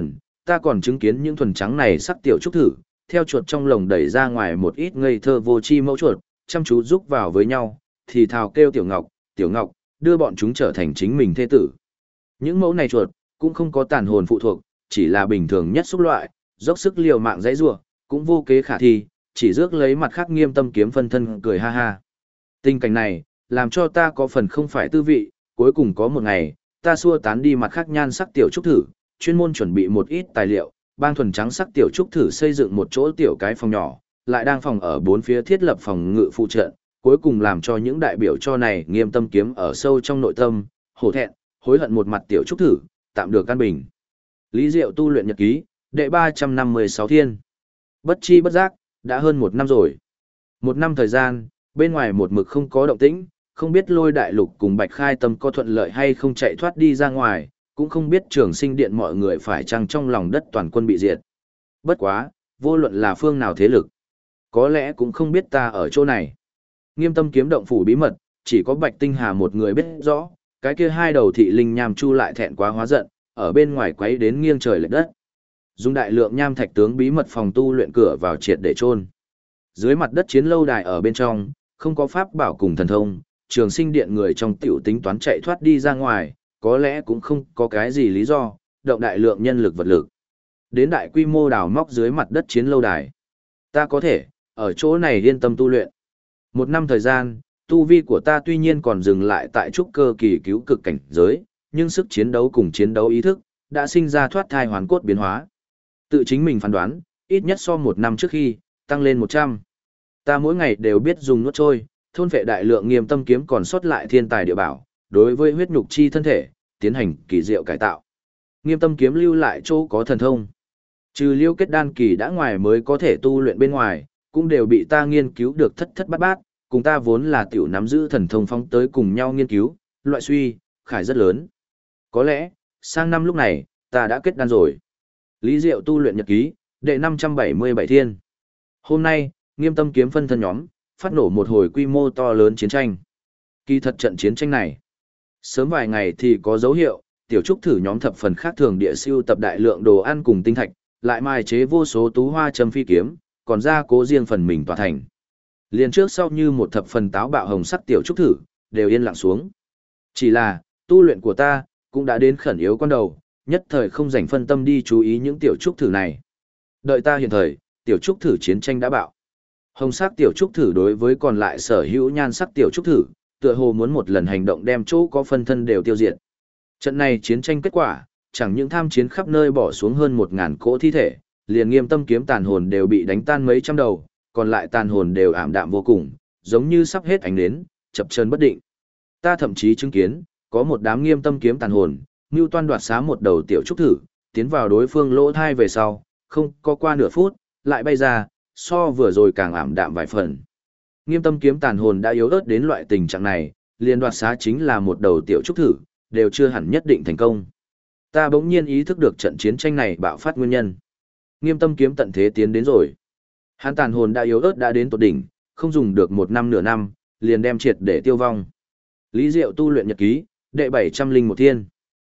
ta còn chứng kiến những thuần trắng này sắc tiểu trúc thử, theo chuột trong lồng đẩy ra ngoài một ít ngây thơ vô tri mẫu chuột, chăm chú rúc vào với nhau, thì thào kêu Tiểu Ngọc, đưa bọn chúng trở thành chính mình thê tử. Những mẫu này chuột, cũng không có tàn hồn phụ thuộc, chỉ là bình thường nhất xúc loại, dốc sức liều mạng dãy rủa, cũng vô kế khả thi, chỉ rước lấy mặt khác Nghiêm Tâm Kiếm phân thân cười ha ha. Tình cảnh này, làm cho ta có phần không phải tư vị, cuối cùng có một ngày, ta xua tán đi mặt khác nhan sắc tiểu trúc thử, chuyên môn chuẩn bị một ít tài liệu, bang thuần trắng sắc tiểu trúc thử xây dựng một chỗ tiểu cái phòng nhỏ, lại đang phòng ở bốn phía thiết lập phòng ngự phụ trận, cuối cùng làm cho những đại biểu cho này Nghiêm Tâm Kiếm ở sâu trong nội tâm, hổ thẹn, hối hận một mặt tiểu trúc thử, tạm được căn bình. Lý Diệu tu luyện nhật ký, đệ 356 thiên. Bất chi bất giác, đã hơn một năm rồi. Một năm thời gian, bên ngoài một mực không có động tĩnh, không biết Lôi Đại Lục cùng Bạch Khai Tâm có thuận lợi hay không chạy thoát đi ra ngoài, cũng không biết Trường Sinh Điện mọi người phải chăng trong lòng đất toàn quân bị diệt. Bất quá, vô luận là phương nào thế lực, có lẽ cũng không biết ta ở chỗ này. Nghiêm Tâm Kiếm động phủ bí mật, chỉ có Bạch Tinh Hà một người biết rõ, cái kia hai đầu thị linh nham chu lại thẹn quá hóa giận, ở bên ngoài quấy đến nghiêng trời lệch đất. Dùng đại lượng nham thạch tướng bí mật phòng tu luyện cửa vào triệt để chôn. Dưới mặt đất chiến lâu đài ở bên trong, không có pháp bảo cùng thần thông, Trường Sinh Điện người trong tiểu tính toán chạy thoát đi ra ngoài, có lẽ cũng không có cái gì lý do, động đại lượng nhân lực vật lực. Đến đại quy mô đào móc dưới mặt đất chiến lâu đài. Ta có thể, ở chỗ này yên tâm tu luyện. Một năm thời gian, tu vi của ta tuy nhiên còn dừng lại tại trúc cơ kỳ cứu cực cảnh giới, nhưng sức chiến đấu cùng chiến đấu ý thức, đã sinh ra thoát thai hoàn cốt biến hóa. Tự chính mình phán đoán, ít nhất so một năm trước khi, tăng lên 100. Ta mỗi ngày đều biết dùng nuốt trôi, thôn phệ đại lượng Nghiêm Tâm Kiếm còn sót lại thiên tài địa bảo, đối với huyết nhục chi thân thể, tiến hành kỳ diệu cải tạo. Nghiêm Tâm Kiếm lưu lại chỗ có thần thông. Trừ Liêu Kết Đan kỳ đã ngoài mới có thể tu luyện bên ngoài, cũng đều bị ta nghiên cứu được thất thất bát bát, cùng ta vốn là tiểu nắm giữ thần thông phóng tới cùng nhau nghiên cứu, loại suy, khải rất lớn. Có lẽ, sang năm lúc này, ta đã kết đan rồi. Lý Diệu tu luyện nhật ký, đệ 577 thiên. Hôm nay, Nghiêm Tâm Kiếm phân thân nhóm, phát nổ một hồi quy mô to lớn chiến tranh. Kỳ thật trận chiến tranh này, sớm vài ngày thì có dấu hiệu, tiểu trúc thử nhóm thập phần khác thường địa siêu tập đại lượng đồ ăn cùng tinh thạch, lại mài chế vô số tú hoa châm phi kiếm, còn ra cố riêng phần mình tỏa thành. Liền trước sau như một thập phần táo bạo hồng sắc tiểu trúc thử, đều yên lặng xuống. Chỉ là, tu luyện của ta, cũng đã đến khẩn yếu con đầu, nhất thời không dành phân tâm đi chú ý những tiểu trúc thử này. Đợi ta hiện thời, tiểu trúc thử chiến tranh đã bạo. Hồng sắc tiểu trúc thử đối với còn lại sở hữu nhan sắc tiểu trúc thử, tựa hồ muốn một lần hành động đem chỗ có phân thân đều tiêu diệt. Trận này chiến tranh kết quả, chẳng những tham chiến khắp nơi bỏ xuống hơn 1000 cỗ thi thể, liền Nghiêm Tâm Kiếm tàn hồn đều bị đánh tan mấy trăm đầu, còn lại tàn hồn đều ảm đạm vô cùng, giống như sắp hết ánh nến, chập chờn bất định. Ta thậm chí chứng kiến, có một đám Nghiêm Tâm Kiếm tàn hồn, mưu toan đoạt xá một đầu tiểu trúc thử, tiến vào đối phương lỗ thai về sau, không có qua nửa phút, lại bay ra, so vừa rồi càng ảm đạm vài phần. Nghiêm Tâm Kiếm tàn hồn đã yếu ớt đến loại tình trạng này, liền đoạt xá chính là một đầu tiểu trúc thử, đều chưa hẳn nhất định thành công. Ta bỗng nhiên ý thức được trận chiến tranh này bạo phát nguyên nhân. Nghiêm Tâm Kiếm tận thế tiến đến rồi. Hắn tàn hồn đã yếu ớt đã đến tột đỉnh, không dùng được một năm nửa năm, liền đem triệt để tiêu vong. Lý Diệu tu luyện nhật ký, đệ 701 thiên.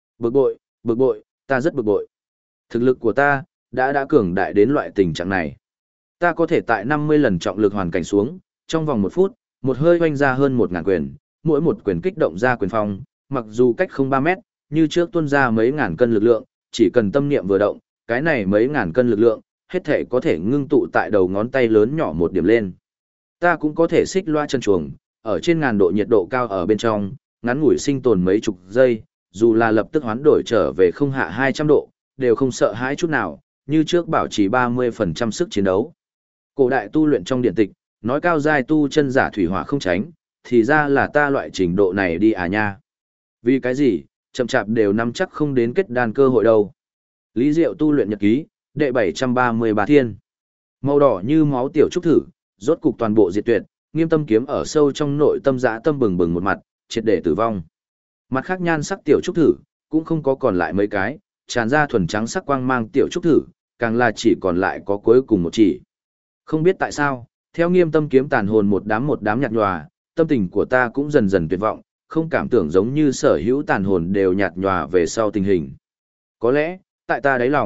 Bực bội, ta rất bực bội. Thực lực của ta, đã cường đại đến loại tình trạng này. Ta có thể tại 50 lần trọng lực hoàn cảnh xuống, trong vòng 1 phút, một hơi hoanh ra hơn 1000 quyền, mỗi một quyền kích động ra quyền phong, mặc dù cách không 3 mét, như trước tuôn ra mấy ngàn cân lực lượng, chỉ cần tâm niệm vừa động, cái này mấy ngàn cân lực lượng, hết thể có thể ngưng tụ tại đầu ngón tay lớn nhỏ một điểm lên. Ta cũng có thể xích loa chân chuồng, ở trên ngàn độ nhiệt độ cao ở bên trong, ngắn ngủi sinh tồn mấy chục giây, dù là lập tức hoán đổi trở về không hạ 200 độ, đều không sợ hãi chút nào, như trước bảo trì 30% sức chiến đấu. Cổ đại tu luyện trong điện tịch, nói cao giai tu chân giả thủy hỏa không tránh, thì ra là ta loại trình độ này đi à nha. Vì cái gì, chậm chạp đều nắm chắc không đến kết đan cơ hội đâu. Lý Diệu tu luyện nhật ký, đệ 733 thiên. Màu đỏ như máu tiểu trúc thử, rốt cục toàn bộ diệt tuyệt, Nghiêm Tâm Kiếm ở sâu trong nội tâm dã tâm bừng bừng một mặt, triệt để tử vong. Mặt khác nhan sắc tiểu trúc thử, cũng không có còn lại mấy cái, tràn ra thuần trắng sắc quang mang tiểu trúc thử, càng là chỉ còn lại có cuối cùng một chỉ. Không biết tại sao, theo Nghiêm Tâm Kiếm tàn hồn một đám nhạt nhòa, tâm tình của ta cũng dần dần tuyệt vọng, không cảm tưởng giống như sở hữu tàn hồn đều nhạt nhòa về sau tình hình. Có lẽ, tại ta đáy lòng,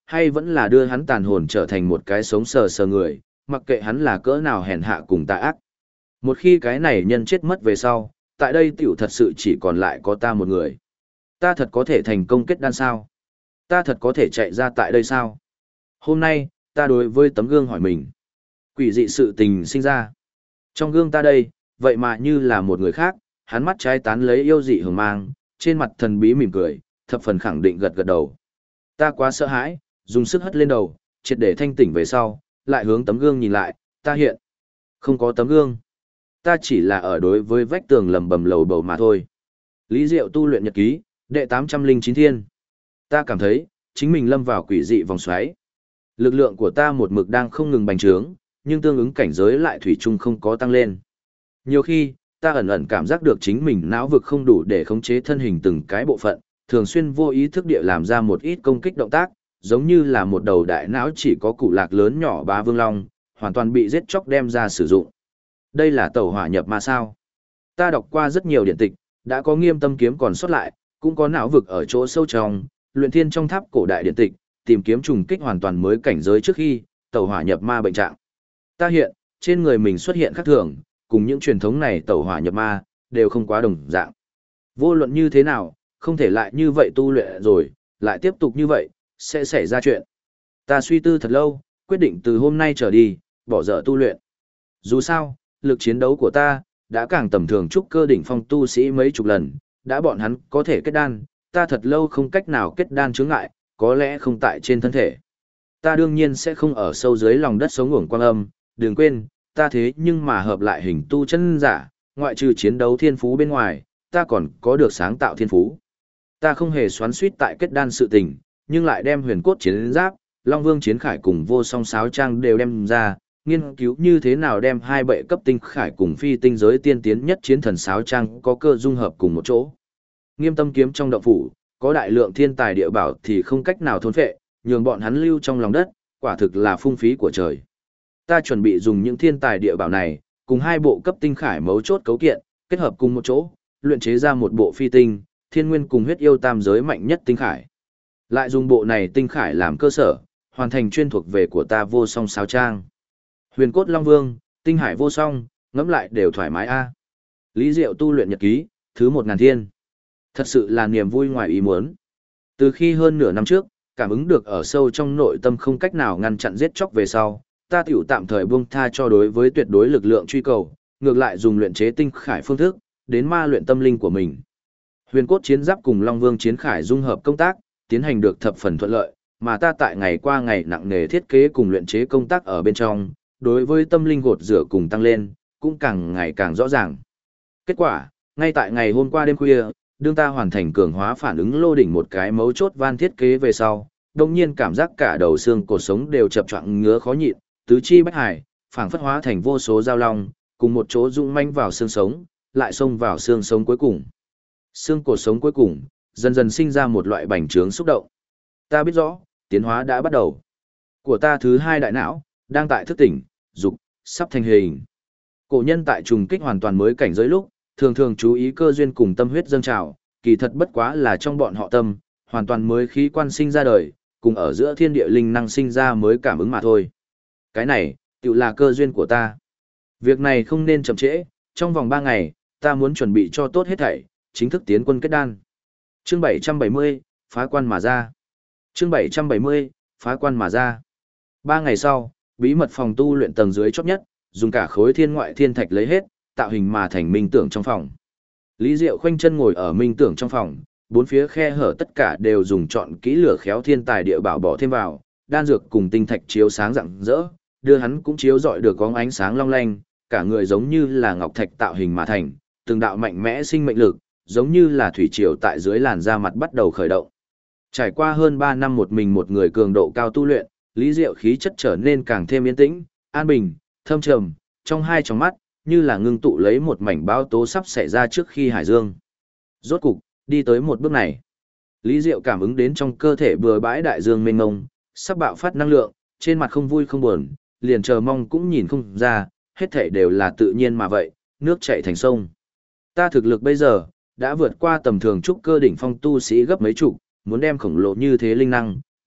Hay vẫn là đưa hắn tàn hồn trở thành một cái sống sờ sờ người, mặc kệ hắn là cỡ nào hèn hạ cùng tà ác. Một khi cái này nhân chết mất về sau, tại đây tiểu thật sự chỉ còn lại có ta một người. Ta thật có thể thành công kết đan sao? Ta thật có thể chạy ra tại đây sao? Hôm nay, ta đối với tấm gương hỏi mình. Quỷ dị sự tình sinh ra. Trong gương ta đây, vậy mà như là một người khác, hắn mắt trái tán lấy yêu dị hường mang, trên mặt thần bí mỉm cười, thập phần khẳng định gật gật đầu. Ta quá sợ hãi, dùng sức hất lên đầu, triệt để thanh tỉnh về sau, lại hướng tấm gương nhìn lại, ta hiện. Không có tấm gương. Ta chỉ là ở đối với vách tường lầm bầm lầu bầu mà thôi. Lý Diệu tu luyện nhật ký, đệ 809 thiên. Ta cảm thấy, chính mình lâm vào quỷ dị vòng xoáy. Lực lượng của ta một mực đang không ngừng bành trướng, nhưng tương ứng cảnh giới lại thủy chung không có tăng lên. Nhiều khi, ta ẩn ẩn cảm giác được chính mình não vực không đủ để khống chế thân hình từng cái bộ phận, thường xuyên vô ý thức địa làm ra một ít công kích động tác, giống như là một đầu đại não chỉ có củ lạc lớn nhỏ ba vương long, hoàn toàn bị giết chóc đem ra sử dụng. Đây là tẩu hỏa nhập ma sao? Ta đọc qua rất nhiều điển tịch, đã có Nghiêm Tâm kiếm còn sót lại, cũng có não vực ở chỗ sâu trong, luyện thiên trong tháp cổ đại điển tịch, tìm kiếm trùng kích hoàn toàn mới cảnh giới trước khi tẩu hỏa nhập ma bệnh trạng. Ta hiện, trên người mình xuất hiện khác thường, cùng những truyền thống này tẩu hỏa nhập ma, đều không quá đồng dạng. Vô luận như thế nào, không thể lại như vậy tu luyện rồi, lại tiếp tục như vậy, sẽ xảy ra chuyện. Ta suy tư thật lâu, quyết định từ hôm nay trở đi, bỏ dở tu luyện. Dù sao, lực chiến đấu của ta, đã càng tầm thường trúc cơ đỉnh phong tu sĩ mấy chục lần, đã bọn hắn có thể kết đan, ta thật lâu không cách nào kết đan chướng ngại, có lẽ không tại trên thân thể. Ta đương nhiên sẽ không ở sâu dưới lòng đất sống uổng quang âm, đừng quên, ta thế nhưng mà hợp lại hình tu chân giả, ngoại trừ chiến đấu thiên phú bên ngoài, ta còn có được sáng tạo thiên phú. Ta không hề xoắn suýt tại kết đan sự tình, nhưng lại đem huyền cốt chiến giáp, Long Vương chiến khải cùng vô song sáo trang đều đem ra, nghiên cứu như thế nào đem hai bệ cấp tinh khải cùng phi tinh giới tiên tiến nhất chiến thần sáo trang có cơ dung hợp cùng một chỗ. Nghiêm Tâm kiếm trong động phủ, có đại lượng thiên tài địa bảo thì không cách nào thôn phệ, nhường bọn hắn lưu trong lòng đất, quả thực là phung phí của trời. Ta chuẩn bị dùng những thiên tài địa bảo này, cùng hai bộ cấp tinh khải mấu chốt cấu kiện, kết hợp cùng một chỗ, luyện chế ra một bộ phi tinh, thiên nguyên cùng huyết yêu tam giới mạnh nhất tinh khải. Lại dùng bộ này tinh khải làm cơ sở, hoàn thành chuyên thuộc về của ta vô song sáo trang. Huyền cốt Long Vương, tinh hải vô song, ngẫm lại đều thoải mái a. Lý Diệu tu luyện nhật ký, thứ 1000 thiên. Thật sự là niềm vui ngoài ý muốn. Từ khi hơn nửa năm trước, cảm ứng được ở sâu trong nội tâm không cách nào ngăn chặn giết chóc về sau, ta tiểu tạm thời buông tha cho đối với tuyệt đối lực lượng truy cầu, ngược lại dùng luyện chế tinh khải phương thức, đến ma luyện tâm linh của mình. Huyền cốt chiến giáp cùng Long Vương chiến khải dung hợp công tác, tiến hành được thập phần thuận lợi, mà ta tại ngày qua ngày nặng nề thiết kế cùng luyện chế công tác ở bên trong, đối với tâm linh gột rửa cùng tăng lên, cũng càng ngày càng rõ ràng. Kết quả, ngay tại ngày hôm qua đêm khuya, đương ta hoàn thành cường hóa phản ứng lô đỉnh một cái mấu chốt van thiết kế về sau, đồng nhiên cảm giác cả đầu xương cột sống đều chập choạng ngứa khó nhịn, tứ chi bách hải, phảng phất hóa thành vô số dao long, cùng một chỗ rung manh vào xương sống, lại xông vào xương sống cuối cùng. Xương cột sống cuối cùng, dần dần sinh ra một loại bành trướng xúc động. Ta biết rõ, tiến hóa đã bắt đầu. Của ta thứ hai đại não, đang tại thức tỉnh, dục, sắp thành hình. Cổ nhân tại trùng kích hoàn toàn mới cảnh giới lúc, thường thường chú ý cơ duyên cùng tâm huyết dâng trào, kỳ thật bất quá là trong bọn họ tâm, hoàn toàn mới khí quan sinh ra đời, cùng ở giữa thiên địa linh năng sinh ra mới cảm ứng mà thôi. Cái này, tự là cơ duyên của ta. Việc này không nên chậm trễ, trong vòng 3 ngày, ta muốn chuẩn bị cho tốt hết thảy, chính thức tiến quân kết đan. Chương 770, phá quan mà ra. Chương 770, phá quan mà ra. 3 ngày sau, bí mật phòng tu luyện tầng dưới chót nhất, dùng cả khối thiên ngoại thiên thạch lấy hết, tạo hình mà thành minh tưởng trong phòng. Lý Diệu khoanh chân ngồi ở minh tưởng trong phòng, bốn phía khe hở tất cả đều dùng chọn kỹ lửa khéo thiên tài địa bảo bỏ thêm vào, đan dược cùng tinh thạch chiếu sáng rạng rỡ, đưa hắn cũng chiếu rọi được có ánh sáng long lanh, cả người giống như là ngọc thạch tạo hình mà thành, từng đạo mạnh mẽ sinh mệnh lực, giống như là thủy triều tại dưới làn da mặt bắt đầu khởi động. Trải qua hơn 3 năm một mình một người cường độ cao tu luyện, Lý Diệu khí chất trở nên càng thêm yên tĩnh, an bình, thâm trầm, trong hai tròng mắt, như là ngưng tụ lấy một mảnh bão tố sắp xảy ra trước khi hải dương. Rốt cục, đi tới một bước này. Lý Diệu cảm ứng đến trong cơ thể bừa bãi đại dương mênh mông, sắp bạo phát năng lượng, trên mặt không vui không buồn, liền chờ mong cũng nhìn không ra, hết thảy đều là tự nhiên mà vậy, nước chảy thành sông. Ta thực lực bây giờ, đã vượt qua tầm thường trúc cơ đỉnh phong tu sĩ gấp mấy chục, muốn đem khổng lồ như thế linh năng,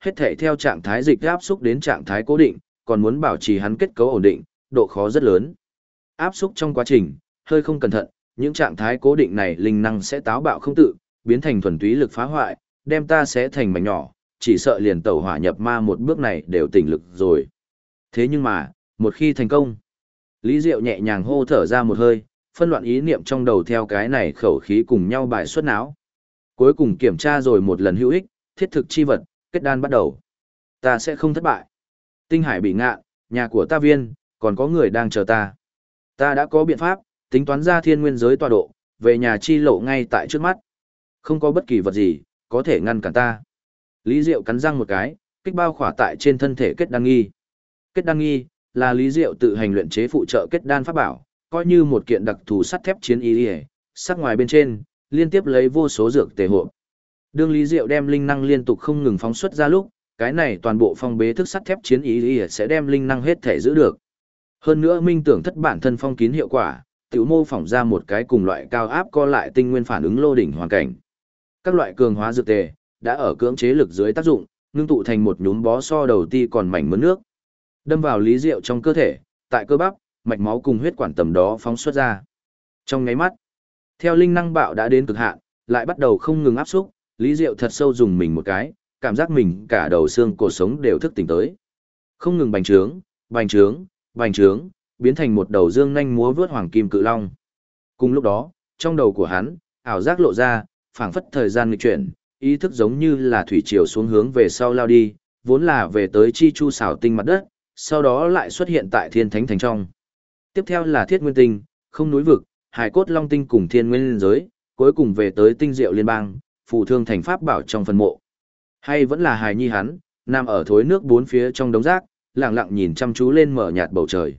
hết thể theo trạng thái dịch áp xúc đến trạng thái cố định, còn muốn bảo trì hắn kết cấu ổn định, độ khó rất lớn. Áp xúc trong quá trình, hơi không cẩn thận, những trạng thái cố định này linh năng sẽ táo bạo không tự, biến thành thuần túy lực phá hoại, đem ta sẽ thành mảnh nhỏ, chỉ sợ liền tẩu hỏa nhập ma một bước này đều tỉnh lực rồi. Thế nhưng mà, một khi thành công, Lý Diệu nhẹ nhàng hô thở ra một hơi, phân loạn ý niệm trong đầu theo cái này khẩu khí cùng nhau bài xuất não. Cuối cùng kiểm tra rồi một lần hữu ích, thiết thực chi vật, kết đan bắt đầu. Ta sẽ không thất bại. Tinh hải bị ngạ, nhà của ta viên, còn có người đang chờ ta. Ta đã có biện pháp, tính toán ra thiên nguyên giới tọa độ, về nhà chi lộ ngay tại trước mắt. Không có bất kỳ vật gì, có thể ngăn cản ta. Lý Diệu cắn răng một cái, kích bao khỏa tại trên thân thể kết đan nghi. Kết đan nghi, là Lý Diệu tự hành luyện chế phụ trợ kết đan pháp bảo, coi như một kiện đặc thù sắt thép chiến y, sắc ngoài bên trên, liên tiếp lấy vô số dược tề hộp. Đương Lý Diệu đem linh năng liên tục không ngừng phóng xuất ra lúc, cái này toàn bộ phong bế thức sắt thép chiến y sẽ đem linh năng hết thể giữ được. Hơn nữa minh tưởng thất bản thân phong kín hiệu quả, tiểu mô phỏng ra một cái cùng loại cao áp co lại tinh nguyên phản ứng lô đỉnh hoàn cảnh. Các loại cường hóa dược tề đã ở cưỡng chế lực dưới tác dụng, ngưng tụ thành một nhúm bó so đầu ti còn mảnh mớn nước. Đâm vào Lý Diệu trong cơ thể, tại cơ bắp, mạch máu cùng huyết quản tầm đó phóng xuất ra. Trong nháy mắt, theo linh năng bạo đã đến cực hạn, lại bắt đầu không ngừng áp xúc, Lý Diệu thật sâu dùng mình một cái, cảm giác mình cả đầu xương cột sống đều thức tỉnh tới. Không ngừng bành trướng, bành trướng, bành trướng, biến thành một đầu dương nhanh múa vướt hoàng kim cự long. Cùng lúc đó, trong đầu của hắn, ảo giác lộ ra, phảng phất thời gian nghịch chuyển, ý thức giống như là thủy triều xuống hướng về sau lao đi, vốn là về tới chi chu xảo tinh mặt đất, sau đó lại xuất hiện tại thiên thánh thành trong. Tiếp theo là thiết nguyên tinh, không núi vực, hải cốt long tinh cùng thiên nguyên giới, cuối cùng về tới tinh diệu liên bang, phù thương thành pháp bảo trong phần mộ. Hay vẫn là hài nhi hắn, nằm ở thối nước bốn phía trong đống rác, lặng lặng nhìn chăm chú lên mở nhạt bầu trời.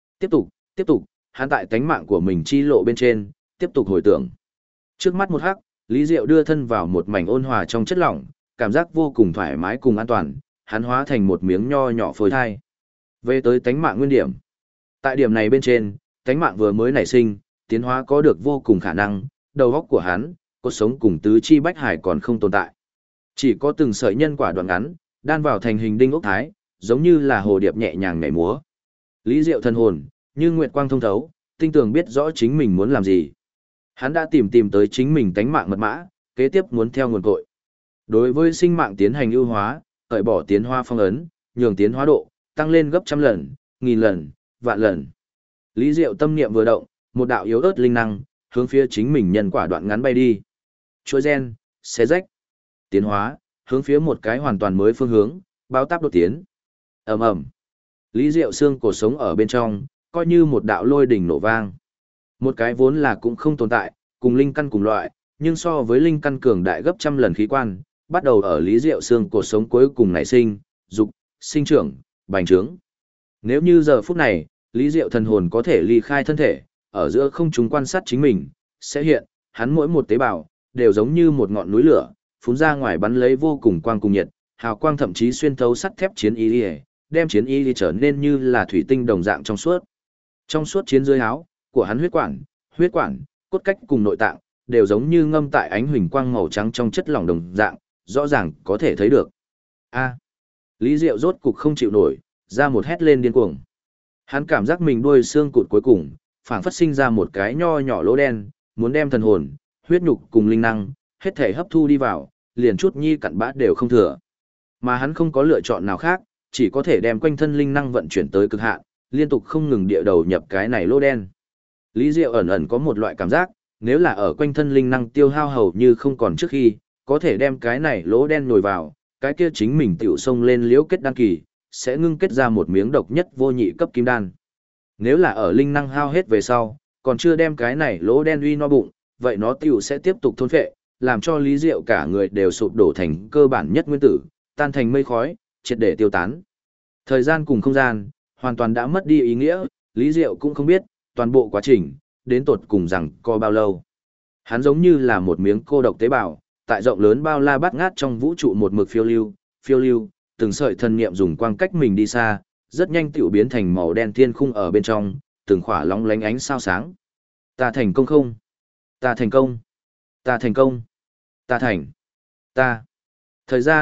Tiếp tục, hắn tại tánh mạng của mình chi lộ bên trên, tiếp tục hồi tưởng. Trước mắt một hắc, Lý Diệu đưa thân vào một mảnh ôn hòa trong chất lỏng, cảm giác vô cùng thoải mái cùng an toàn, hắn hóa thành một miếng nho nhỏ phôi thai. Về tới tánh mạng nguyên điểm. Tại điểm này bên trên, tánh mạng vừa mới nảy sinh, tiến hóa có được vô cùng khả năng, đầu óc của hắn, cột sống cùng tứ chi bách hải còn không tồn tại. Chỉ có từng sợi nhân quả đoạn ngắn, đan vào thành hình đinh ốc thái, giống như là hồ điệp nhẹ nhàng nhảy múa. Lý Diệu thân hồn, như nguyệt quang thông thấu, tinh tường biết rõ chính mình muốn làm gì. Hắn đã tìm tới chính mình tánh mạng mật mã, kế tiếp muốn theo nguồn cội. Đối với sinh mạng tiến hành ưu hóa, cởi bỏ tiến hóa phong ấn, nhường tiến hóa độ, tăng lên gấp trăm lần, nghìn lần, vạn lần. Lý Diệu tâm niệm vừa động, một đạo yếu ớt linh năng, hướng phía chính mình nhân quả đoạn ngắn bay đi. Chuỗi gen, xé rách, tiến hóa, hướng phía một cái hoàn toàn mới phương hướng, báo táp đột tiến. Ầm ầm. Lý Diệu xương cổ sống ở bên trong, coi như một đạo lôi đỉnh nổ vang. Một cái vốn là cũng không tồn tại, cùng linh căn cùng loại, nhưng so với linh căn cường đại gấp trăm lần khí quan, bắt đầu ở Lý Diệu xương cổ sống cuối cùng nảy sinh, dục, sinh trưởng, bành trướng. Nếu như giờ phút này, Lý Diệu thần hồn có thể ly khai thân thể, ở giữa không trung quan sát chính mình, sẽ hiện, hắn mỗi một tế bào, đều giống như một ngọn núi lửa, phun ra ngoài bắn lấy vô cùng quang cùng nhiệt, hào quang thậm chí xuyên thấu sắt thép chiến y, đem chiến y trở nên như là thủy tinh đồng dạng trong suốt. Trong suốt chiến dưới áo của hắn huyết quản, cốt cách cùng nội tạng, đều giống như ngâm tại ánh huỳnh quang màu trắng trong chất lỏng đồng dạng, rõ ràng có thể thấy được. A. Lý Diệu rốt cục không chịu nổi, ra một hét lên điên cuồng. Hắn cảm giác mình đuôi xương cụt cuối cùng, phảng phất sinh ra một cái nho nhỏ lỗ đen, muốn đem thần hồn, huyết nhục cùng linh năng, hết thể hấp thu đi vào, liền chút nhi cặn bã đều không thừa. Mà hắn không có lựa chọn nào khác, chỉ có thể đem quanh thân linh năng vận chuyển tới cực hạn, liên tục không ngừng địa đầu nhập cái này lỗ đen. Lý Diệu ẩn ẩn có một loại cảm giác, nếu là ở quanh thân linh năng tiêu hao hầu như không còn trước khi, có thể đem cái này lỗ đen nhồi vào, cái kia chính mình tiểu xông lên liễu kết đan kỳ, sẽ ngưng kết ra một miếng độc nhất vô nhị cấp kim đan. Nếu là ở linh năng hao hết về sau, còn chưa đem cái này lỗ đen uy no bụng, vậy nó tiểu sẽ tiếp tục thôn phệ, làm cho Lý Diệu cả người đều sụp đổ thành cơ bản nhất nguyên tử, tan thành mây khói, triệt để tiêu tán. Thời gian cùng không gian, hoàn toàn đã mất đi ý nghĩa, Lý Diệu cũng không biết, toàn bộ quá trình, đến tột cùng rằng có bao lâu. Hắn giống như là một miếng cô độc tế bào, tại rộng lớn bao la bát ngát trong vũ trụ một mực phiêu lưu, từng sợi thần niệm dùng quang cách mình đi xa, rất nhanh tiểu biến thành màu đen thiên khung ở bên trong, từng khỏa lóng lánh ánh sao sáng. Ta thành công không? Ta thành công. Ta thành công. Ta thành. Ta. Thời gian,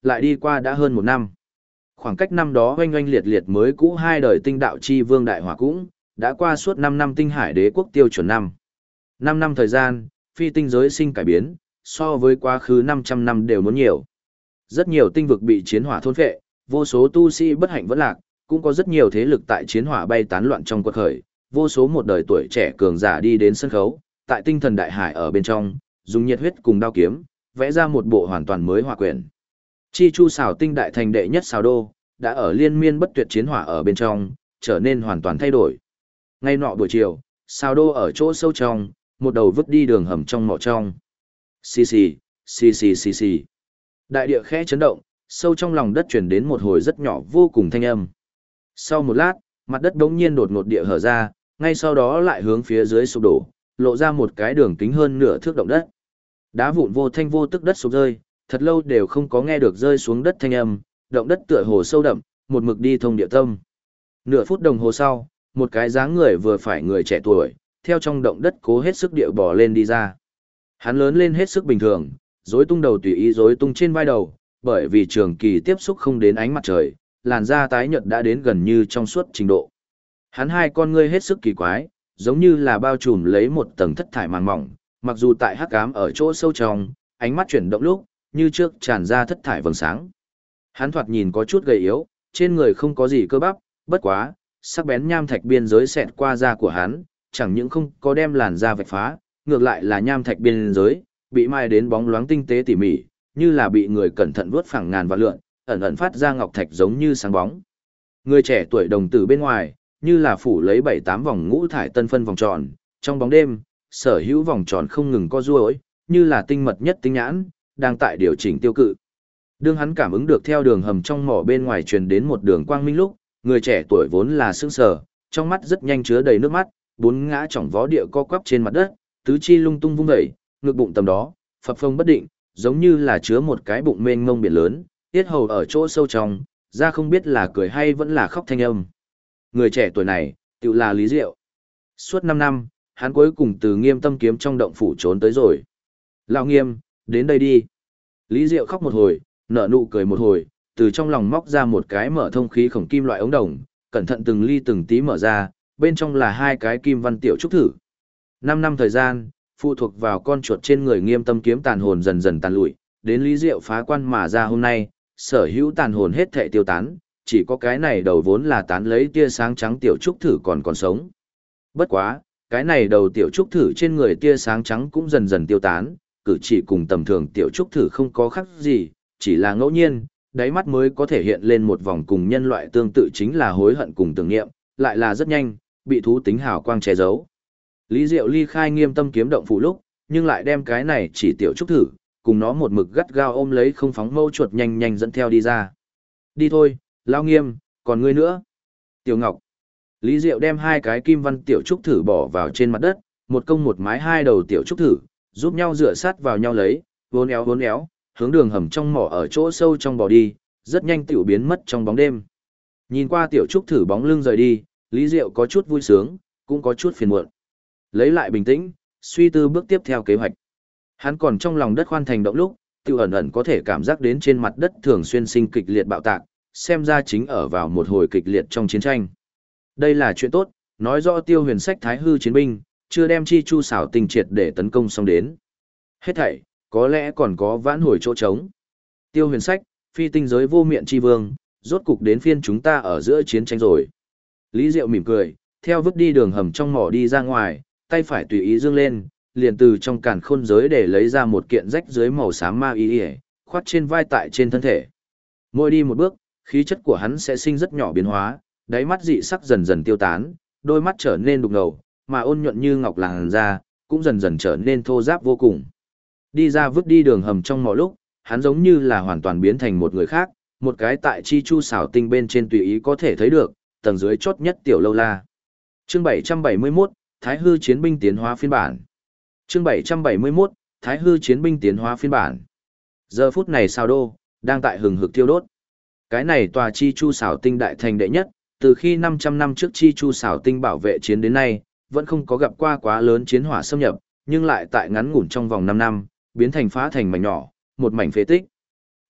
lại đi qua đã hơn 1 năm. Khoảng cách năm đó oanh oanh liệt liệt mới cũ hai đời tinh đạo chi vương đại hỏa cũng, đã qua suốt 5 năm tinh hải đế quốc tiêu chuẩn năm. 5 năm thời gian, phi tinh giới sinh cải biến, so với quá khứ 500 năm đều muốn nhiều. Rất nhiều tinh vực bị chiến hỏa thôn phệ, vô số tu sĩ bất hạnh vẫn lạc, cũng có rất nhiều thế lực tại chiến hỏa bay tán loạn trong quật khởi, vô số một đời tuổi trẻ cường giả đi đến sân khấu, tại tinh thần đại hải ở bên trong, dùng nhiệt huyết cùng đao kiếm, vẽ ra một bộ hoàn toàn mới hỏa quyển. Chi Chu xảo tinh đại thành đệ nhất xảo đô, đã ở liên miên bất tuyệt chiến hỏa ở bên trong, trở nên hoàn toàn thay đổi. Ngay nọ buổi chiều, xảo đô ở chỗ sâu trong, một đầu vứt đi đường hầm trong mỏ trong. Xì xì, xì xì xì xì. Đại địa khẽ chấn động, sâu trong lòng đất truyền đến một hồi rất nhỏ vô cùng thanh âm. Sau một lát, mặt đất đống nhiên đột ngột địa hở ra, ngay sau đó lại hướng phía dưới sụp đổ, lộ ra một cái đường kính hơn nửa thước động đất. Đá vụn vô thanh vô tức đất sụp rơi, thật lâu đều không có nghe được rơi xuống đất thanh âm, động đất tựa hồ sâu đậm, một mực đi thông địa tâm. Nửa phút đồng hồ sau, một cái dáng người vừa phải người trẻ tuổi, theo trong động đất cố hết sức địa bò lên đi ra. Hắn lớn lên hết sức bình thường, rối tung đầu tùy ý rối tung trên vai đầu, bởi vì trường kỳ tiếp xúc không đến ánh mặt trời, làn da tái nhợt đã đến gần như trong suốt trình độ. Hắn hai con ngươi hết sức kỳ quái, giống như là bao trùm lấy một tầng thất thải màng mỏng, mặc dù tại hắc ám ở chỗ sâu trong, ánh mắt chuyển động lúc, như trước tràn ra thất thải vầng sáng. Hắn thoạt nhìn có chút gầy yếu, trên người không có gì cơ bắp, bất quá, sắc bén nham thạch biên giới xẹt qua da của hắn, chẳng những không có đem làn da vạch phá, ngược lại là nham thạch biên giới, bị mai đến bóng loáng tinh tế tỉ mỉ, như là bị người cẩn thận vuốt phẳng ngàn vạn lượn, ẩn ẩn phát ra ngọc thạch giống như sáng bóng. Người trẻ tuổi đồng tử bên ngoài, như là phủ lấy 7-8 vòng ngũ thải tân phân vòng tròn, trong bóng đêm, sở hữu vòng tròn không ngừng co duỗi, như là tinh mật nhất tinh nhãn, đang tại điều chỉnh tiêu cự. Đương hắn cảm ứng được theo đường hầm trong mỏ bên ngoài truyền đến một đường quang minh lúc, người trẻ tuổi vốn là sững sờ, trong mắt rất nhanh chứa đầy nước mắt, bốn ngã chỏng vó địa co quắp trên mặt đất, tứ chi lung tung vung dậy, ngực bụng tầm đó, phập phồng bất định, giống như là chứa một cái bụng mênh mông biển lớn, tiết hầu ở chỗ sâu trong, ra không biết là cười hay vẫn là khóc thanh âm. Người trẻ tuổi này, tự là Lý Diệu. Suốt 5 năm, hắn cuối cùng từ Nghiêm Tâm Kiếm trong động phủ trốn tới rồi. Lão Nghiêm, đến đây đi. Lý Diệu khóc một hồi, nở nụ cười một hồi, từ trong lòng móc ra một cái mở thông khí khổng kim loại ống đồng, cẩn thận từng ly từng tí mở ra, bên trong là hai cái kim văn tiểu trúc thử. 5 năm thời gian, phụ thuộc vào con chuột trên người Nghiêm Tâm Kiếm tàn hồn dần dần tàn lụi, đến Lý Diệu phá quan mà ra hôm nay, sở hữu tàn hồn hết thảy tiêu tán, chỉ có cái này đầu vốn là tán lấy tia sáng trắng tiểu trúc thử còn sống. Bất quá, cái này đầu tiểu trúc thử trên người tia sáng trắng cũng dần dần tiêu tán, cử chỉ cùng tầm thường tiểu trúc thử không có khác gì, chỉ là ngẫu nhiên, đáy mắt mới có thể hiện lên một vòng cùng nhân loại tương tự chính là hối hận cùng tưởng niệm, lại là rất nhanh, bị thú tính hào quang che giấu. Lý Diệu ly khai Nghiêm Tâm Kiếm động phủ lúc, nhưng lại đem cái này chỉ tiểu trúc thử, cùng nó một mực gắt gao ôm lấy không phóng mâu chuột nhanh nhanh dẫn theo đi ra. Đi thôi, Lão Nghiêm, còn ngươi nữa. Tiểu Ngọc. Lý Diệu đem hai cái kim văn tiểu trúc thử bỏ vào trên mặt đất, một công một mái hai đầu tiểu trúc thử, giúp nhau dựa sát vào nhau lấy, vốn éo, hướng đường hầm trong mỏ ở chỗ sâu trong bò đi, rất nhanh tiểu biến mất trong bóng đêm. Nhìn qua tiểu trúc thử bóng lưng rời đi, Lý Diệu có chút vui sướng, cũng có chút phiền muộn. Lấy lại bình tĩnh, suy tư bước tiếp theo kế hoạch. Hắn còn trong lòng đất khoan thành động lúc, tiểu ẩn ẩn có thể cảm giác đến trên mặt đất thường xuyên sinh kịch liệt bạo tạc, xem ra chính ở vào một hồi kịch liệt trong chiến tranh. Đây là chuyện tốt, nói rõ Tiêu Huyền Sách thái hư chiến binh, chưa đem Chi Chu xảo tinh triệt để tấn công xong đến. Hết thảy, có lẽ còn có vãn hồi chỗ trống. Tiêu Huyền Sách, phi tinh giới vô miệng chi vương, rốt cục đến phiên chúng ta ở giữa chiến tranh rồi. Lý Diệu mỉm cười, theo vứt đi đường hầm trong mỏ đi ra ngoài, tay phải tùy ý dương lên, liền từ trong càn khôn giới để lấy ra một kiện rách dưới màu xám ma y, khoát trên vai tại trên thân thể. Mỗi đi một bước, khí chất của hắn sẽ sinh rất nhỏ biến hóa, đáy mắt dị sắc dần dần tiêu tán, đôi mắt trở nên đục ngầu, mà ôn nhuận như ngọc làn da cũng dần dần trở nên thô ráp vô cùng. Đi ra vứt đi đường hầm trong mỏ lúc, hắn giống như là hoàn toàn biến thành một người khác, một cái tại Chi Chu xảo tinh bên trên tùy ý có thể thấy được, tầng dưới chốt nhất tiểu lâu la. Chương 771, Thái hư chiến binh tiến hóa phiên bản. Chương 771, Thái hư chiến binh tiến hóa phiên bản. Giờ phút này Sao Đô đang tại hừng hực thiêu đốt. Cái này tòa Chi Chu xảo tinh đại thành đệ nhất, từ khi 500 năm trước Chi Chu xảo tinh bảo vệ chiến đến nay, vẫn không có gặp qua quá lớn chiến hỏa xâm nhập, nhưng lại tại ngắn ngủn trong vòng 5 năm, biến thành phá thành mảnh nhỏ, một mảnh phế tích.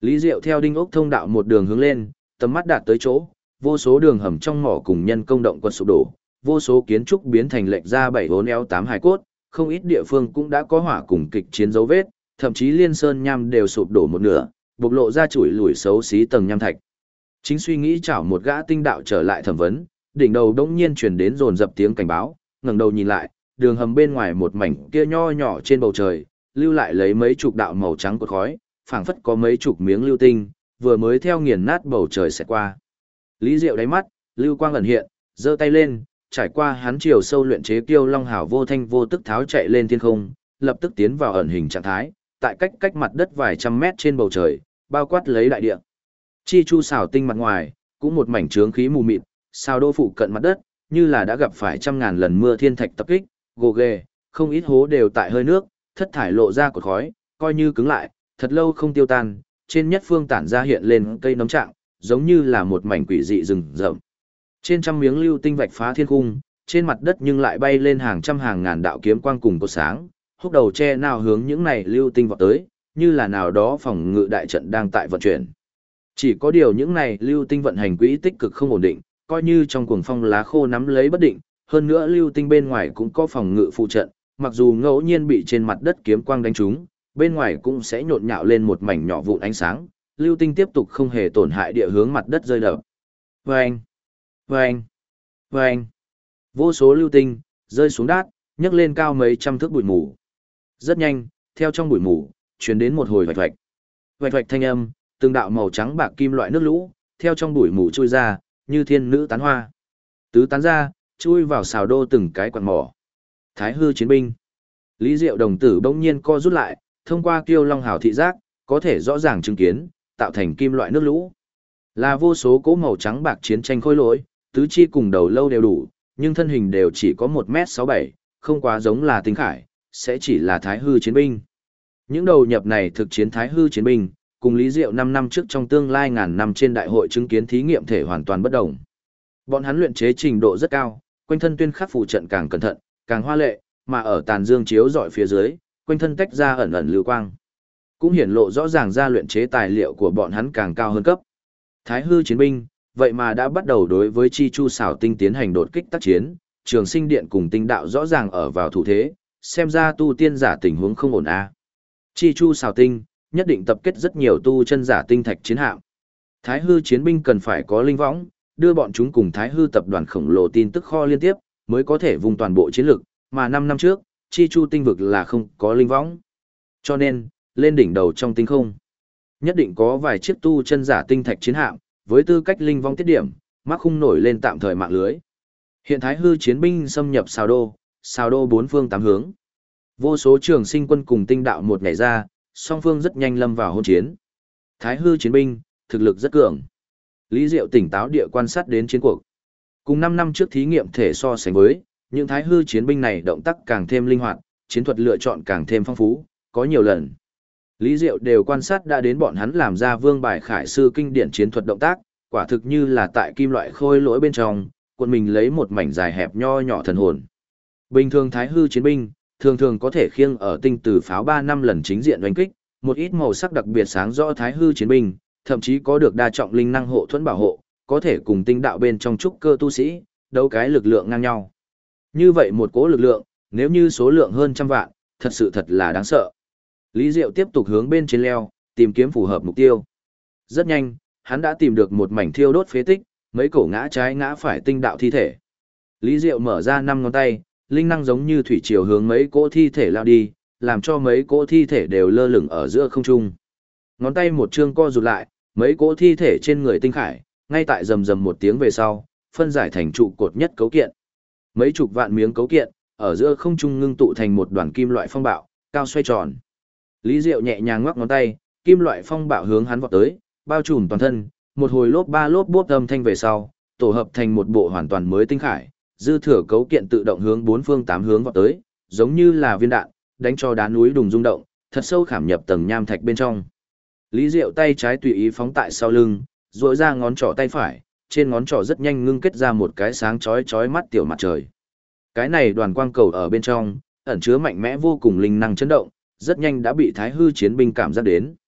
Lý Diệu theo đinh ốc thông đạo một đường hướng lên, tầm mắt đạt tới chỗ, vô số đường hầm trong mỏ cùng nhân công động quật sụp đổ, vô số kiến trúc biến thành lệch ra 7 4 eo 8 hài cốt, không ít địa phương cũng đã có hỏa cùng kịch chiến dấu vết, thậm chí liên sơn nham đều sụp đổ một nửa, bộc lộ ra chuỗi lủi xấu xí tầng nham thạch. Chính suy nghĩ chảo một gã tinh đạo trở lại thẩm vấn, đỉnh đầu đống nhiên truyền đến dồn dập tiếng cảnh báo, ngẩng đầu nhìn lại, đường hầm bên ngoài một mảnh kia nho nhỏ trên bầu trời, lưu lại lấy mấy chục đạo màu trắng cột khói, phảng phất có mấy chục miếng lưu tinh, vừa mới theo nghiền nát bầu trời sẽ qua. Lý Diệu đáy mắt, lưu quang ẩn hiện, giơ tay lên, trải qua hắn chiều sâu luyện chế Kiêu Long Hảo vô thanh vô tức tháo chạy lên thiên không, lập tức tiến vào ẩn hình trạng thái, tại cách mặt đất vài trăm mét trên bầu trời, bao quát lấy đại địa. Chi chu xảo tinh mặt ngoài, cũng một mảnh trướng khí mù mịt, sao đô phụ cận mặt đất, như là đã gặp phải trăm ngàn lần mưa thiên thạch tập kích, gồ ghề, không ít hố đều tại hơi nước, thất thải lộ ra cột khói, coi như cứng lại, thật lâu không tiêu tan, trên nhất phương tản ra hiện lên cây nấm trạng, giống như là một mảnh quỷ dị rừng rậm. Trên trăm miếng lưu tinh vạch phá thiên cung, trên mặt đất nhưng lại bay lên hàng trăm hàng ngàn đạo kiếm quang cùng cột sáng, húc đầu che nào hướng những này lưu tinh vọt tới, như là nào đó phòng ngự đại trận đang tại vận chuyển. Chỉ có điều những này lưu tinh vận hành quỹ tích cực không ổn định, coi như trong cuồng phong lá khô nắm lấy bất định, hơn nữa lưu tinh bên ngoài cũng có phòng ngự phụ trận, mặc dù ngẫu nhiên bị trên mặt đất kiếm quang đánh trúng, bên ngoài cũng sẽ nhộn nhạo lên một mảnh nhỏ vụn ánh sáng, lưu tinh tiếp tục không hề tổn hại địa hướng mặt đất rơi đập. Vâng! Vâng! Vâng! Vô số lưu tinh, rơi xuống đát, nhấc lên cao mấy trăm thước bụi mù. Rất nhanh, theo trong bụi mù, truyền đến một hồi vạch vạch. Vạch vạch thanh âm, từng đạo màu trắng bạc kim loại nước lũ, theo trong bụi mù trôi ra, như thiên nữ tán hoa. Tứ tán ra, chui vào xào đô từng cái quạt mỏ. Thái hư chiến binh. Lý Diệu đồng tử bỗng nhiên co rút lại, thông qua Kiêu Long Hào thị giác, có thể rõ ràng chứng kiến, tạo thành kim loại nước lũ. Là vô số cỗ màu trắng bạc chiến tranh khôi lỗi, tứ chi cùng đầu lâu đều đủ, nhưng thân hình đều chỉ có 1m67, không quá giống là tinh khải, sẽ chỉ là thái hư chiến binh. Những đầu nhập này thực chiến thái hư chiến binh, cùng Lý Diệu 5 năm trước trong tương lai ngàn năm trên đại hội chứng kiến thí nghiệm thể hoàn toàn bất đồng. Bọn hắn luyện chế trình độ rất cao, quanh thân tuyên khắc phụ trận càng cẩn thận, càng hoa lệ, mà ở tàn dương chiếu dọi phía dưới, quanh thân tách ra ẩn ẩn lưu quang. Cũng hiển lộ rõ ràng ra luyện chế tài liệu của bọn hắn càng cao hơn cấp. Thái hư chiến binh, vậy mà đã bắt đầu đối với chi chu xảo tinh tiến hành đột kích tác chiến, trường sinh điện cùng tinh đạo rõ ràng ở vào thủ thế, xem ra tu tiên giả tình huống không ổn a. Chi chu xảo tinh, nhất định tập kết rất nhiều tu chân giả tinh thạch chiến hạm. Thái hư chiến binh cần phải có linh võng, đưa bọn chúng cùng thái hư tập đoàn khổng lồ tin tức kho liên tiếp, mới có thể vùng toàn bộ chiến lực, mà 5 năm trước, chi chu tinh vực là không có linh võng. Cho nên, lên đỉnh đầu trong tinh không, nhất định có vài chiếc tu chân giả tinh thạch chiến hạm, với tư cách linh vong tiết điểm, mắc khung nổi lên tạm thời mạng lưới. Hiện thái hư chiến binh xâm nhập xào đô bốn phương tám hướng. Vô số trường sinh quân cùng tinh đạo một ngày ra, song phương rất nhanh lâm vào hôn chiến. Thái hư chiến binh, thực lực rất cường. Lý Diệu tỉnh táo địa quan sát đến chiến cuộc. Cùng 5 năm trước thí nghiệm thể so sánh với, những thái hư chiến binh này động tác càng thêm linh hoạt, chiến thuật lựa chọn càng thêm phong phú, có nhiều lần. Lý Diệu đều quan sát đã đến bọn hắn làm ra vương bài khải sư kinh điển chiến thuật động tác, quả thực như là tại kim loại khôi lỗi bên trong, quân mình lấy một mảnh dài hẹp nho nhỏ thần hồn. Bình thường thái hư chiến binh, thường có thể khiêng ở tinh từ pháo 3 năm lần chính diện đánh kích, một ít màu sắc đặc biệt sáng rõ thái hư chiến binh, thậm chí có được đa trọng linh năng hộ thuẫn bảo hộ, có thể cùng tinh đạo bên trong trúc cơ tu sĩ, đấu cái lực lượng ngang nhau. Như vậy một cỗ lực lượng, nếu như số lượng hơn trăm vạn, thật là đáng sợ. Lý Diệu tiếp tục hướng bên trên leo, tìm kiếm phù hợp mục tiêu. Rất nhanh, hắn đã tìm được một mảnh thiêu đốt phế tích, mấy cổ ngã trái ngã phải tinh đạo thi thể. Lý Diệu mở ra 5 ngón tay, linh năng giống như thủy triều hướng mấy cỗ thi thể lao đi, làm cho mấy cỗ thi thể đều lơ lửng ở giữa không trung. Ngón tay một chương co rụt lại, mấy cỗ thi thể trên người tinh khải, ngay tại rầm rầm một tiếng về sau, phân giải thành trụ cột nhất cấu kiện. Mấy chục vạn miếng cấu kiện, ở giữa không trung ngưng tụ thành một đoàn kim loại phong bạo, cao xoay tròn. Lý Diệu nhẹ nhàng ngoắc ngón tay, kim loại phong bạo hướng hắn vọt tới, bao trùm toàn thân, một hồi lốp ba lốp bốp âm thanh về sau, tổ hợp thành một bộ hoàn toàn mới tinh khải, dư thừa cấu kiện tự động hướng bốn phương tám hướng vọt tới, giống như là viên đạn, đánh cho đá núi đùng rung động, thật sâu khảm nhập tầng nham thạch bên trong. Lý Diệu tay trái tùy ý phóng tại sau lưng, duỗi ra ngón trỏ tay phải, trên ngón trỏ rất nhanh ngưng kết ra một cái sáng chói chói mắt tiểu mặt trời. Cái này đoàn quang cầu ở bên trong, ẩn chứa mạnh mẽ vô cùng linh năng chấn động, rất nhanh đã bị thái hư chiến binh cảm giác đến.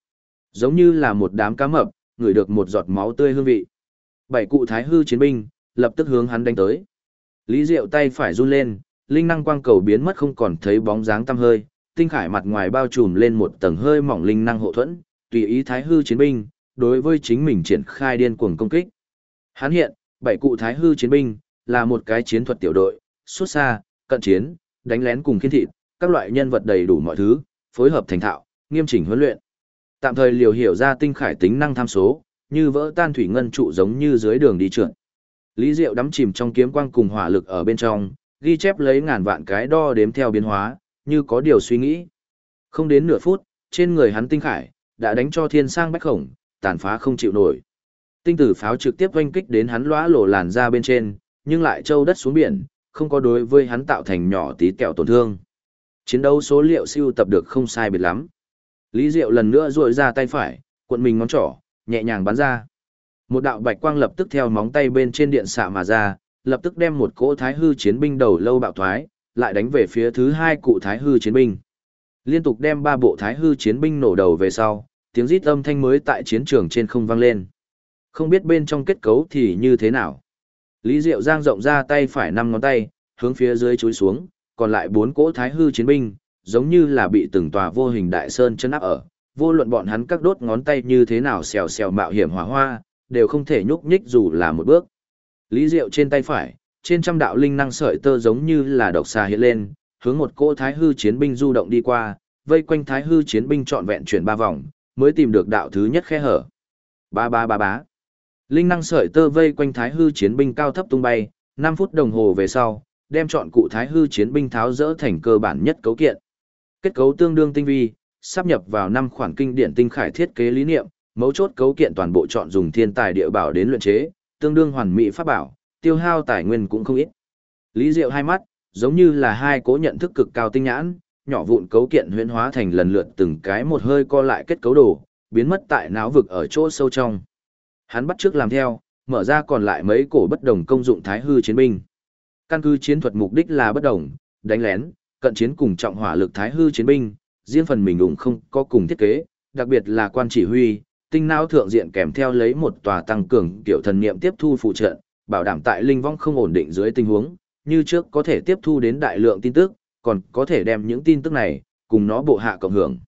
Giống như là một đám cá mập, ngửi được một giọt máu tươi hương vị. 7 cụ thái hư chiến binh, lập tức hướng hắn đánh tới. Lý Diệu tay phải run lên, linh năng quang cầu biến mất không còn thấy bóng dáng tăm hơi, tinh khải mặt ngoài bao trùm lên một tầng hơi mỏng linh năng hộ thuẫn, tùy ý thái hư chiến binh, đối với chính mình triển khai điên cuồng công kích. Hắn hiện, 7 cụ thái hư chiến binh, là một cái chiến thuật tiểu đội, xuất xa, cận chiến, đánh lén cùng khiên thịt, các loại nhân vật đầy đủ mọi thứ, phối hợp thành thạo, nghiêm chỉnh huấn luyện. Tạm thời liều hiểu ra tinh khải tính năng tham số, như vỡ tan thủy ngân trụ giống như dưới đường đi trượt. Lý Diệu đắm chìm trong kiếm quang cùng hỏa lực ở bên trong, ghi chép lấy ngàn vạn cái đo đếm theo biến hóa, như có điều suy nghĩ. Không đến nửa phút, trên người hắn tinh khải đã đánh cho thiên sang bách khổng, tàn phá không chịu nổi. Tinh tử pháo trực tiếp oanh kích đến hắn lóa lổ làn ra bên trên, nhưng lại trâu đất xuống biển, không có đối với hắn tạo thành nhỏ tí tẹo tổn thương. Chiến đấu số liệu siêu tập được không sai biệt lắm. Lý Diệu lần nữa duỗi ra tay phải, cuộn mình ngón trỏ, nhẹ nhàng bắn ra. Một đạo bạch quang lập tức theo móng tay bên trên điện xạ mà ra, lập tức đem một cỗ thái hư chiến binh đầu lâu bạo thoái, lại đánh về phía thứ hai cụ thái hư chiến binh. Liên tục đem 3 bộ thái hư chiến binh nổ đầu về sau, tiếng rít âm thanh mới tại chiến trường trên không vang lên. Không biết bên trong kết cấu thì như thế nào. Lý Diệu giang rộng ra tay phải 5 ngón tay, hướng phía dưới chúi xuống, còn lại 4 cỗ thái hư chiến binh, giống như là bị từng tòa vô hình đại sơn chân áp ở, vô luận bọn hắn các đốt ngón tay như thế nào xèo xèo mạo hiểm hỏa hoa, đều không thể nhúc nhích dù là một bước. Lý Diệu trên tay phải, trên trăm đạo linh năng sợi tơ giống như là độc xà hiện lên, hướng một cỗ thái hư chiến binh du động đi qua, vây quanh thái hư chiến binh trọn vẹn chuyển 3 vòng, mới tìm được đạo thứ nhất khe hở. Ba ba ba bá. Linh năng sợi tơ vây quanh thái hư chiến binh cao thấp tung bay, 5 phút đồng hồ về sau, đem chọn cụ thái hư chiến binh tháo rỡ thành cơ bản nhất cấu kiện. Kết cấu tương đương tinh vi, sáp nhập vào 5 khoản kinh điển tinh khải thiết kế lý niệm, mấu chốt cấu kiện toàn bộ chọn dùng thiên tài địa bảo đến luyện chế, tương đương hoàn mỹ pháp bảo, tiêu hao tài nguyên cũng không ít. Lý Diệu hai mắt, giống như là hai cố nhận thức cực cao tinh nhãn, nhỏ vụn cấu kiện huyễn hóa thành lần lượt từng cái một hơi co lại kết cấu đồ, biến mất tại não vực ở chỗ sâu trong. Hắn bắt chước làm theo, mở ra còn lại mấy cổ bất đồng công dụng thái hư chiến binh. Căn cứ chiến thuật mục đích là bất đồng, đánh lén, cận chiến cùng trọng hỏa lực thái hư chiến binh, riêng phần mình ủng không có cùng thiết kế, đặc biệt là quan chỉ huy, tinh não thượng diện kèm theo lấy một tòa tăng cường kiểu thần niệm tiếp thu phụ trợ, bảo đảm tại linh vong không ổn định dưới tình huống, như trước có thể tiếp thu đến đại lượng tin tức, còn có thể đem những tin tức này cùng nó bộ hạ cộng hưởng.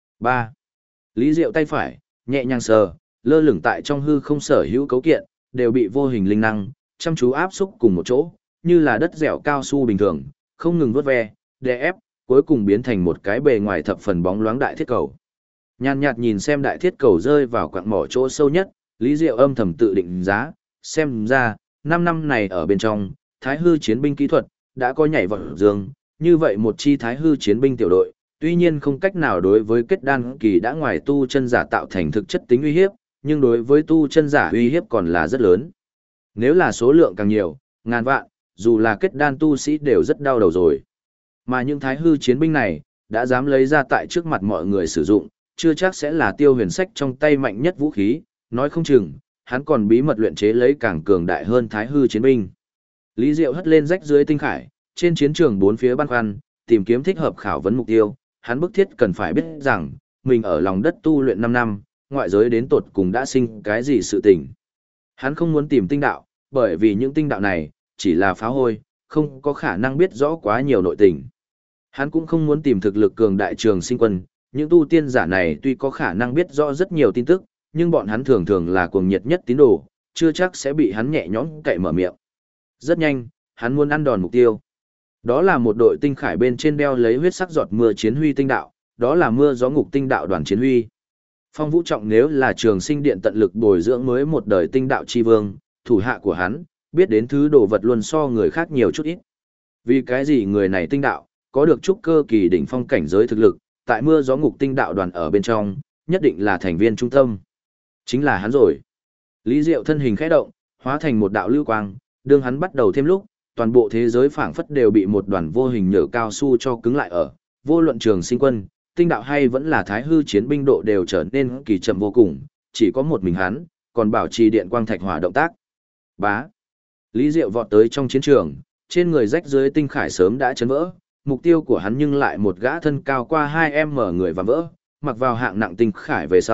3. Lý Diệu tay phải, nhẹ nhàng sờ, lơ lửng tại trong hư không sở hữu cấu kiện, đều bị vô hình linh năng chăm chú áp xúc cùng một chỗ, như là đất dẻo cao su bình thường, không ngừng vuốt ve, đè ép, cuối cùng biến thành một cái bề ngoài thập phần bóng loáng đại thiết cầu. Nhàn nhạt nhìn xem đại thiết cầu rơi vào quặng mỏ chỗ sâu nhất, Lý Diệu âm thầm tự định giá, xem ra, 5 năm này ở bên trong, thái hư chiến binh kỹ thuật, đã có nhảy vọt dương, như vậy một chi thái hư chiến binh tiểu đội, tuy nhiên không cách nào đối với kết đan kỳ đã ngoài tu chân giả tạo thành thực chất tính uy hiếp, nhưng đối với tu chân giả uy hiếp còn là rất lớn. Nếu là số lượng càng nhiều, ngàn vạn, dù là kết đan tu sĩ đều rất đau đầu rồi. Mà những thái hư chiến binh này, đã dám lấy ra tại trước mặt mọi người sử dụng, chưa chắc sẽ là Tiêu Huyền Sách trong tay mạnh nhất vũ khí, nói không chừng, hắn còn bí mật luyện chế lấy càng cường đại hơn thái hư chiến binh. Lý Diệu hất lên rách dưới tinh khải, trên chiến trường bốn phía băn khoăn, tìm kiếm thích hợp khảo vấn mục tiêu, hắn bức thiết cần phải biết rằng, mình ở lòng đất tu luyện 5 năm, ngoại giới đến tột cùng đã sinh cái gì sự tình. Hắn không muốn tìm tinh đạo, bởi vì những tinh đạo này, chỉ là phá hôi, không có khả năng biết rõ quá nhiều nội tình. Hắn cũng không muốn tìm thực lực cường đại trường sinh quân, những tu tiên giả này tuy có khả năng biết rõ rất nhiều tin tức, nhưng bọn hắn thường thường là cuồng nhiệt nhất tín đồ, chưa chắc sẽ bị hắn nhẹ nhõm cậy mở miệng. Rất nhanh, hắn muốn ăn đòn mục tiêu. Đó là một đội tinh khải bên trên đeo lấy huyết sắc giọt mưa chiến huy tinh đạo, đó là mưa gió ngục tinh đạo đoàn chiến huy. Phong Vũ Trọng nếu là trường sinh điện tận lực bồi dưỡng mới một đời tinh đạo chi vương, thủ hạ của hắn, biết đến thứ đồ vật luôn so người khác nhiều chút ít. Vì cái gì người này tinh đạo, có được trúc cơ kỳ đỉnh phong cảnh giới thực lực, tại mưa gió ngục tinh đạo đoàn ở bên trong, nhất định là thành viên trung tâm. Chính là hắn rồi. Lý Diệu thân hình khẽ động, hóa thành một đạo lưu quang, đương hắn bắt đầu thêm lúc, toàn bộ thế giới phảng phất đều bị một đoàn vô hình nhở cao su cho cứng lại ở, vô luận trường sinh quân, tinh đạo hay vẫn là thái hư chiến binh độ đều trở nên kỳ chậm vô cùng, chỉ có một mình hắn, còn bảo trì điện quang thạch hỏa động tác. Bá. Lý Diệu vọt tới trong chiến trường, trên người rách dưới tinh khải sớm đã chấn vỡ, mục tiêu của hắn nhưng lại một gã thân cao qua 2m người và vỡ, mặc vào hạng nặng tinh khải về sau,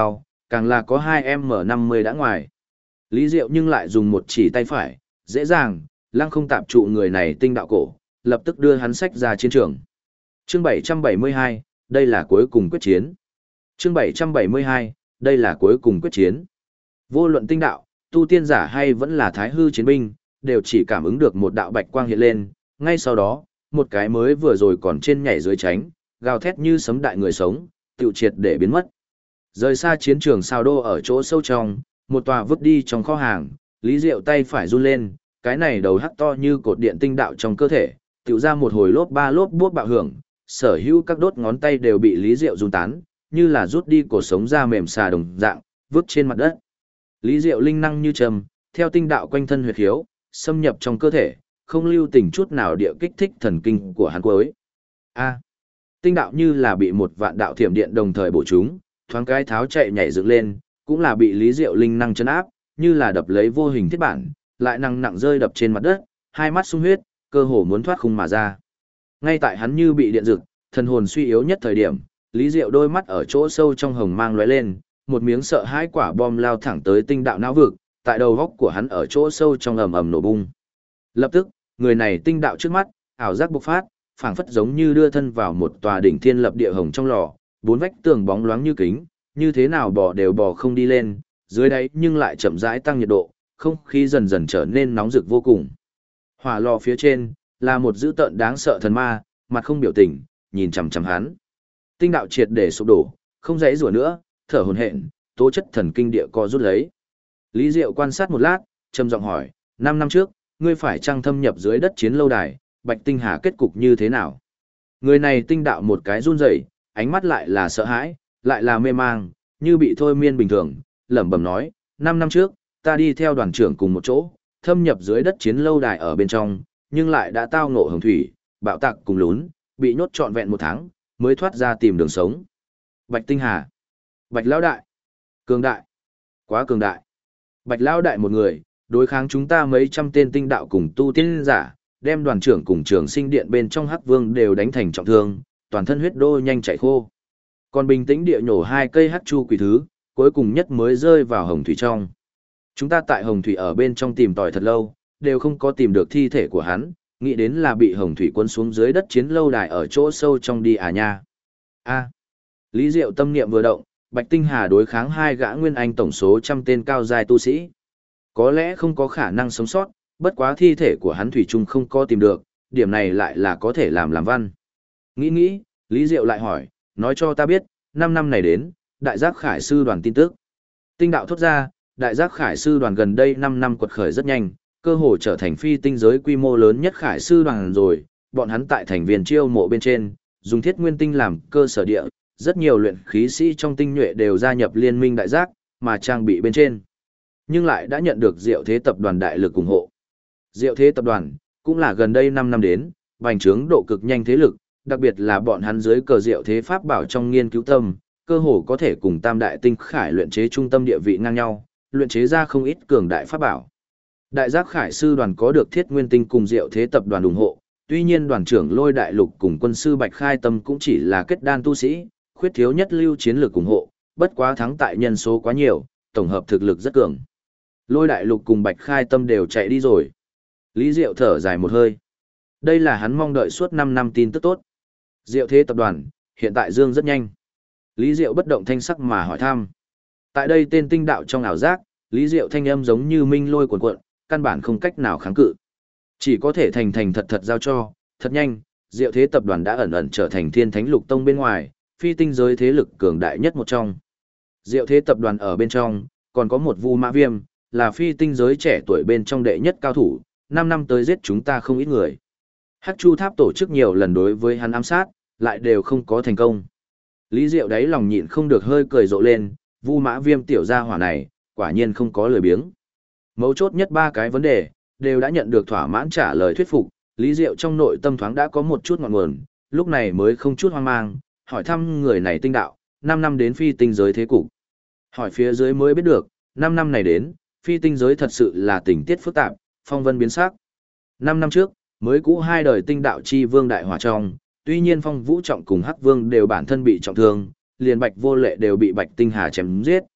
càng là có 2m50 đã ngoài. Lý Diệu nhưng lại dùng một chỉ tay phải, dễ dàng, lăng không tạm trụ người này tinh đạo cổ, lập tức đưa hắn sách ra chiến trường. Chương 772, đây là cuối cùng quyết chiến. Chương 772, đây là cuối cùng quyết chiến. Vô luận tinh đạo, tu tiên giả hay vẫn là thái hư chiến binh, đều chỉ cảm ứng được một đạo bạch quang hiện lên, ngay sau đó, một cái mới vừa rồi còn trên nhảy dưới tránh, gào thét như sấm đại người sống, tiêu triệt để biến mất. Rời xa chiến trường sao đô ở chỗ sâu trong, một tòa vứt đi trong kho hàng, Lý Diệu tay phải run lên, cái này đầu hắc to như cột điện tinh đạo trong cơ thể, tiểu ra một hồi lốp ba lốp buốt bạo hưởng, sở hữu các đốt ngón tay đều bị Lý Diệu run tán, như là rút đi cổ sống ra mềm xà đồng dạng, vứt trên mặt đất. Lý Diệu linh năng như trầm, theo tinh đạo quanh thân huyệt khiếu, xâm nhập trong cơ thể, không lưu tình chút nào địa kích thích thần kinh của hắn cuối. A. Tinh đạo như là bị một vạn đạo thiểm điện đồng thời bổ trúng, thoáng cái tháo chạy nhảy dựng lên, cũng là bị Lý Diệu linh năng chấn áp, như là đập lấy vô hình thiết bản, lại nặng nặng rơi đập trên mặt đất, hai mắt sung huyết, cơ hồ muốn thoát khung mà ra. Ngay tại hắn như bị điện rực, thần hồn suy yếu nhất thời điểm, Lý Diệu đôi mắt ở chỗ sâu trong hồng mang lóe lên, một miếng sợ hãi quả bom lao thẳng tới tinh đạo não vực, tại đầu góc của hắn ở chỗ sâu trong ầm ầm nổ bung. Lập tức, người này tinh đạo trước mắt, ảo giác bộc phát, phảng phất giống như đưa thân vào một tòa đỉnh thiên lập địa hồng trong lò, bốn vách tường bóng loáng như kính, như thế nào bò đều bò không đi lên, dưới đáy nhưng lại chậm rãi tăng nhiệt độ, không khí dần dần trở nên nóng rực vô cùng. Hỏa lò phía trên là một dữ tợn đáng sợ thần ma, mặt không biểu tình, nhìn chằm chằm hắn. Tinh đạo triệt để sụp đổ, không dãy rủa nữa, thở hổn hển, tố chất thần kinh địa co rút lấy. Lý Diệu quan sát một lát, trầm giọng hỏi, 5 năm trước, ngươi phải chăng thâm nhập dưới đất chiến lâu đài, Bạch Tinh Hà kết cục như thế nào? Người này tinh đạo một cái run rẩy, ánh mắt lại là sợ hãi, lại là mê mang, như bị thôi miên bình thường, lẩm bẩm nói, 5 năm trước, ta đi theo đoàn trưởng cùng một chỗ, thâm nhập dưới đất chiến lâu đài ở bên trong, nhưng lại đã tao ngộ hồng thủy, bạo tạc cùng lún, bị nhốt trọn vẹn 1 tháng, mới thoát ra tìm đường sống. Bạch Tinh Hà, Bạch Lão Đại, cường đại, quá cường đại. Bạch Lão Đại một người, đối kháng chúng ta mấy trăm tên tinh đạo cùng tu tiên giả, đem đoàn trưởng cùng trường sinh điện bên trong Hắc Vương đều đánh thành trọng thương, toàn thân huyết đô nhanh chảy khô. Còn bình tĩnh địa nhổ 2 cây hắc chu quỷ thứ, cuối cùng nhất mới rơi vào hồng thủy trong. Chúng ta tại hồng thủy ở bên trong tìm tòi thật lâu, đều không có tìm được thi thể của hắn, nghĩ đến là bị hồng thủy cuốn xuống dưới đất chiến lâu đài ở chỗ sâu trong đi à nha. A. Lý Diệu tâm niệm vừa động, Bạch Tinh Hà đối kháng 2 gã nguyên anh tổng số trăm tên cao giai tu sĩ. Có lẽ không có khả năng sống sót, bất quá thi thể của hắn thủy chung không có tìm được, điểm này lại là có thể làm văn. Nghĩ, Lý Diệu lại hỏi, nói cho ta biết, 5 năm này đến, Đại Giác Khải Sư đoàn tin tức. Tinh đạo thốt ra, Đại Giác Khải Sư đoàn gần đây 5 năm quật khởi rất nhanh, cơ hồ trở thành phi tinh giới quy mô lớn nhất Khải Sư đoàn rồi, bọn hắn tại thành viên chiêu mộ bên trên, dùng thiết nguyên tinh làm cơ sở địa, rất nhiều luyện khí sĩ trong tinh nhuệ đều gia nhập liên minh Đại Giác, mà trang bị bên trên. Nhưng lại đã nhận được Diệu Thế tập đoàn đại lực ủng hộ. Diệu Thế tập đoàn, cũng là gần đây 5 năm đến, bành trướng độ cực nhanh thế lực, đặc biệt là bọn hắn dưới cờ Diệu Thế pháp bảo trong nghiên cứu tâm, cơ hồ có thể cùng Tam Đại Tinh Khải luyện chế trung tâm địa vị ngang nhau, luyện chế ra không ít cường đại pháp bảo. Đại Giác Khải Sư đoàn có được Thiết Nguyên Tinh cùng Diệu Thế tập đoàn ủng hộ, tuy nhiên đoàn trưởng Lôi Đại Lục cùng quân sư Bạch Khai Tâm cũng chỉ là kết đan tu sĩ, khuyết thiếu nhất lưu chiến lược ủng hộ, bất quá thắng tại nhân số quá nhiều, tổng hợp thực lực rất cường. Lôi Đại Lục cùng Bạch Khai Tâm đều chạy đi rồi. Lý Diệu thở dài một hơi. Đây là hắn mong đợi suốt 5 năm tin tức tốt. Diệu Thế tập đoàn, hiện tại dương rất nhanh. Lý Diệu bất động thanh sắc mà hỏi thăm. Tại đây tên tinh đạo trong ảo giác, Lý Diệu thanh âm giống như minh lôi cuồn cuộn, căn bản không cách nào kháng cự. Chỉ có thể thành thành thật thật giao cho, thật nhanh, Diệu Thế tập đoàn đã ẩn ẩn trở thành Thiên Thánh Lục Tông bên ngoài, phi tinh giới thế lực cường đại nhất một trong. Diệu Thế tập đoàn ở bên trong, còn có một Vu Mã Viêm, là phi tinh giới trẻ tuổi bên trong đệ nhất cao thủ, 5 năm tới giết chúng ta không ít người. Hắc Chu Tháp tổ chức nhiều lần đối với hắn ám sát, lại đều không có thành công. Lý Diệu đáy lòng nhịn không được hơi cười rộ lên, Vu Mã Viêm tiểu gia hỏa này, quả nhiên không có lười biếng. Mấu chốt nhất 3 cái vấn đề, đều đã nhận được thỏa mãn trả lời thuyết phục, Lý Diệu trong nội tâm thoáng đã có một chút ngọn nguồn, lúc này mới không chút hoang mang, hỏi thăm người này tinh đạo, 5 năm đến phi tinh giới thế cục. Hỏi phía dưới mới biết được, 5 năm này đến, phi tinh giới thật sự là tình tiết phức tạp, phong vân biến sắc. 5 năm trước, mới cũ 2 đời tinh đạo chi vương đại hỏa trong, tuy nhiên Phong Vũ Trọng cùng Hắc Vương đều bản thân bị trọng thương, liền Bạch Vô Lệ đều bị Bạch Tinh Hà chém giết.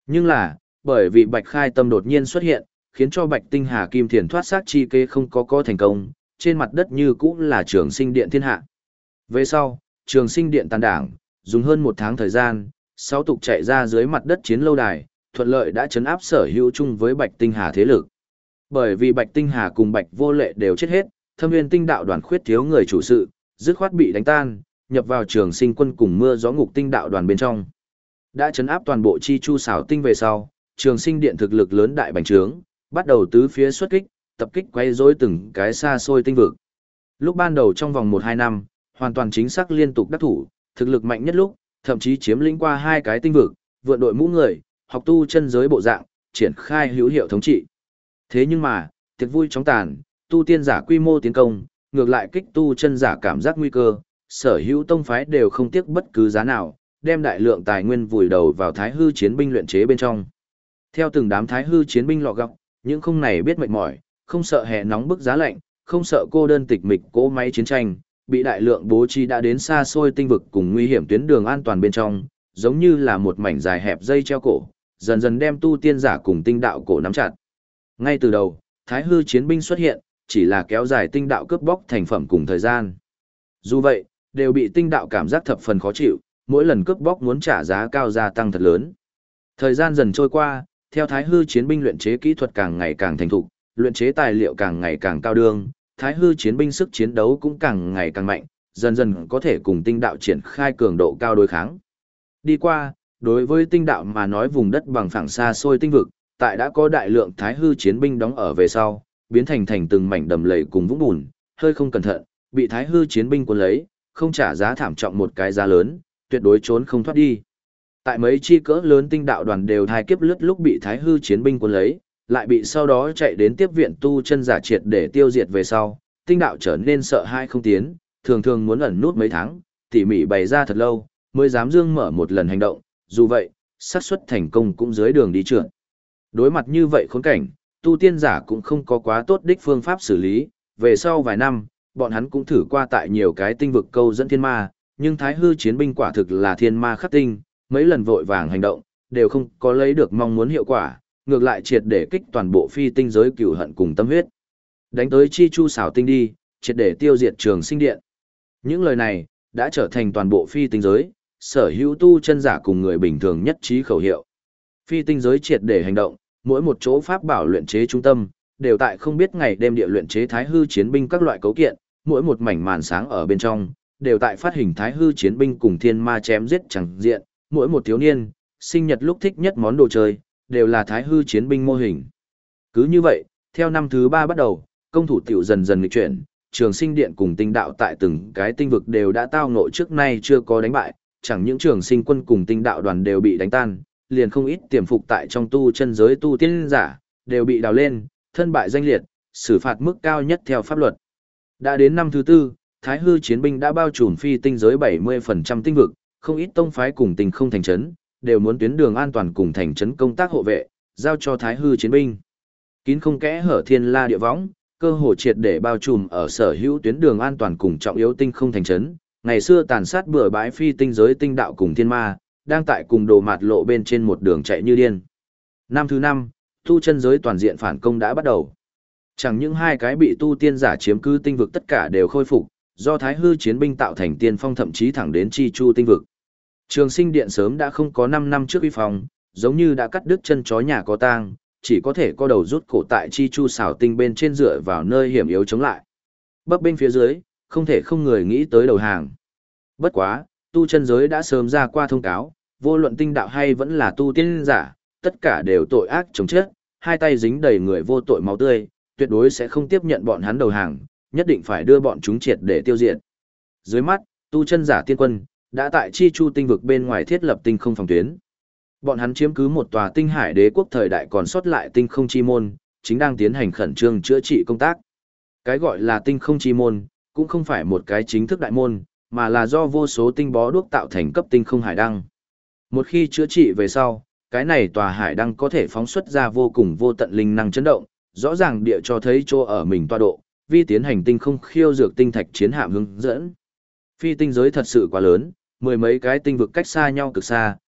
Nhưng là, bởi vì Bạch Khai Tâm đột nhiên xuất hiện, khiến cho Bạch Tinh Hà Kim Thiền thoát xác chi kế không có thành công, trên mặt đất như cũ là Trường Sinh Điện thiên hạ. Về sau, Trường Sinh Điện tàn đảng, dùng hơn 1 tháng thời gian, 6 tục chạy ra dưới mặt đất chiến lâu đài, thuận lợi đã chấn áp sở hữu chung với Bạch Tinh Hà thế lực. Bởi vì Bạch Tinh Hà cùng Bạch Vô Lệ đều chết hết, Thâm Nguyên Tinh đạo đoàn khuyết thiếu người chủ sự, dứt khoát bị đánh tan, nhập vào Trường Sinh quân cùng Mưa Gió Ngục Tinh đạo đoàn bên trong. Đã chấn áp toàn bộ Chi Chu xảo tinh về sau, Trường Sinh Điện thực lực lớn đại bành trướng, bắt đầu tứ phía xuất kích, tập kích quay rối từng cái xa xôi tinh vực. Lúc ban đầu trong vòng 1-2 năm, hoàn toàn chính xác liên tục đắc thủ, thực lực mạnh nhất lúc, thậm chí chiếm lĩnh qua 2 cái tinh vực, vượn đội mũ người, học tu chân giới bộ dạng, triển khai hữu hiệu thống trị. Thế nhưng mà, tiệc vui chóng tàn, tu tiên giả quy mô tiến công, ngược lại kích tu chân giả cảm giác nguy cơ, sở hữu tông phái đều không tiếc bất cứ giá nào, đem đại lượng tài nguyên vùi đầu vào thái hư chiến binh luyện chế bên trong. Theo từng đám thái hư chiến binh lọ gọng, những không này biết mệt mỏi, không sợ hè nóng bức giá lạnh, không sợ cô đơn tịch mịch cỗ máy chiến tranh, bị đại lượng bố trí đã đến xa xôi tinh vực cùng nguy hiểm tuyến đường an toàn bên trong, giống như là một mảnh dài hẹp dây treo cổ, dần dần đem tu tiên giả cùng tinh đạo cổ nắm chặt. Ngay từ đầu, thái hư chiến binh xuất hiện, chỉ là kéo dài tinh đạo cướp bóc thành phẩm cùng thời gian. Dù vậy, đều bị tinh đạo cảm giác thập phần khó chịu, mỗi lần cướp bóc muốn trả giá cao gia tăng thật lớn. Thời gian dần trôi qua, theo thái hư chiến binh luyện chế kỹ thuật càng ngày càng thành thục, luyện chế tài liệu càng ngày càng cao đương, thái hư chiến binh sức chiến đấu cũng càng ngày càng mạnh, dần dần có thể cùng tinh đạo triển khai cường độ cao đối kháng. Đi qua, đối với tinh đạo mà nói vùng đất bằng phẳng xa xôi tinh vực, tại đã có đại lượng thái hư chiến binh đóng ở về sau, biến thành từng mảnh đầm lầy cùng vũng bùn, hơi không cẩn thận, bị thái hư chiến binh cuốn lấy, không trả giá thảm trọng một cái giá lớn, tuyệt đối trốn không thoát đi. Tại mấy chi cỡ lớn tinh đạo đoàn đều thai kiếp lướt lúc bị thái hư chiến binh cuốn lấy, lại bị sau đó chạy đến tiếp viện tu chân giả triệt để tiêu diệt về sau, tinh đạo trở nên sợ hãi không tiến, thường thường muốn ẩn nút mấy tháng, tỉ mỉ bày ra thật lâu, mới dám dương mở một lần hành động, dù vậy, xác suất thành công cũng dưới đường đi trượt. Đối mặt như vậy khốn cảnh, tu tiên giả cũng không có quá tốt đích phương pháp xử lý, về sau vài năm, bọn hắn cũng thử qua tại nhiều cái tinh vực câu dẫn thiên ma, nhưng thái hư chiến binh quả thực là thiên ma khắc tinh, mấy lần vội vàng hành động, đều không có lấy được mong muốn hiệu quả, ngược lại triệt để kích toàn bộ phi tinh giới cửu hận cùng tâm huyết. Đánh tới Chi Chu xảo tinh đi, triệt để tiêu diệt Trường Sinh Điện. Những lời này, đã trở thành toàn bộ phi tinh giới, sở hữu tu chân giả cùng người bình thường nhất trí khẩu hiệu. Phi tinh giới triệt để hành động, mỗi một chỗ pháp bảo luyện chế trung tâm, đều tại không biết ngày đêm địa luyện chế thái hư chiến binh các loại cấu kiện, mỗi một mảnh màn sáng ở bên trong, đều tại phát hình thái hư chiến binh cùng thiên ma chém giết chẳng diện, mỗi một thiếu niên, sinh nhật lúc thích nhất món đồ chơi, đều là thái hư chiến binh mô hình. Cứ như vậy, theo năm thứ 3 bắt đầu, công thủ tiểu dần dần nghịch chuyển, Trường Sinh Điện cùng tinh đạo tại từng cái tinh vực đều đã tao ngộ trước nay chưa có đánh bại, chẳng những Trường Sinh quân cùng tinh đạo đoàn đều bị đánh tan, liền không ít tiềm phục tại trong tu chân giới tu tiên giả, đều bị đào lên, thân bại danh liệt, xử phạt mức cao nhất theo pháp luật. Đã đến năm thứ 4, Thái hư chiến binh đã bao trùm phi tinh giới 70% tinh vực, không ít tông phái cùng tình không thành trấn, đều muốn tuyến đường an toàn cùng thành trấn công tác hộ vệ, giao cho Thái hư chiến binh. Kín không kẽ hở thiên la địa võng, cơ hồ triệt để bao trùm ở sở hữu tuyến đường an toàn cùng trọng yếu tinh không thành trấn. Ngày xưa tàn sát bừa bãi phi tinh giới tinh đạo cùng thiên ma, đang tại cùng đồ mạt lộ bên trên một đường chạy như điên. Năm thứ 5, tu chân giới toàn diện phản công đã bắt đầu. Chẳng những hai cái bị tu tiên giả chiếm cứ tinh vực tất cả đều khôi phục, do thái hư chiến binh tạo thành tiên phong thậm chí thẳng đến Chi Chu tinh vực. Trường Sinh Điện sớm đã không có 5 năm trước uy phong, giống như đã cắt đứt chân chó nhà có tang, chỉ có thể co đầu rút cổ tại Chi Chu xảo tinh bên trên dựa vào nơi hiểm yếu chống lại. Bấp bên phía dưới, không thể không người nghĩ tới đầu hàng. Bất quá, tu chân giới đã sớm ra qua thông cáo, vô luận tinh đạo hay vẫn là tu tiên giả, tất cả đều tội ác chống chết, hai tay dính đầy người vô tội máu tươi, tuyệt đối sẽ không tiếp nhận bọn hắn đầu hàng, nhất định phải đưa bọn chúng triệt để tiêu diệt. Dưới mắt, tu chân giả tiên quân đã tại Chi Chu tinh vực bên ngoài thiết lập tinh không phòng tuyến. Bọn hắn chiếm cứ một tòa tinh hải đế quốc thời đại còn sót lại tinh không chi môn, chính đang tiến hành khẩn trương chữa trị công tác. Cái gọi là tinh không chi môn, cũng không phải một cái chính thức đại môn, mà là do vô số tinh bó đuốc tạo thành cấp tinh không hải đăng. Một khi chữa trị về sau, cái này tòa hải đăng có thể phóng xuất ra vô cùng vô tận linh năng chấn động, rõ ràng địa cho thấy chỗ ở mình tọa độ, vi tiến hành tinh không khiêu dược tinh thạch chiến hạm hướng dẫn. Phi tinh giới thật sự quá lớn, mười mấy cái tinh vực cách xa nhau cực xa,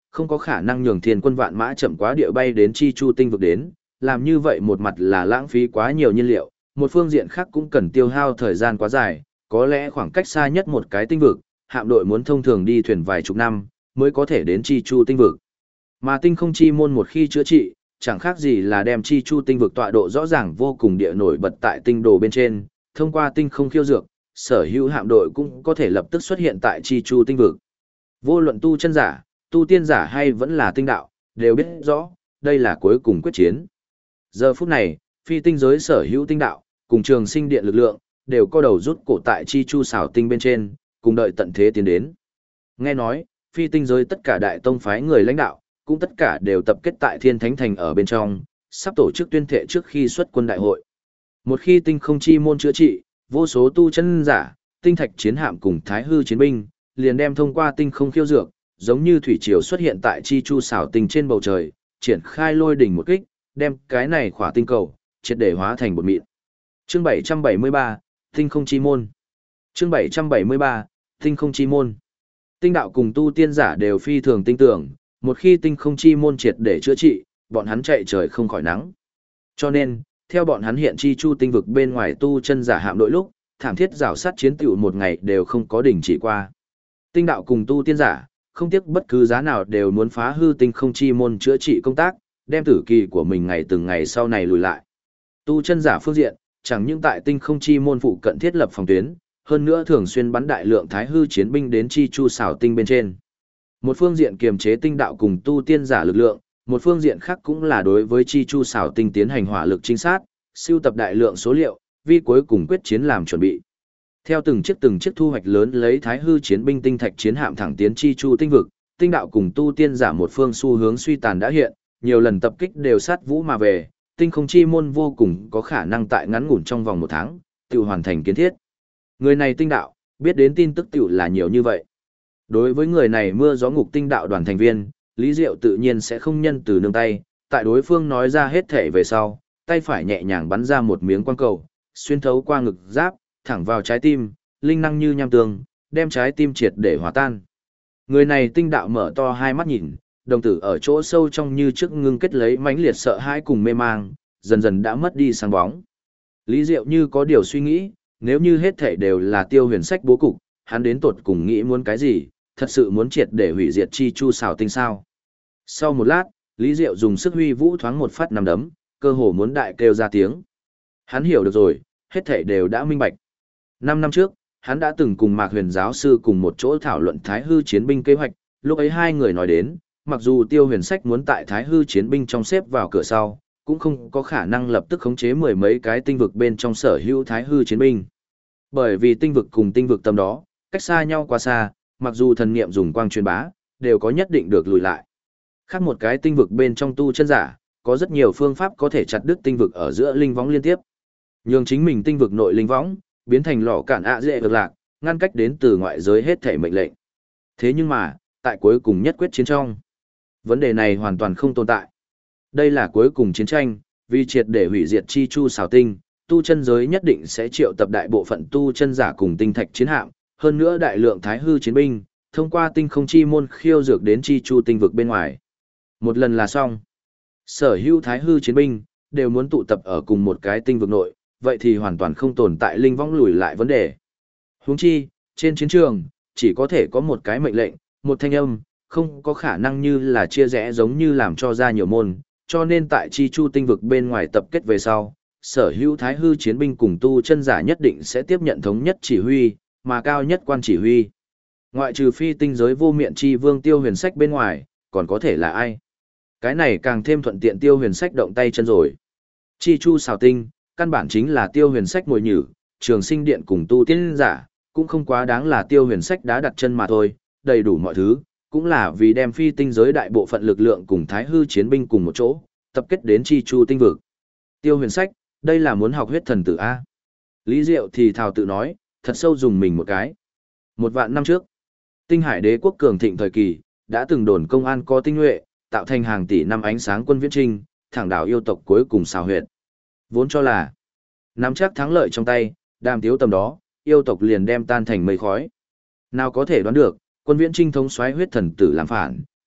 không có khả năng nhường thiên quân vạn mã chậm quá địa bay đến chi chu tinh vực đến, làm như vậy một mặt là lãng phí quá nhiều nhiên liệu, một phương diện khác cũng cần tiêu hao thời gian quá dài, có lẽ khoảng cách xa nhất một cái tinh vực, hạm đội muốn thông thường đi thuyền vài chục năm, mới có thể đến chi chu tinh vực. Mà tinh không chi môn một khi chữa trị, chẳng khác gì là đem chi chu tinh vực tọa độ rõ ràng vô cùng địa nổi bật tại tinh đồ bên trên, thông qua tinh không khiêu dược, sở hữu hạm đội cũng có thể lập tức xuất hiện tại chi chu tinh vực. Vô luận tu chân giả, tu tiên giả hay vẫn là tinh đạo, đều biết rõ, đây là cuối cùng quyết chiến. Giờ phút này, phi tinh giới sở hữu tinh đạo, cùng trường sinh điện lực lượng, đều co đầu rút cổ tại chi chu xảo tinh bên trên, cùng đợi tận thế tiến đến. Nghe nói, phi tinh giới tất cả đại tông phái người lãnh đạo, cũng tất cả đều tập kết tại Thiên Thánh Thành ở bên trong, sắp tổ chức tuyên thệ trước khi xuất quân đại hội. Một khi tinh không chi môn chữa trị, vô số tu chân giả, tinh thạch chiến hạm cùng thái hư chiến binh, liền đem thông qua tinh không khiêu dược, giống như thủy triều xuất hiện tại chi chu xảo tinh trên bầu trời, triển khai lôi đỉnh một kích, đem cái này khỏa tinh cầu, triệt để hóa thành bột mịn. Chương 773, Tinh không chi môn. Chương 773, Tinh không chi môn. Tinh đạo cùng tu tiên giả đều phi thường tinh tưởng, một khi tinh không chi môn triệt để chữa trị, bọn hắn chạy trời không khỏi nắng. Cho nên, theo bọn hắn hiện chi chu tinh vực bên ngoài tu chân giả hạm đội lúc, thảm thiết rào sát chiến tiểu một ngày đều không có đỉnh chỉ qua. Tinh đạo cùng tu tiên giả, không tiếc bất cứ giá nào đều muốn phá hư tinh không chi môn chữa trị công tác, đem tử kỳ của mình ngày từng ngày sau này lùi lại. Tu chân giả phương diện, chẳng những tại tinh không chi môn phụ cận thiết lập phòng tuyến, hơn nữa thường xuyên bắn đại lượng thái hư chiến binh đến chi chu xảo tinh bên trên. Một phương diện kiềm chế tinh đạo cùng tu tiên giả lực lượng, một phương diện khác cũng là đối với chi chu xảo tinh tiến hành hỏa lực trinh sát, siêu tập đại lượng số liệu, vì cuối cùng quyết chiến làm chuẩn bị. Theo từng chiếc thu hoạch lớn lấy thái hư chiến binh tinh thạch chiến hạm thẳng tiến chi chu tinh vực, tinh đạo cùng tu tiên giả một phương xu hướng suy tàn đã hiện, nhiều lần tập kích đều sát vũ mà về, tinh không chi môn vô cùng có khả năng tại ngắn ngủn trong vòng 1 tháng, tự hoàn thành kiến thiết. Người này tinh đạo, biết đến tin tức tiểu là nhiều như vậy. Đối với người này mưa gió ngục tinh đạo đoàn thành viên, Lý Diệu tự nhiên sẽ không nhân từ nương tay, tại đối phương nói ra hết thể về sau, tay phải nhẹ nhàng bắn ra một miếng quang cầu, xuyên thấu qua ngực giáp, thẳng vào trái tim, linh năng như nham tường, đem trái tim triệt để hòa tan. Người này tinh đạo mở to hai mắt nhìn, đồng tử ở chỗ sâu trong như trước ngưng kết lấy mãnh liệt sợ hãi cùng mê mang, dần dần đã mất đi sáng bóng. Lý Diệu như có điều suy nghĩ, nếu như hết thể đều là Tiêu Huyền Sách bố cục, hắn đến tột cùng nghĩ muốn cái gì, thật sự muốn triệt để hủy diệt chi chu xảo tinh sao. Sau một lát, Lý Diệu dùng sức huy vũ thoáng một phát nằm đấm, cơ hồ muốn đại kêu ra tiếng. Hắn hiểu được rồi, hết thể đều đã minh bạch. 5 năm trước, hắn đã từng cùng Mạc Huyền giáo sư cùng một chỗ thảo luận Thái Hư chiến binh kế hoạch, lúc ấy hai người nói đến, mặc dù Tiêu Huyền Sách muốn tại Thái Hư chiến binh trong xếp vào cửa sau, cũng không có khả năng lập tức khống chế 10 mấy cái tinh vực bên trong sở hữu Thái Hư chiến binh. Bởi vì tinh vực cùng tinh vực tầm đó, cách xa nhau quá xa, mặc dù thần niệm dùng quang truyền bá, đều có nhất định được lùi lại. Khác một cái tinh vực bên trong tu chân giả, có rất nhiều phương pháp có thể chặt đứt tinh vực ở giữa linh võng liên tiếp. Nhường chính mình tinh vực nội linh võng, biến thành lò cản ạ dễ vực lạc, ngăn cách đến từ ngoại giới hết thể mệnh lệnh. Thế nhưng mà, tại cuối cùng nhất quyết chiến trong, vấn đề này hoàn toàn không tồn tại. Đây là cuối cùng chiến tranh, vì triệt để hủy diệt chi chu xảo tinh, tu chân giới nhất định sẽ triệu tập đại bộ phận tu chân giả cùng tinh thạch chiến hạm, hơn nữa đại lượng thái hư chiến binh, thông qua tinh không chi môn khiêu dược đến chi chu tinh vực bên ngoài. Một lần là xong. Sở hữu thái hư chiến binh, đều muốn tụ tập ở cùng một cái tinh vực nội, vậy thì hoàn toàn không tồn tại linh vong lùi lại vấn đề. Huống chi, trên chiến trường, chỉ có thể có một cái mệnh lệnh, một thanh âm, không có khả năng như là chia rẽ giống như làm cho ra nhiều môn, cho nên tại chi chu tinh vực bên ngoài tập kết về sau, sở hữu thái hư chiến binh cùng tu chân giả nhất định sẽ tiếp nhận thống nhất chỉ huy, mà cao nhất quan chỉ huy. Ngoại trừ phi tinh giới vô miệng chi vương Tiêu Huyền Sách bên ngoài, còn có thể là ai? Cái này càng thêm thuận tiện Tiêu Huyền Sách động tay chân rồi. Chi chu xào tinh, căn bản chính là Tiêu Huyền Sách ngồi nhử, trường sinh điện cùng tu tiên giả, cũng không quá đáng là Tiêu Huyền Sách đã đặt chân mà thôi, đầy đủ mọi thứ, cũng là vì đem phi tinh giới đại bộ phận lực lượng cùng thái hư chiến binh cùng một chỗ, tập kết đến chi chu tinh vực. Tiêu Huyền Sách, đây là muốn học huyết thần tử A. Lý Diệu thì thào tự nói, thật sâu dùng mình một cái. 1.000 năm trước, Tinh Hải Đế quốc cường thịnh thời kỳ, đã từng đồn công an có tinh nhuệ, tạo thành hàng tỷ năm ánh sáng quân viễn trinh, thẳng đảo yêu tộc cuối cùng xào huyệt. Vốn cho là nắm chắc thắng lợi trong tay, đàm tiếu tầm đó, yêu tộc liền đem tan thành mây khói. Nào có thể đoán được, quân viễn trinh thống soái huyết thần tử làm phản,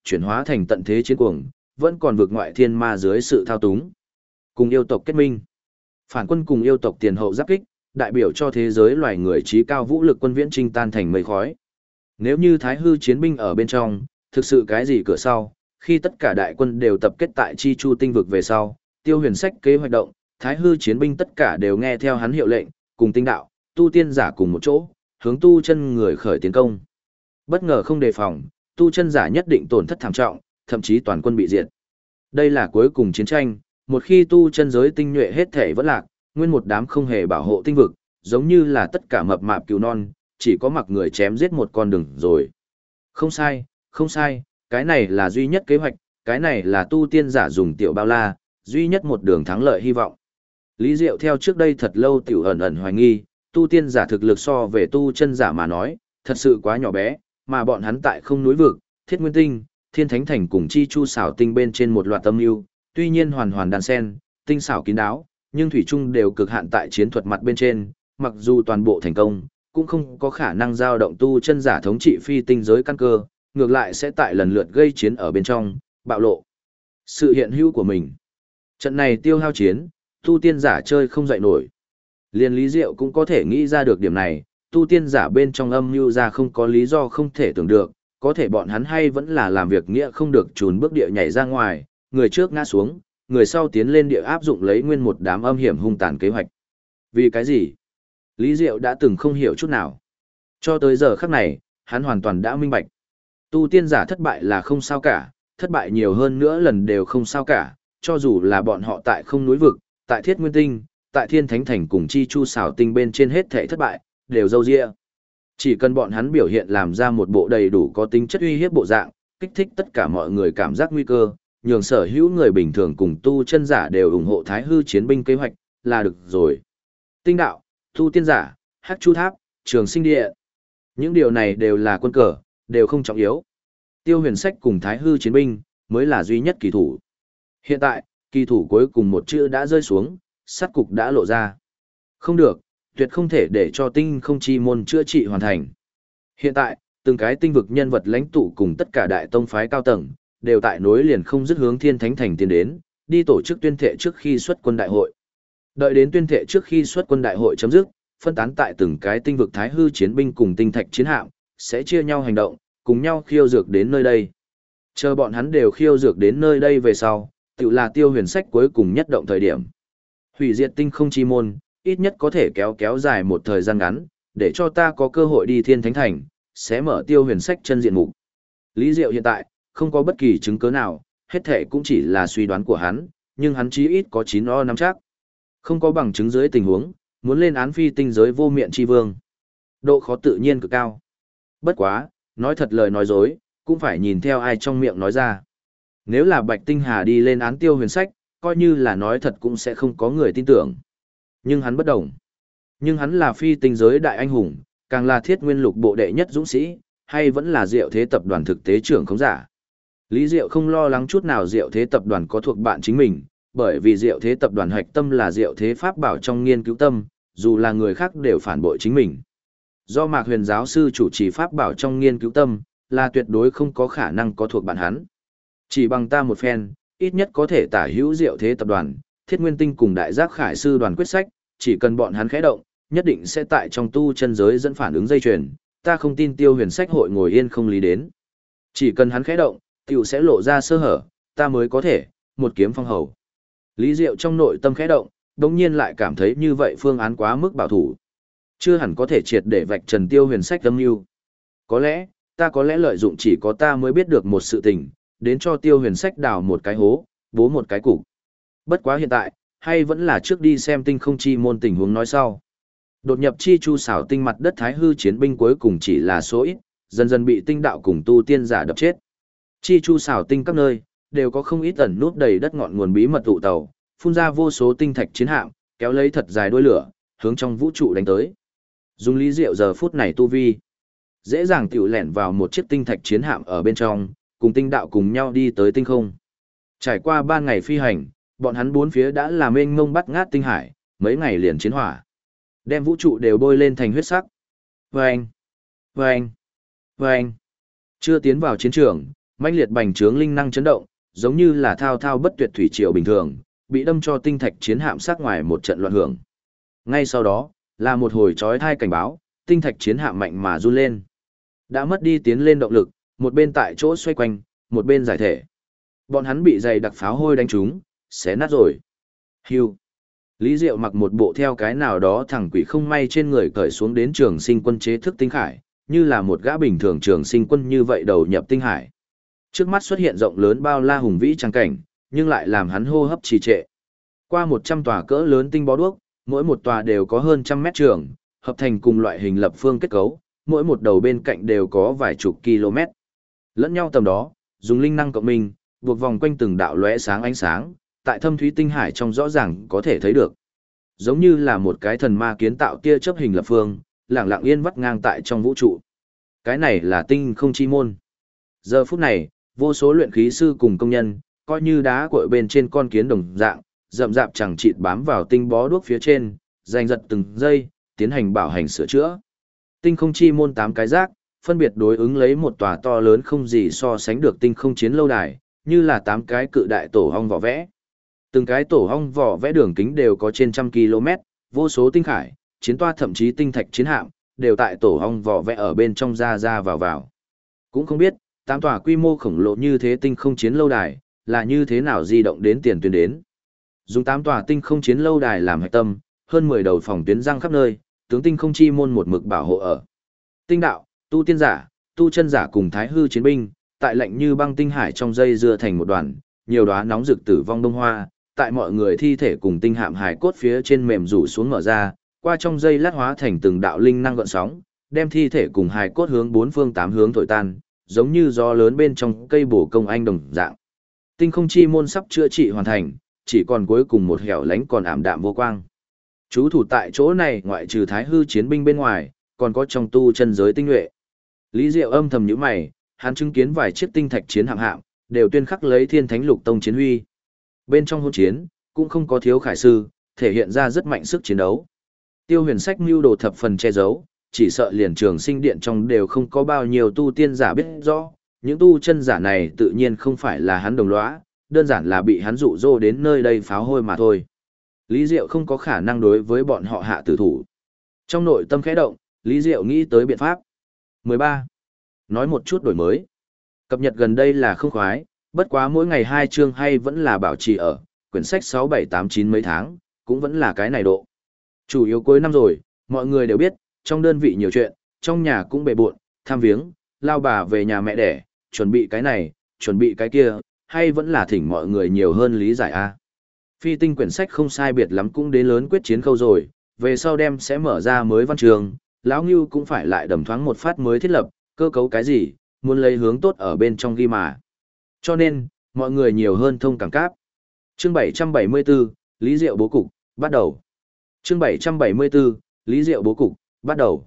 chuyển hóa thành tận thế chiến cuồng, vẫn còn vượt ngoại thiên ma dưới sự thao túng. Cùng yêu tộc kết minh. Phản quân cùng yêu tộc tiền hậu giáp kích, đại biểu cho thế giới loài người trí cao vũ lực quân viễn trinh tan thành mây khói. Nếu như Thái Hư chiến binh ở bên trong, thực sự cái gì cửa sau, khi tất cả đại quân đều tập kết tại Chi Chu tinh vực về sau, Tiêu Huyền Sách kế hoạch động, Thái Hư chiến binh tất cả đều nghe theo hắn hiệu lệnh, cùng tinh đạo, tu tiên giả cùng một chỗ, hướng tu chân người khởi tiến công. Bất ngờ không đề phòng, tu chân giả nhất định tổn thất thảm trọng, thậm chí toàn quân bị diệt. Đây là cuối cùng chiến tranh, một khi tu chân giới tinh nhuệ hết thể vẫn lạc, nguyên một đám không hề bảo hộ tinh vực, giống như là tất cả mập mạp cứu non, chỉ có mặc người chém giết một con đường rồi. Không sai, không sai, cái này là duy nhất kế hoạch, cái này là tu tiên giả dùng tiểu bao la, duy nhất một đường thắng lợi hy vọng. Lý Diệu theo trước đây thật lâu tiểu ẩn ẩn hoài nghi, tu tiên giả thực lực so về tu chân giả mà nói, thật sự quá nhỏ bé, mà bọn hắn tại không núi vực, Thiết Nguyên Tinh, Thiên Thánh Thành cùng Chi Chu xảo tinh bên trên một loạt tâm lưu, tuy nhiên hoàn hoàn đan sen, tinh xảo kín đáo, nhưng thủy chung đều cực hạn tại chiến thuật mặt bên trên, mặc dù toàn bộ thành công, cũng không có khả năng giao động tu chân giả thống trị phi tinh giới căn cơ, ngược lại sẽ tại lần lượt gây chiến ở bên trong, bạo lộ sự hiện hữu của mình. Trận này tiêu hao chiến, tu tiên giả chơi không dậy nổi. Liên Lý Diệu cũng có thể nghĩ ra được điểm này, tu tiên giả bên trong âm mưu ra không có lý do không thể tưởng được, có thể bọn hắn hay vẫn là làm việc nghĩa không được trốn bước địa nhảy ra ngoài, người trước ngã xuống, người sau tiến lên địa áp dụng lấy nguyên một đám âm hiểm hung tàn kế hoạch. Vì cái gì? Lý Diệu đã từng không hiểu chút nào. Cho tới giờ khắc này, hắn hoàn toàn đã minh bạch. Tu tiên giả thất bại là không sao cả, thất bại nhiều hơn nữa lần đều không sao cả, cho dù là bọn họ tại không núi vực, tại Thiết Nguyên Tinh, tại Thiên Thánh Thành cùng Chi Chu xảo tinh bên trên hết thể thất bại, đều dâu dịa. Chỉ cần bọn hắn biểu hiện làm ra một bộ đầy đủ có tính chất uy hiếp bộ dạng, kích thích tất cả mọi người cảm giác nguy cơ, nhường sở hữu người bình thường cùng tu chân giả đều ủng hộ Thái Hư chiến binh kế hoạch, là được rồi. Tinh đạo, tu tiên giả, Hắc Chu Tháp, Trường Sinh Địa. Những điều này đều là quân cờ, đều không trọng yếu. Tiêu Huyền Sách cùng Thái Hư chiến binh mới là duy nhất kỳ thủ. Hiện tại, kỳ thủ cuối cùng một chữ đã rơi xuống, sát cục đã lộ ra. Không được, tuyệt không thể để cho tinh không chi môn chữa trị hoàn thành. Hiện tại, từng cái tinh vực nhân vật lãnh tụ cùng tất cả đại tông phái cao tầng, đều tại nối liền không dứt hướng Thiên Thánh Thành tiến đến, đi tổ chức tuyên thệ trước khi xuất quân đại hội. Đợi đến tuyên thệ trước khi xuất quân đại hội chấm dứt, phân tán tại từng cái tinh vực Thái Hư chiến binh cùng tinh thạch chiến hạm, sẽ chia nhau hành động, cùng nhau khiêu dược đến nơi đây. Chờ bọn hắn đều khiêu dược đến nơi đây về sau, tự là Tiêu Huyền Sách cuối cùng nhất động thời điểm. Hủy diệt tinh không chi môn, ít nhất có thể kéo dài một thời gian ngắn, để cho ta có cơ hội đi Thiên Thánh Thành, sẽ mở Tiêu Huyền Sách chân diện mục. Lý Diệu hiện tại, không có bất kỳ chứng cứ nào, hết thể cũng chỉ là suy đoán của hắn, nhưng hắn chí ít có 9 nắm chắc. Không có bằng chứng dưới tình huống, muốn lên án phi tinh giới vô miệng chi vương. Độ khó tự nhiên cực cao. Bất quá, nói thật lời nói dối, cũng phải nhìn theo ai trong miệng nói ra. Nếu là Bạch Tinh Hà đi lên án Tiêu Huyền Sách, coi như là nói thật cũng sẽ không có người tin tưởng. Nhưng hắn bất đồng. Nhưng hắn là phi tinh giới đại anh hùng, càng là Thiết Nguyên Lục bộ đệ nhất dũng sĩ, hay vẫn là Diệu Thế tập đoàn thực tế trưởng khống giả. Lý Diệu không lo lắng chút nào Diệu Thế tập đoàn có thuộc bạn chính mình, bởi vì Diệu Thế tập đoàn hạch tâm là Diệu Thế pháp bảo trong nghiên cứu tâm, dù là người khác đều phản bội chính mình. Do Mạc Huyền giáo sư chủ trì pháp bảo trong nghiên cứu tâm, là tuyệt đối không có khả năng có thuộc bạn hắn. Chỉ bằng ta một phen, ít nhất có thể tả hữu Diệu Thế tập đoàn, Thiết Nguyên Tinh cùng Đại Giác Khải sư đoàn quyết sách, chỉ cần bọn hắn khẽ động, nhất định sẽ tại trong tu chân giới dẫn phản ứng dây chuyền, ta không tin Tiêu Huyền Sách hội ngồi yên không lý đến. Chỉ cần hắn khẽ động, tiểu sẽ lộ ra sơ hở, ta mới có thể một kiếm phong hầu. Lý Diệu trong nội tâm khẽ động, đồng nhiên lại cảm thấy như vậy phương án quá mức bảo thủ. Chưa hẳn có thể triệt để vạch trần Tiêu Huyền Sách âm mưu. Có lẽ lợi dụng chỉ có ta mới biết được một sự tình, đến cho Tiêu Huyền Sách đào một cái hố, bố một cái cục. Bất quá hiện tại, hay vẫn là trước đi xem tinh không chi môn tình huống nói sau. Đột nhập Chi Chu xảo tinh mặt đất Thái Hư chiến binh cuối cùng chỉ là số ít, dần dần bị tinh đạo cùng tu tiên giả đập chết. Chi Chu xảo tinh các nơi, đều có không ít ẩn nút đầy đất ngọn nguồn bí mật tụ tàu, phun ra vô số tinh thạch chiến hạm, kéo lấy thật dài đuôi lửa, hướng trong vũ trụ đánh tới. Dùng Lý Diệu giờ phút này tu vi, dễ dàng tiểu lẻn vào một chiếc tinh thạch chiến hạm ở bên trong, cùng tinh đạo cùng nhau đi tới tinh không. Trải qua 3 ngày phi hành, bọn hắn bốn phía đã làm mênh mông bắt ngát tinh hải, mấy ngày liền chiến hỏa, đem vũ trụ đều bôi lên thành huyết sắc. Vâng! Vâng! Vâng! Chưa tiến vào chiến trường, mãnh liệt bành trướng linh năng chấn động, giống như là thao thao bất tuyệt thủy triều bình thường, bị đâm cho tinh thạch chiến hạm sát ngoài một trận loạn hưởng. Ngay sau đó, là một hồi chói tai cảnh báo, tinh thạch chiến hạm mạnh mà run lên. Đã mất đi tiến lên động lực, một bên tại chỗ xoay quanh, một bên giải thể. Bọn hắn bị dày đặc pháo hôi đánh trúng, xé nát rồi. Hưu. Lý Diệu mặc một bộ theo cái nào đó thằng quỷ không may trên người cởi xuống đến trường sinh quân chế thức tinh khải, như là một gã bình thường trường sinh quân như vậy đầu nhập tinh hải. Trước mắt xuất hiện rộng lớn bao la hùng vĩ trang cảnh, nhưng lại làm hắn hô hấp trì trệ. Qua 100 tòa cỡ lớn tinh bó đuốc, mỗi một tòa đều có hơn trăm mét trường, hợp thành cùng loại hình lập phương kết cấu, mỗi một đầu bên cạnh đều có vài chục km. Lẫn nhau tầm đó, dùng linh năng cộng minh, buộc vòng quanh từng đạo lóe sáng ánh sáng, tại thâm thúy tinh hải trong rõ ràng có thể thấy được. Giống như là một cái thần ma kiến tạo tia chớp hình lập phương, lẳng lặng yên vắt ngang tại trong vũ trụ. Cái này là tinh không chi môn. Giờ phút này, vô số luyện khí sư cùng công nhân, coi như đá cuội bên trên con kiến đồng dạng, rậm rạp chẳng chịt bám vào tinh bó đuốc phía trên, giành giật từng giây, tiến hành bảo hành sửa chữa. Tinh không chi môn 8 cái rác, phân biệt đối ứng lấy một tòa to lớn không gì so sánh được tinh không chiến lâu đài, như là 8 cái cự đại tổ hong vỏ vẽ. Từng cái tổ hong vỏ vẽ đường kính đều có trên trăm km, vô số tinh khải, chiến toa thậm chí tinh thạch chiến hạm, đều tại tổ hong vỏ vẽ ở bên trong ra ra vào vào. Cũng không biết, 8 tòa quy mô khổng lồ như thế tinh không chiến lâu đài, là như thế nào di động đến tiền tuyến đến. Dùng 8 tòa tinh không chiến lâu đài làm hạch tâm, hơn 10 đầu phòng tuyến răng khắp nơi, tướng tinh không chi môn một mực bảo hộ ở. Tinh đạo, tu tiên giả, tu chân giả cùng thái hư chiến binh, tại lạnh như băng tinh hải trong dây dưa thành một đoàn, nhiều đóa nóng rực tử vong đông hoa, tại mọi người thi thể cùng tinh hạm hải cốt phía trên mềm rủ xuống mở ra, qua trong dây lát hóa thành từng đạo linh năng gợn sóng, đem thi thể cùng hải cốt hướng bốn phương tám hướng thổi tan, giống như gió lớn bên trong cây bổ công anh đồng dạng. Tinh không chi môn sắp chữa trị hoàn thành, chỉ còn cuối cùng một hẻo lánh còn ảm đạm vô quang. Chú thủ tại chỗ này ngoại trừ thái hư chiến binh bên ngoài, còn có trong tu chân giới tinh nhuệ. Lý Diệu âm thầm nhíu mày, hắn chứng kiến vài chiếc tinh thạch chiến hạm đều tuyên khắc lấy Thiên Thánh Lục Tông chiến huy. Bên trong hôn chiến, cũng không có thiếu khải sư, thể hiện ra rất mạnh sức chiến đấu. Tiêu Huyền Sách mưu đồ thập phần che giấu, chỉ sợ liền trường sinh điện trong đều không có bao nhiêu tu tiên giả biết rõ, những tu chân giả này tự nhiên không phải là hắn đồng lõa, đơn giản là bị hắn dụ dỗ đến nơi đây pháo hôi mà thôi. Lý Diệu không có khả năng đối với bọn họ hạ tử thủ. Trong nội tâm khẽ động, Lý Diệu nghĩ tới biện pháp. 13. Nói một chút đổi mới. Cập nhật gần đây là không khoái, bất quá mỗi ngày 2 chương hay vẫn là bảo trì ở, quyển sách 6, 7, 8, 9 mấy tháng, cũng vẫn là cái này độ. Chủ yếu cuối năm rồi, mọi người đều biết, trong đơn vị nhiều chuyện, trong nhà cũng bề bộn, tham viếng, lao bà về nhà mẹ đẻ, chuẩn bị cái này, chuẩn bị cái kia, hay vẫn là thỉnh mọi người nhiều hơn lý giải a. Phi tinh quyển sách không sai biệt lắm cũng đến lớn quyết chiến khâu rồi, về sau đem sẽ mở ra mới văn trường, lão Ngưu cũng phải lại đầm thoáng một phát mới thiết lập, cơ cấu cái gì, muốn lấy hướng tốt ở bên trong ghi mà. Cho nên, mọi người nhiều hơn thông cảm cáp. Chương 774, Lý Diệu bố cục, bắt đầu. Chương 774, Lý Diệu bố cục, bắt đầu.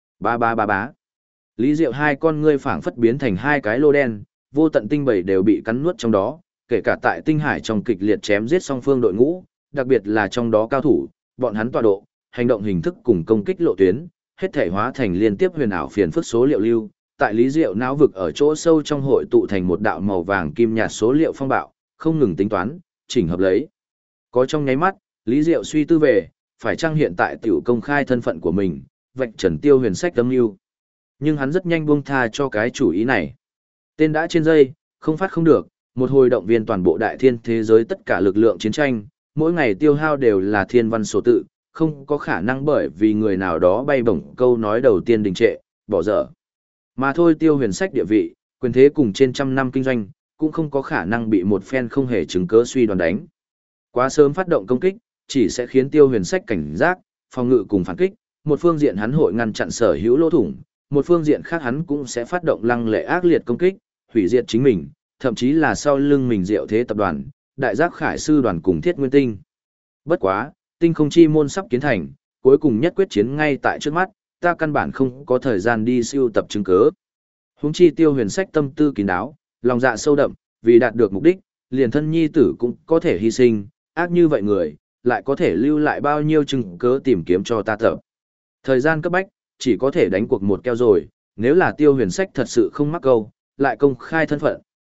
Ba. Lý Diệu hai con ngươi phảng phất biến thành hai cái lô đen, vô tận tinh bầy đều bị cắn nuốt trong đó, kể cả tại tinh hải trong kịch liệt chém giết song phương đội ngũ, đặc biệt là trong đó cao thủ, bọn hắn tọa độ, hành động hình thức cùng công kích lộ tuyến, hết thể hóa thành liên tiếp huyền ảo phiền phức số liệu lưu, tại Lý Diệu não vực ở chỗ sâu trong hội tụ thành một đạo màu vàng kim nhạt số liệu phong bạo, không ngừng tính toán, chỉnh hợp lấy. Có trong nháy mắt, Lý Diệu suy tư về, phải chăng hiện tại tiểu công khai thân phận của mình, vạch trần Tiêu Huyền Sách âm mưu. Nhưng hắn rất nhanh buông tha cho cái chủ ý này. Tên đã trên dây, không phát không được, một hồi động viên toàn bộ đại thiên thế giới tất cả lực lượng chiến tranh, mỗi ngày tiêu hao đều là thiên văn số tự, không có khả năng bởi vì người nào đó bay bổng câu nói đầu tiên đình trệ, bỏ dở. Mà thôi Tiêu Huyền Sách địa vị, quyền thế cùng trên trăm năm kinh doanh, cũng không có khả năng bị một phen không hề chứng cớ suy đoán đánh. Quá sớm phát động công kích, chỉ sẽ khiến Tiêu Huyền Sách cảnh giác, phòng ngự cùng phản kích, một phương diện hắn hội ngăn chặn sở hữu lỗ thủng, một phương diện khác hắn cũng sẽ phát động lăng lệ ác liệt công kích, hủy diệt chính mình, thậm chí là sau lưng mình Diệu Thế tập đoàn, Đại Giác Khải sư đoàn cùng Thiết Nguyên Tinh. Bất quá, tinh không chi môn sắp kiến thành, cuối cùng nhất quyết chiến ngay tại trước mắt, ta căn bản không có thời gian đi siêu tập chứng cứ. Huống chi Tiêu Huyền Sách tâm tư kín đáo, lòng dạ sâu đậm, vì đạt được mục đích, liền thân nhi tử cũng có thể hy sinh, ác như vậy người, lại có thể lưu lại bao nhiêu chứng cứ tìm kiếm cho ta tập. Thời gian cấp bách, chỉ có thể đánh cuộc một keo rồi, nếu là Tiêu Huyền Sách thật sự không mắc câu, lại công khai thân phận,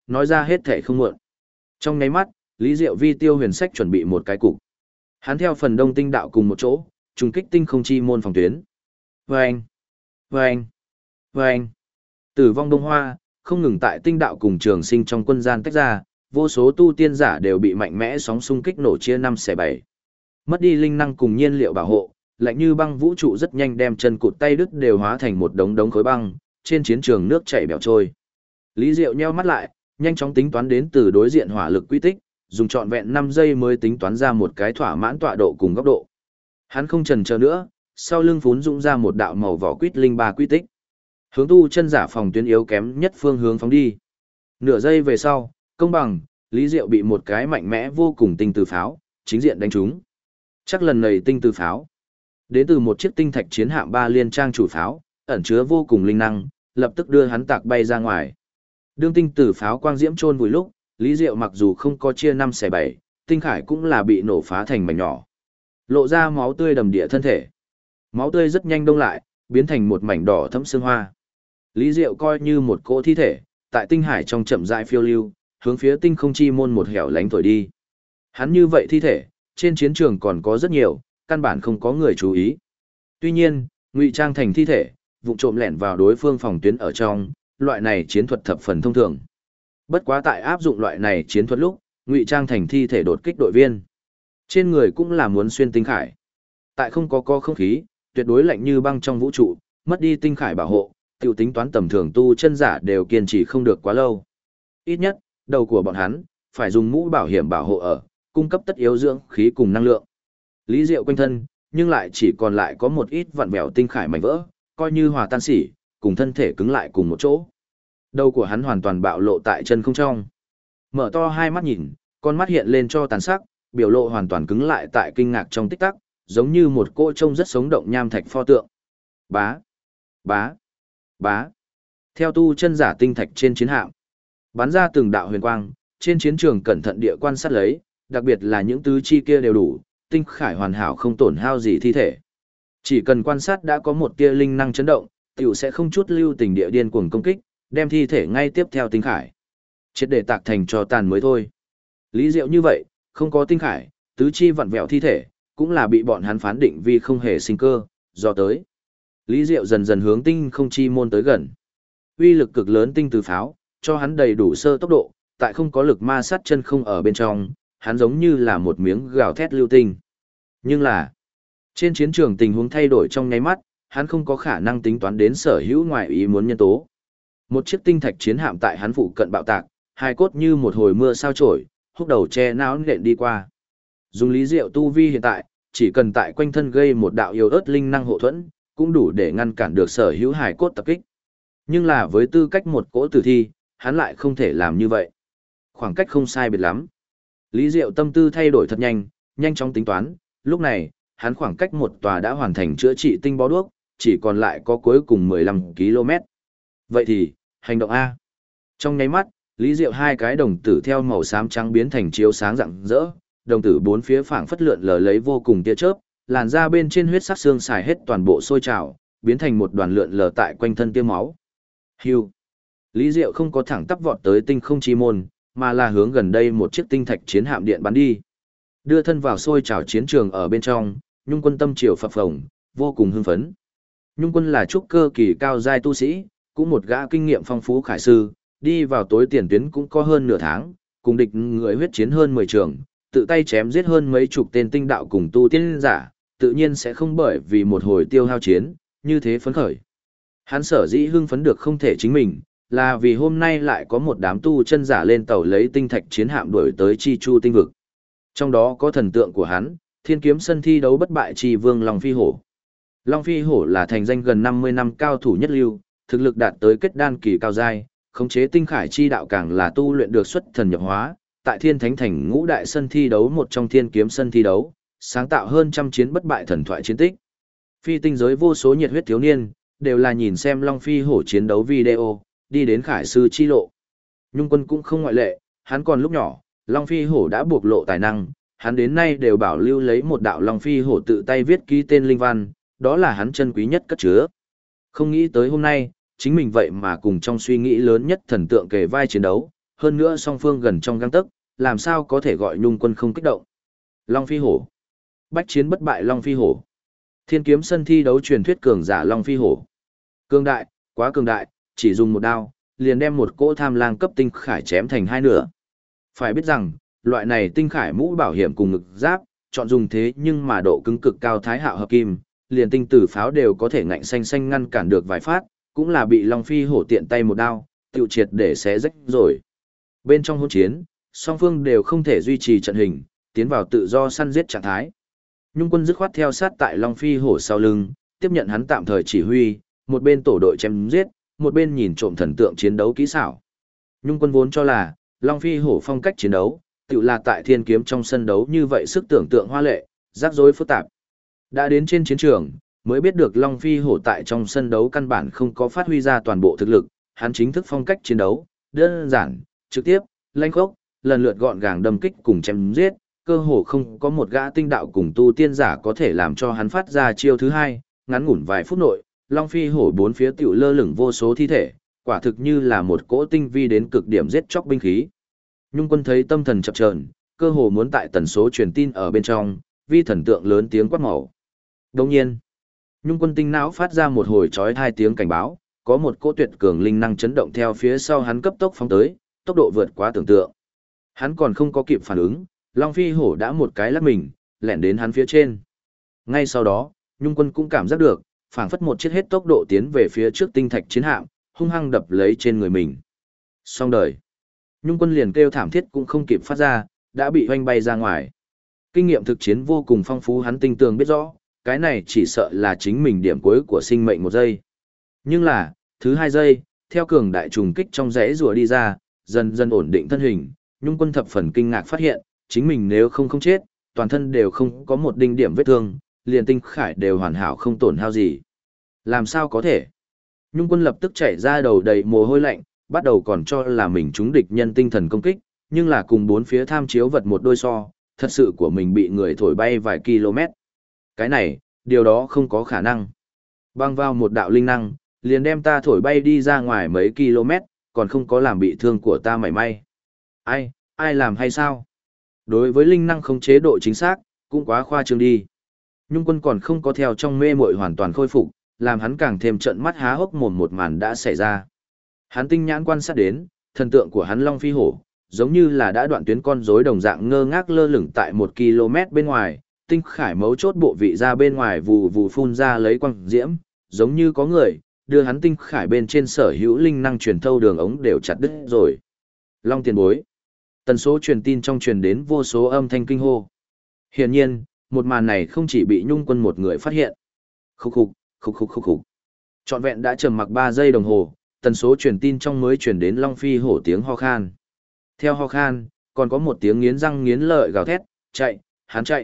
nói ra hết thể không muộn. Trong nháy mắt, Lý Diệu vi tiêu huyền sách chuẩn bị một cái cục. Hắn theo phần đông tinh đạo cùng một chỗ, trùng kích tinh không chi môn phòng tuyến. Vâng! Vâng! Vâng! Tử vong đông hoa, không ngừng tại tinh đạo cùng trường sinh trong quân gian tách ra, vô số tu tiên giả đều bị mạnh mẽ sóng xung kích nổ chia 5/7. Mất đi linh năng cùng nhiên liệu bảo hộ, lạnh như băng vũ trụ rất nhanh đem chân cụt tay đứt đều hóa thành một đống đống khối băng, trên chiến trường nước chảy bèo trôi. Lý Diệu nheo mắt lại, nhanh chóng tính toán đến từ đối diện hỏa lực quy tích, dùng trọn vẹn 5 giây mới tính toán ra một cái thỏa mãn tọa độ cùng góc độ. Hắn không chần chờ nữa, sau lưng phún dũng ra một đạo màu vỏ quýt linh ba quy tích. Hướng tu chân giả phòng tuyến yếu kém nhất phương hướng phóng đi. Nửa giây về sau, công bằng, Lý Diệu bị một cái mạnh mẽ vô cùng tinh từ pháo, chính diện đánh trúng. Chắc lần này tinh từ pháo, đến từ một chiếc tinh thạch chiến hạm 3 liên trang chủ pháo, ẩn chứa vô cùng linh năng, lập tức đưa hắn tạc bay ra ngoài. Đương tinh từ pháo quang diễm chôn vùi lúc, Lý Diệu mặc dù không có chia 5/7, tinh khải cũng là bị nổ phá thành mảnh nhỏ. Lộ ra máu tươi đầm địa thân thể. Máu tươi rất nhanh đông lại, biến thành một mảnh đỏ thẫm xương hoa. Lý Diệu coi như một cỗ thi thể, tại tinh hải trong chậm rãi phiêu lưu, hướng phía tinh không chi môn một hẻo lánh thổi đi. Hắn như vậy thi thể, trên chiến trường còn có rất nhiều, căn bản không có người chú ý. Tuy nhiên, ngụy trang thành thi thể, vụng trộm lẻn vào đối phương phòng tuyến ở trong, loại này chiến thuật thập phần thông thường. Bất quá tại áp dụng loại này chiến thuật lúc, ngụy trang thành thi thể đột kích đội viên. Trên người cũng là muốn xuyên tinh khải. Tại không có không khí, tuyệt đối lạnh như băng trong vũ trụ, mất đi tinh khải bảo hộ, tiểu tính toán tầm thường tu chân giả đều kiên trì không được quá lâu. Ít nhất, đầu của bọn hắn, phải dùng mũ bảo hiểm bảo hộ ở, cung cấp tất yếu dưỡng khí cùng năng lượng. Lý Diệu quanh thân, nhưng lại chỉ còn lại có một ít vặn vẹo tinh khải mảnh vỡ, coi như hòa tan xỉ, cùng thân thể cứng lại cùng một chỗ. Đầu của hắn hoàn toàn bạo lộ tại chân không trong. Mở to hai mắt nhìn, con mắt hiện lên cho tàn sắc, biểu lộ hoàn toàn cứng lại tại kinh ngạc trong tích tắc, giống như một cô trông rất sống động nham thạch pho tượng. Bá, bá, bá. Theo tu chân giả tinh thạch trên chiến hạm, bắn ra từng đạo huyền quang, trên chiến trường cẩn thận địa quan sát lấy, đặc biệt là những tứ chi kia đều đủ, tinh khải hoàn hảo không tổn hao gì thi thể. Chỉ cần quan sát đã có một tia linh năng chấn động, tiểu sẽ không chút lưu tình địa điên cuồng công kích, đem thi thể ngay tiếp theo tinh khải. Triệt để tạc thành cho tàn mới thôi. Lý Diệu như vậy, không có tinh khải, tứ chi vặn vẹo thi thể, cũng là bị bọn hắn phán định vì không hề sinh cơ, do tới. Lý Diệu dần dần hướng tinh không chi môn tới gần. Uy lực cực lớn tinh từ pháo, cho hắn đầy đủ sơ tốc độ, tại không có lực ma sát chân không ở bên trong, hắn giống như là một miếng gào thét lưu tinh. Nhưng là, trên chiến trường tình huống thay đổi trong nháy mắt, hắn không có khả năng tính toán đến sở hữu ngoại ý muốn nhân tố. Một chiếc tinh thạch chiến hạm tại hắn phụ cận bạo tạc, hai cốt như một hồi mưa sao chổi, húc đầu che não nện đi qua. Dùng Lý Diệu tu vi hiện tại, chỉ cần tại quanh thân gây một đạo yếu ớt linh năng hộ thuẫn, cũng đủ để ngăn cản được sở hữu hài cốt tập kích. Nhưng là với tư cách một cỗ tử thi, hắn lại không thể làm như vậy. Khoảng cách không sai biệt lắm. Lý Diệu tâm tư thay đổi thật nhanh, nhanh chóng tính toán, lúc này, hắn khoảng cách một tòa đã hoàn thành chữa trị tinh bó đuốc, chỉ còn lại có cuối cùng 15 km. Vậy thì, hành động A. Trong nháy mắt, Lý Diệu hai cái đồng tử theo màu xám trắng biến thành chiếu sáng rạng rỡ, đồng tử bốn phía phảng phất lượn lờ lấy vô cùng tia chớp, làn da bên trên huyết sắc xương xài hết toàn bộ sôi trào, biến thành một đoàn lượn lờ tại quanh thân tia máu. Hưu. Lý Diệu không có thẳng tắp vọt tới tinh không chi môn, mà là hướng gần đây một chiếc tinh thạch chiến hạm điện bắn đi. Đưa thân vào sôi trào chiến trường ở bên trong, Nhung Quân tâm triều phập phồng, vô cùng hưng phấn. Nhung Quân là trúc cơ kỳ cao giai tu sĩ, cũng một gã kinh nghiệm phong phú khải sư, đi vào tối tiền tuyến cũng có hơn nửa tháng, cùng địch người huyết chiến hơn 10 trường, tự tay chém giết hơn mấy chục tên tinh đạo cùng tu tiên giả, tự nhiên sẽ không bởi vì một hồi tiêu hao chiến, như thế phấn khởi. Hắn sở dĩ hưng phấn được không thể chính mình, là vì hôm nay lại có một đám tu chân giả lên tàu lấy tinh thạch chiến hạm đuổi tới Chi Chu tinh vực. Trong đó có thần tượng của hắn, Thiên Kiếm sân thi đấu bất bại Chi Vương Long Phi Hổ. Long Phi Hổ là thành danh gần 50 năm cao thủ nhất lưu, thực lực đạt tới kết đan kỳ cao giai, khống chế tinh khải chi đạo càng là tu luyện được xuất thần nhập hóa, tại Thiên Thánh Thành ngũ đại sân thi đấu một trong Thiên Kiếm sân thi đấu, sáng tạo hơn trăm chiến bất bại thần thoại chiến tích. Phi tinh giới vô số nhiệt huyết thiếu niên, đều là nhìn xem Long Phi Hổ chiến đấu video, đi đến khải sư chi lộ. Nhung Quân cũng không ngoại lệ, hắn còn lúc nhỏ, Long Phi Hổ đã bộc lộ tài năng, hắn đến nay đều bảo lưu lấy một đạo Long Phi Hổ tự tay viết ký tên linh văn, đó là hắn chân quý nhất cất chứa. Không nghĩ tới hôm nay, chính mình vậy mà cùng trong suy nghĩ lớn nhất thần tượng kề vai chiến đấu, hơn nữa song phương gần trong gang tấc, làm sao có thể gọi Nhung Quân không kích động. Long Phi Hổ. Bách chiến bất bại Long Phi Hổ. Thiên kiếm sân thi đấu truyền thuyết cường giả Long Phi Hổ. Cường đại, quá cường đại, chỉ dùng một đao, liền đem một cỗ tham lang cấp tinh khải chém thành hai nửa. Phải biết rằng, loại này tinh khải mũ bảo hiểm cùng ngực giáp, chọn dùng thế nhưng mà độ cứng cực cao thái hạo hợp kim, liền tinh tử pháo đều có thể ngạnh xanh xanh ngăn cản được vài phát, cũng là bị Long Phi Hổ tiện tay một đao, tiêu triệt để xé rách rồi. Bên trong hỗn chiến, song phương đều không thể duy trì trận hình, tiến vào tự do săn giết trạng thái. Nhung Quân dứt khoát theo sát tại Long Phi Hổ sau lưng, tiếp nhận hắn tạm thời chỉ huy, một bên tổ đội chém giết, một bên nhìn trộm thần tượng chiến đấu kỹ xảo. Nhung Quân vốn cho là, Long Phi Hổ phong cách chiến đấu, tự là tại thiên kiếm trong sân đấu như vậy sức tưởng tượng hoa lệ, rắc rối phức tạp. Đã đến trên chiến trường, mới biết được Long Phi Hổ tại trong sân đấu căn bản không có phát huy ra toàn bộ thực lực, hắn chính thức phong cách chiến đấu, đơn giản, trực tiếp, lanh khốc, lần lượt gọn gàng đâm kích cùng chém giết, cơ hồ không có một gã tinh đạo cùng tu tiên giả có thể làm cho hắn phát ra chiêu thứ hai, ngắn ngủn vài phút nội, Long Phi Hổ bốn phía tiểu lơ lửng vô số thi thể, quả thực như là một cỗ tinh vi đến cực điểm giết chóc binh khí. Nhung Quân thấy tâm thần chập chờn, cơ hồ muốn tại tần số truyền tin ở bên trong, vi thần tượng lớn tiếng quát màu. Đồng nhiên, Nhung Quân tinh não phát ra một hồi chói tai tiếng cảnh báo, có một cỗ tuyệt cường linh năng chấn động theo phía sau hắn cấp tốc phóng tới, tốc độ vượt quá tưởng tượng. Hắn còn không có kịp phản ứng, Long Phi Hổ đã một cái lắc mình, lẻn đến hắn phía trên. Ngay sau đó, Nhung Quân cũng cảm giác được, phảng phất một chiếc hết tốc độ tiến về phía trước tinh thạch chiến hạm, hung hăng đập lấy trên người mình. Xong đời. Nhung Quân liền kêu thảm thiết cũng không kịp phát ra, đã bị hoanh bay ra ngoài. Kinh nghiệm thực chiến vô cùng phong phú, hắn tinh tường biết rõ, cái này chỉ sợ là chính mình điểm cuối của sinh mệnh một giây. Nhưng là, thứ hai giây, theo cường đại trùng kích trong rẽ rùa đi ra, dần dần ổn định thân hình, Nhung Quân thập phần kinh ngạc phát hiện, chính mình nếu không chết, toàn thân đều không có một đinh điểm vết thương, liền tinh khải đều hoàn hảo không tổn hao gì. Làm sao có thể? Nhung Quân lập tức chảy ra đầu đầy mồ hôi lạnh, bắt đầu còn cho là mình trúng địch nhân tinh thần công kích, nhưng là cùng bốn phía tham chiếu vật một đôi so, thật sự của mình bị người thổi bay vài km. Cái này, điều đó không có khả năng. Băng vào một đạo linh năng, liền đem ta thổi bay đi ra ngoài mấy km, còn không có làm bị thương của ta mảy may. Ai làm hay sao? Đối với linh năng không chế độ chính xác, cũng quá khoa trương đi. Nhung Quân còn không có theo trong mê muội hoàn toàn khôi phục, làm hắn càng thêm trợn mắt há hốc mồm một màn đã xảy ra. Hắn tinh nhãn quan sát đến, thần tượng của hắn Long Phi Hổ, giống như là đã đoạn tuyến con rối đồng dạng ngơ ngác lơ lửng tại 1 km bên ngoài, tinh khải mấu chốt bộ vị ra bên ngoài vù vù phun ra lấy quang diễm, giống như có người đưa hắn tinh khải bên trên sở hữu linh năng truyền thâu đường ống đều chặt đứt rồi. Long tiền bối. Tần số truyền tin trong truyền đến vô số âm thanh kinh hô. Hiển nhiên, một màn này không chỉ bị Nhung Quân một người phát hiện. Khúc khục, khúc khục khúc khục. Trọn vẹn đã trầm mặc 3 giây đồng hồ, tần số truyền tin trong mới truyền đến Long Phi Hổ tiếng ho khan. Theo ho khan, còn có một tiếng nghiến răng nghiến lợi gào thét, chạy, hắn chạy.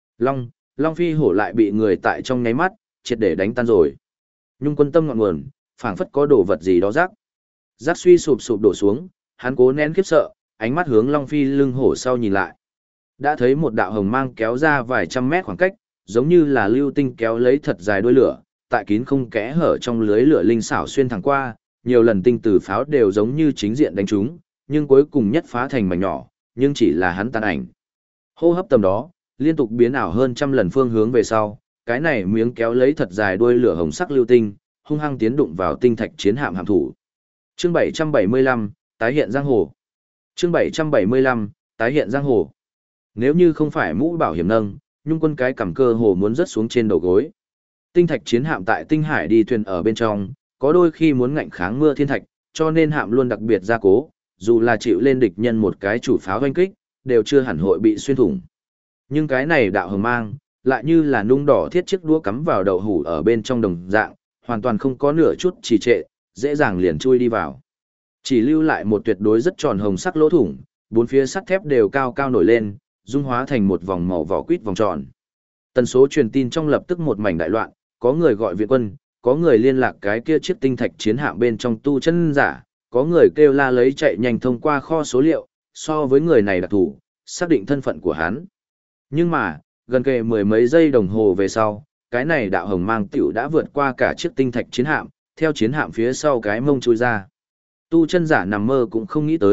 Long Phi Hổ lại bị người tại trong nháy mắt, triệt để đánh tan rồi. Nhung Quân tâm ngọn nguồn, phảng phất có đồ vật gì đó rắc. Rắc suy sụp sụp đổ xuống, hắn cố nén khiếp sợ, ánh mắt hướng Long Phi lưng hổ sau nhìn lại. Đã thấy một đạo hồng mang kéo ra vài trăm mét khoảng cách, giống như là lưu tinh kéo lấy thật dài đuôi lửa, tại kín không kẽ hở trong lưới lửa linh xảo xuyên thẳng qua, nhiều lần tinh tử pháo đều giống như chính diện đánh trúng, nhưng cuối cùng nhất phá thành mảnh nhỏ, nhưng chỉ là hắn tàn ảnh. Hô hấp tầm đó, liên tục biến ảo hơn trăm lần phương hướng về sau, cái này miếng kéo lấy thật dài đuôi lửa hồng sắc lưu tinh, hung hăng tiến đụng vào tinh thạch chiến hạm hạm thủ. Chương 775, tái hiện giang hồ. Chương 775, tái hiện giang hồ. Nếu như không phải mũ bảo hiểm nâng, Nhung Quân cái cầm cơ hồ muốn rớt xuống trên đầu gối. Tinh thạch chiến hạm tại tinh hải đi thuyền ở bên trong, có đôi khi muốn ngạnh kháng mưa thiên thạch, cho nên hạm luôn đặc biệt gia cố, dù là chịu lên địch nhân một cái chủ pháo hoanh kích, đều chưa hẳn hội bị xuyên thủng. Nhưng cái này đạo hồng mang, lại như là nung đỏ thiết chiếc đũa cắm vào đậu hủ ở bên trong đồng dạng, hoàn toàn không có nửa chút trì trệ, dễ dàng liền chui đi vào. Chỉ lưu lại một tuyệt đối rất tròn hồng sắc lỗ thủng, bốn phía sắt thép đều cao cao nổi lên, dung hóa thành một vòng màu vỏ quýt vòng tròn. Tần số truyền tin trong lập tức một mảnh đại loạn, có người gọi viện quân, có người liên lạc cái kia chiếc tinh thạch chiến hạm bên trong tu chân giả, có người kêu la lấy chạy nhanh thông qua kho số liệu, so với người này đặc thủ, xác định thân phận của hắn. Nhưng mà, gần kề mười mấy giây đồng hồ về sau, cái này đạo hồng mang tiểu đã vượt qua cả chiếc tinh thạch chiến hạm, theo chiến hạm phía sau cái mông chui ra. Tu chân giả nằm mơ cũng không nghĩ tới,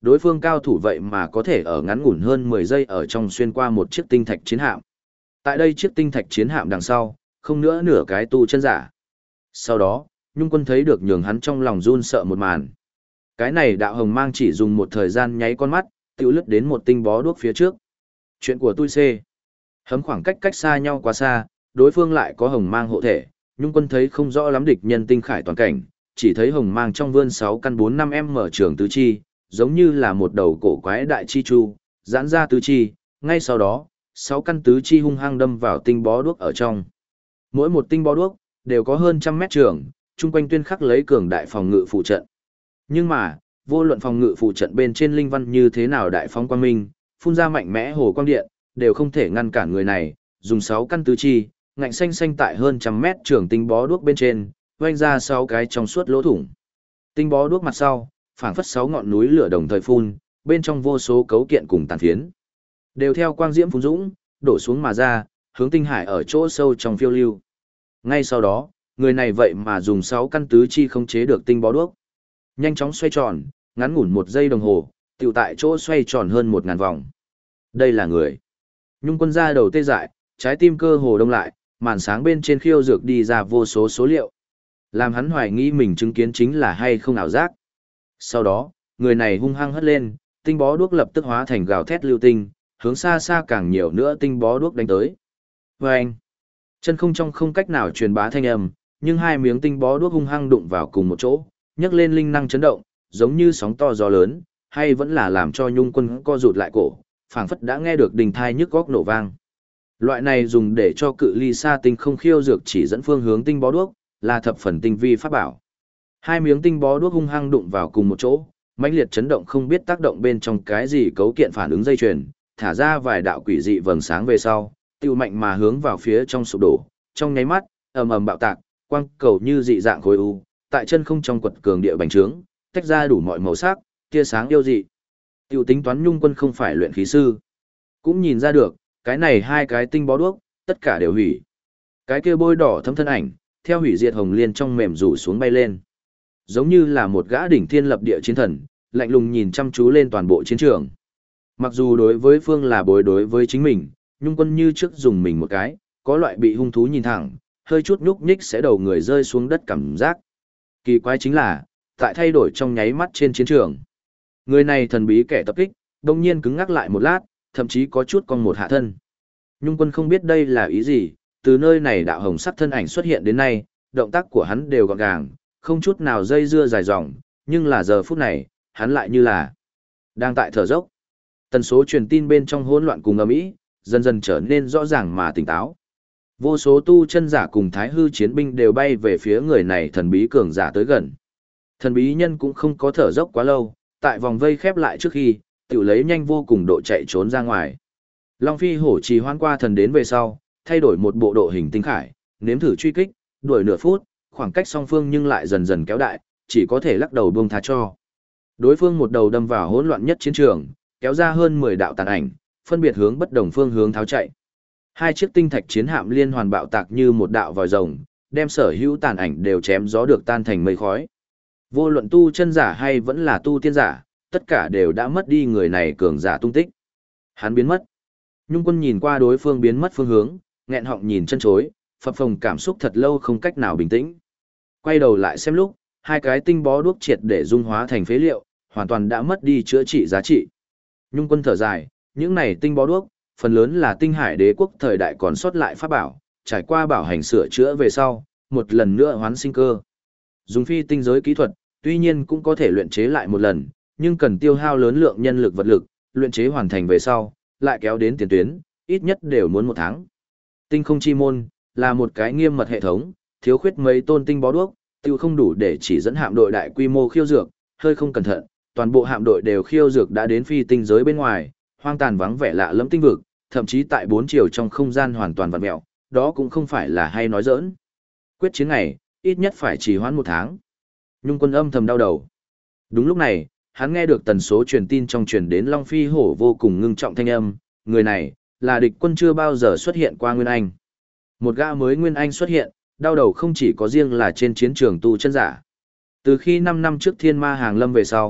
đối phương cao thủ vậy mà có thể ở ngắn ngủn hơn 10 giây ở trong xuyên qua một chiếc tinh thạch chiến hạm. Tại đây chiếc tinh thạch chiến hạm đằng sau, không nữa nửa cái tu chân giả. Sau đó, Nhung Quân thấy được nhường hắn trong lòng run sợ một màn. Cái này đạo hồng mang chỉ dùng một thời gian nháy con mắt, tự lướt đến một tinh bó đuốc phía trước. Chuyện của tôi C. Hấm khoảng cách cách xa nhau quá xa, đối phương lại có hồng mang hộ thể, Nhung Quân thấy không rõ lắm địch nhân tinh khải toàn cảnh, chỉ thấy hồng mang trong vươn 6 căn 4-5 mở trường tứ chi, giống như là một đầu cổ quái đại chi chu, giãn ra tứ chi, ngay sau đó, 6 căn tứ chi hung hăng đâm vào tinh bó đuốc ở trong. Mỗi một tinh bó đuốc đều có hơn trăm mét trường, chung quanh tuyên khắc lấy cường đại phòng ngự phụ trận. Nhưng mà, vô luận phòng ngự phụ trận bên trên linh văn như thế nào đại phóng quang minh, phun ra mạnh mẽ hồ quang điện, đều không thể ngăn cản người này, dùng 6 căn tứ chi, ngạnh xanh xanh tại hơn trăm mét trường tinh bó đuốc bên trên, vanh ra 6 cái trong suốt lỗ thủng. Tinh bó đuốc mặt sau, phảng phất 6 ngọn núi lửa đồng thời phun, bên trong vô số cấu kiện cùng tàn phiến, đều theo quang diễm phun dũng, đổ xuống mà ra, hướng tinh hải ở chỗ sâu trong phiêu lưu. Ngay sau đó, người này vậy mà dùng 6 căn tứ chi khống chế được tinh bó đuốc. Nhanh chóng xoay tròn, ngắn ngủn 1 giây đồng hồ, tiểu tại chỗ xoay tròn hơn 1000 vòng. Đây là người. Nhung Quân ra đầu tê dại, trái tim cơ hồ đông lại, màn sáng bên trên khiêu dược đi ra vô số số liệu. Làm hắn hoài nghi mình chứng kiến chính là hay không ảo giác. Sau đó, người này hung hăng hất lên, tinh bó đuốc lập tức hóa thành gào thét lưu tinh, hướng xa xa càng nhiều nữa tinh bó đuốc đánh tới. Vâng! Chân không trong không cách nào truyền bá thanh âm, nhưng hai miếng tinh bó đuốc hung hăng đụng vào cùng một chỗ, nhấc lên linh năng chấn động, giống như sóng to gió lớn, hay vẫn là làm cho Nhung Quân co rụt lại cổ, phảng phất đã nghe được đình thai nhức góc nổ vang. Loại này dùng để cho cự ly xa tinh không khiêu dược chỉ dẫn phương hướng tinh bó đuốc, là thập phần tinh vi pháp bảo. Hai miếng tinh bó đuốc hung hăng đụng vào cùng một chỗ, mãnh liệt chấn động không biết tác động bên trong cái gì cấu kiện phản ứng dây chuyền, thả ra vài đạo quỷ dị vầng sáng về sau, tiêu mạnh mà hướng vào phía trong sụp đổ, trong nháy mắt, ầm ầm bạo tạc, quang cầu như dị dạng khối u, tại chân không trong quật cường địa bành trướng, tách ra đủ mọi màu sắc, tia sáng yêu dị. Tiêu tính toán Nhung Quân không phải luyện khí sư, cũng nhìn ra được, cái này hai cái tinh bó đuốc, tất cả đều hủy. Cái kia bôi đỏ thấm thân ảnh, theo hủy diệt hồng liên trong mềm rủ xuống bay lên. Giống như là một gã đỉnh thiên lập địa chiến thần, lạnh lùng nhìn chăm chú lên toàn bộ chiến trường. Mặc dù đối với phương là bối đối với chính mình, Nhung Quân như trước dùng mình một cái, có loại bị hung thú nhìn thẳng, hơi chút nhúc nhích sẽ đầu người rơi xuống đất cảm giác. Kỳ quái chính là, tại thay đổi trong nháy mắt trên chiến trường. Người này thần bí kẻ tập kích, đông nhiên cứng ngắc lại một lát, thậm chí có chút cong một hạ thân. Nhung Quân không biết đây là ý gì, từ nơi này đạo hồng sắc thân ảnh xuất hiện đến nay, động tác của hắn đều gọn gàng, không chút nào dây dưa dài dòng, nhưng là giờ phút này, hắn lại như là đang tại thở dốc. Tần số truyền tin bên trong hỗn loạn cùng ầm ĩ, dần dần trở nên rõ ràng mà tỉnh táo. Vô số tu chân giả cùng thái hư chiến binh đều bay về phía người này thần bí cường giả tới gần. Thần bí nhân cũng không có thở dốc quá lâu, tại vòng vây khép lại trước khi, tiểu lấy nhanh vô cùng độ chạy trốn ra ngoài. Long Phi hổ trì hoãn qua thần đến về sau, thay đổi một bộ độ hình tinh khải, nếm thử truy kích, đuổi nửa phút, khoảng cách song phương nhưng lại dần dần kéo đại, chỉ có thể lắc đầu buông tha cho. Đối phương một đầu đâm vào hỗn loạn nhất chiến trường, kéo ra hơn 10 đạo tàn ảnh, phân biệt hướng bất đồng phương hướng tháo chạy. Hai chiếc tinh thạch chiến hạm liên hoàn bạo tạc như một đạo vòi rồng, đem sở hữu tàn ảnh đều chém gió được tan thành mây khói. Vô luận tu chân giả hay vẫn là tu tiên giả, tất cả đều đã mất đi người này cường giả tung tích. Hắn biến mất. Nhung Quân nhìn qua đối phương biến mất phương hướng, nghẹn họng nhìn chân chối, phập phồng cảm xúc thật lâu không cách nào bình tĩnh. Quay đầu lại xem lúc, hai cái tinh bó đuốc triệt để dung hóa thành phế liệu, hoàn toàn đã mất đi chữa trị giá trị. Nhung Quân thở dài, những này tinh bó đuốc, phần lớn là tinh hải đế quốc thời đại còn sót lại pháp bảo, trải qua bảo hành sửa chữa về sau, một lần nữa hoán sinh cơ. Dùng phi tinh giới kỹ thuật, tuy nhiên cũng có thể luyện chế lại một lần, nhưng cần tiêu hao lớn lượng nhân lực vật lực, luyện chế hoàn thành về sau, lại kéo đến tiền tuyến, ít nhất đều muốn 1 tháng. Tinh không chi môn, là một cái nghiêm mật hệ thống, thiếu khuyết mấy tôn tinh bó đuốc, tiêu không đủ để chỉ dẫn hạm đội đại quy mô khiêu dược, hơi không cẩn thận, toàn bộ hạm đội đều khiêu dược đã đến phi tinh giới bên ngoài, hoang tàn vắng vẻ lạ lẫm tinh vực, thậm chí tại 4 chiều trong không gian hoàn toàn vặn mèo, đó cũng không phải là hay nói giỡn. Quyết chiến này, ít nhất phải trì hoãn 1 tháng. Nhung Quân âm thầm đau đầu. Đúng lúc này, hắn nghe được tần số truyền tin trong truyền đến Long Phi hổ vô cùng ngưng trọng thanh âm, người này, là địch quân chưa bao giờ xuất hiện qua Nguyên Anh. Một gã mới Nguyên Anh xuất hiện, đau đầu không chỉ có riêng là trên chiến trường tu chân giả. Từ khi 5 năm trước thiên ma hàng lâm về sau,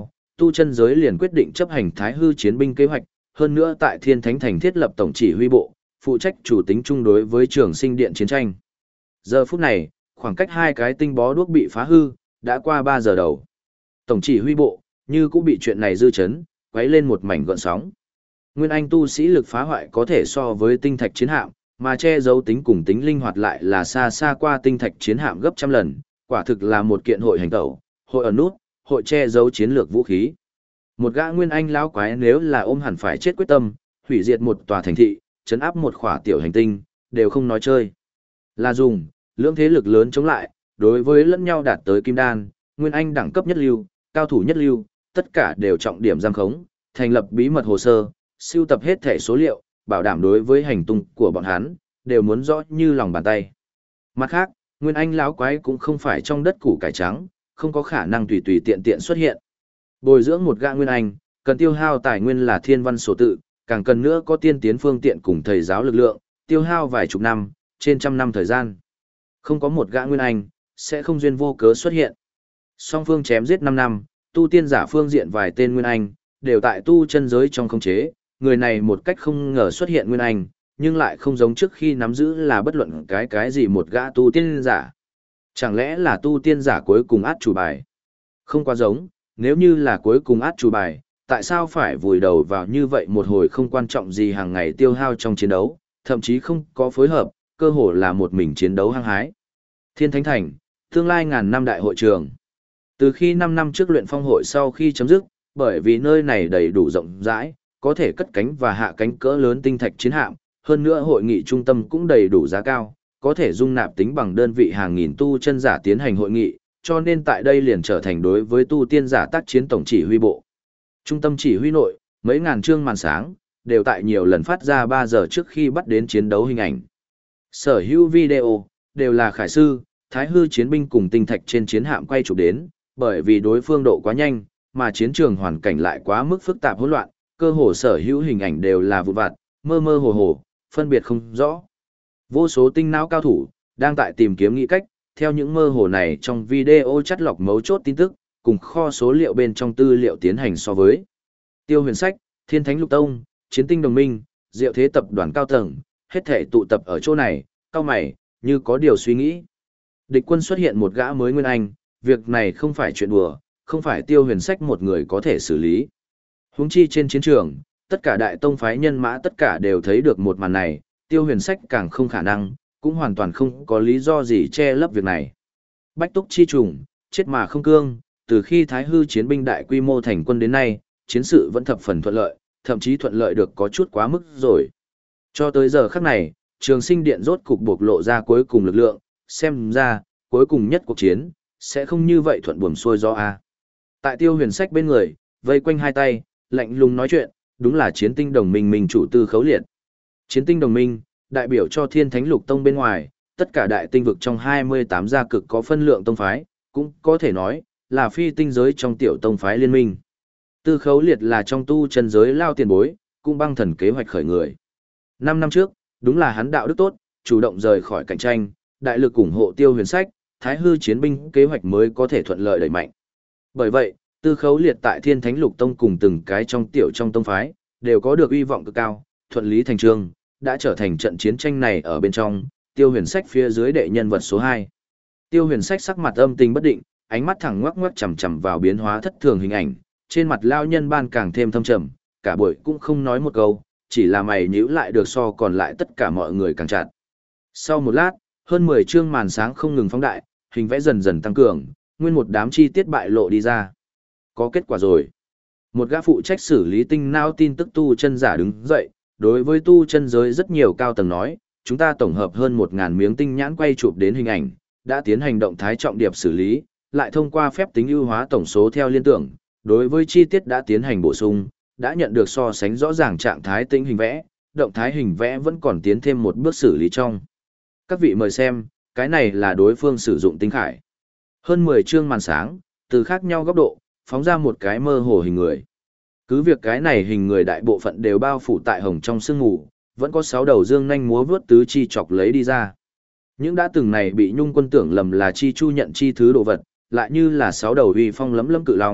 tu chân giới liền quyết định chấp hành Thái Hư chiến binh kế hoạch, hơn nữa tại Thiên Thánh Thành thiết lập tổng chỉ huy bộ, phụ trách chủ tính chung đối với Trường Sinh Điện chiến tranh. Giờ phút này, khoảng cách hai cái tinh bó đuốc bị phá hư, đã qua 3 giờ đầu. Tổng chỉ huy bộ, như cũng bị chuyện này dư chấn, quấy lên một mảnh gợn sóng. Nguyên Anh tu sĩ lực phá hoại có thể so với tinh thạch chiến hạm, mà che giấu tính cùng tính linh hoạt lại là xa xa qua tinh thạch chiến hạm gấp trăm lần, quả thực là một kiện hội hành tẩu, hội ẩn nút, hội che giấu chiến lược vũ khí. Một gã Nguyên Anh lão quái nếu là ôm hẳn phải chết quyết tâm, hủy diệt một tòa thành thị, trấn áp một khỏa tiểu hành tinh, đều không nói chơi. Là dùng, lưỡng thế lực lớn chống lại, đối với lẫn nhau đạt tới kim đan, Nguyên Anh đẳng cấp nhất lưu, cao thủ nhất lưu, tất cả đều trọng điểm giam khống, thành lập bí mật hồ sơ, sưu tập hết thể số liệu, bảo đảm đối với hành tung của bọn hắn, đều muốn rõ như lòng bàn tay. Mặt khác, Nguyên Anh lão quái cũng không phải trong đất củ cải trắng, không có khả năng tùy tùy tiện tiện xuất hiện. Bồi dưỡng một gã Nguyên Anh, cần tiêu hao tài nguyên là thiên văn số tự, càng cần nữa có tiên tiến phương tiện cùng thầy giáo lực lượng, tiêu hao vài chục năm, trên trăm năm thời gian. Không có một gã Nguyên Anh, sẽ không duyên vô cớ xuất hiện. Song phương chém giết 5 năm, tu tiên giả phương diện vài tên Nguyên Anh, đều tại tu chân giới trong khống chế, người này một cách không ngờ xuất hiện Nguyên Anh, nhưng lại không giống trước khi nắm giữ là bất luận cái gì một gã tu tiên giả. Chẳng lẽ là tu tiên giả cuối cùng át chủ bài? Không quá giống, nếu như là cuối cùng át chủ bài, tại sao phải vùi đầu vào như vậy một hồi không quan trọng gì hàng ngày tiêu hao trong chiến đấu, thậm chí không có phối hợp, cơ hồ là một mình chiến đấu hăng hái. Thiên Thánh Thành, tương lai ngàn năm đại hội trường. Từ khi 5 năm trước luyện phong hội sau khi chấm dứt, bởi vì nơi này đầy đủ rộng rãi, có thể cất cánh và hạ cánh cỡ lớn tinh thạch chiến hạm, hơn nữa hội nghị trung tâm cũng đầy đủ giá cao, có thể dung nạp tính bằng đơn vị hàng nghìn tu chân giả tiến hành hội nghị, cho nên tại đây liền trở thành đối với tu tiên giả tác chiến tổng chỉ huy bộ. Trung tâm chỉ huy nội, mấy ngàn chương màn sáng, đều tại nhiều lần phát ra 3 giờ trước khi bắt đến chiến đấu hình ảnh. Sở hữu video, đều là khải sư, Thái Hư chiến binh cùng tinh thạch trên chiến hạm quay chụp đến, bởi vì đối phương độ quá nhanh, mà chiến trường hoàn cảnh lại quá mức phức tạp hỗn loạn, cơ hồ sở hữu hình ảnh đều là vụn vặt, mơ mơ hồ hồ, phân biệt không rõ. Vô số tinh não cao thủ, đang tại tìm kiếm nghĩ cách, theo những mơ hồ này trong video chắt lọc mấu chốt tin tức, cùng kho số liệu bên trong tư liệu tiến hành so với. Tiêu Huyền Sách, Thiên Thánh Lục Tông, Chiến Tinh Đồng Minh, Diệu Thế tập đoàn cao tầng, hết thể tụ tập ở chỗ này, cao mày, như có điều suy nghĩ. Địch quân xuất hiện một gã mới Nguyên Anh, việc này không phải chuyện đùa, không phải Tiêu Huyền Sách một người có thể xử lý. Huống chi trên chiến trường, tất cả đại tông phái nhân mã tất cả đều thấy được một màn này, Tiêu Huyền Sách càng không khả năng, cũng hoàn toàn không có lý do gì che lấp việc này. Bách túc chi trùng, chết mà không cương, từ khi Thái Hư chiến binh đại quy mô thành quân đến nay, chiến sự vẫn thập phần thuận lợi, thậm chí thuận lợi được có chút quá mức rồi. Cho tới giờ khắc này, Trường Sinh Điện rốt cục bộc lộ ra cuối cùng lực lượng, xem ra, cuối cùng nhất cuộc chiến, sẽ không như vậy thuận buồm xuôi gió a. Tại Tiêu Huyền Sách bên người, vây quanh hai tay, lạnh lùng nói chuyện, đúng là Chiến Tinh Đồng Minh mình chủ Tư Khấu Liệt. Chiến Tinh Đồng Minh, đại biểu cho Thiên Thánh Lục Tông bên ngoài, tất cả đại tinh vực trong 28 gia cực có phân lượng tông phái, cũng có thể nói là phi tinh giới trong tiểu tông phái liên minh. Tư Khấu Liệt là trong tu chân giới lao tiền bối, cũng băng thần kế hoạch khởi người. 5 năm trước, đúng là hắn đạo đức tốt, chủ động rời khỏi cạnh tranh, đại lực ủng hộ Tiêu Huyền Sách, Thái Hư chiến binh kế hoạch mới có thể thuận lợi đẩy mạnh. Bởi vậy, Tư Khấu Liệt tại Thiên Thánh Lục Tông cùng từng cái trong tông phái, đều có được uy vọng cực cao, thuận lý thành trương, đã trở thành trận chiến tranh này ở bên trong, Tiêu Huyền Sách phía dưới đệ nhân vật số 2. Tiêu Huyền Sách sắc mặt âm tình bất định, ánh mắt thẳng ngoắc ngoắc chằm chằm vào biến hóa thất thường hình ảnh, trên mặt lao nhân ban càng thêm thâm trầm, cả buổi cũng không nói một câu, chỉ là mày nhíu lại được so còn lại tất cả mọi người càng chặt. Sau một lát, hơn 10 chương màn sáng không ngừng phóng đại, hình vẽ dần dần tăng cường, nguyên một đám chi tiết bại lộ đi ra. Có kết quả rồi. Một gã phụ trách xử lý tinh não tin tức tu chân giả đứng dậy, đối với tu chân giới rất nhiều cao tầng nói, chúng ta tổng hợp hơn 1.000 miếng tinh nhãn quay chụp đến hình ảnh, đã tiến hành động thái trọng điệp xử lý, lại thông qua phép tính ưu hóa tổng số theo liên tưởng, đối với chi tiết đã tiến hành bổ sung, đã nhận được so sánh rõ ràng trạng thái tĩnh hình vẽ, động thái hình vẽ vẫn còn tiến thêm một bước xử lý trong. Các vị mời xem, cái này là đối phương sử dụng tinh khải. Hơn 10 chương màn sáng, từ khác nhau góc độ, phóng ra một cái mơ hồ hình người. Cứ việc cái này hình người đại bộ phận đều bao phủ tại hồng trong sương mù, vẫn có 6 đầu dương nhanh múa vướt tứ chi chọc lấy đi ra. Những đã từng này bị Nhung Quân tưởng lầm là chi chu nhận chi thứ đồ vật, lại như là 6 đầu uy phong lấm lấm cự long,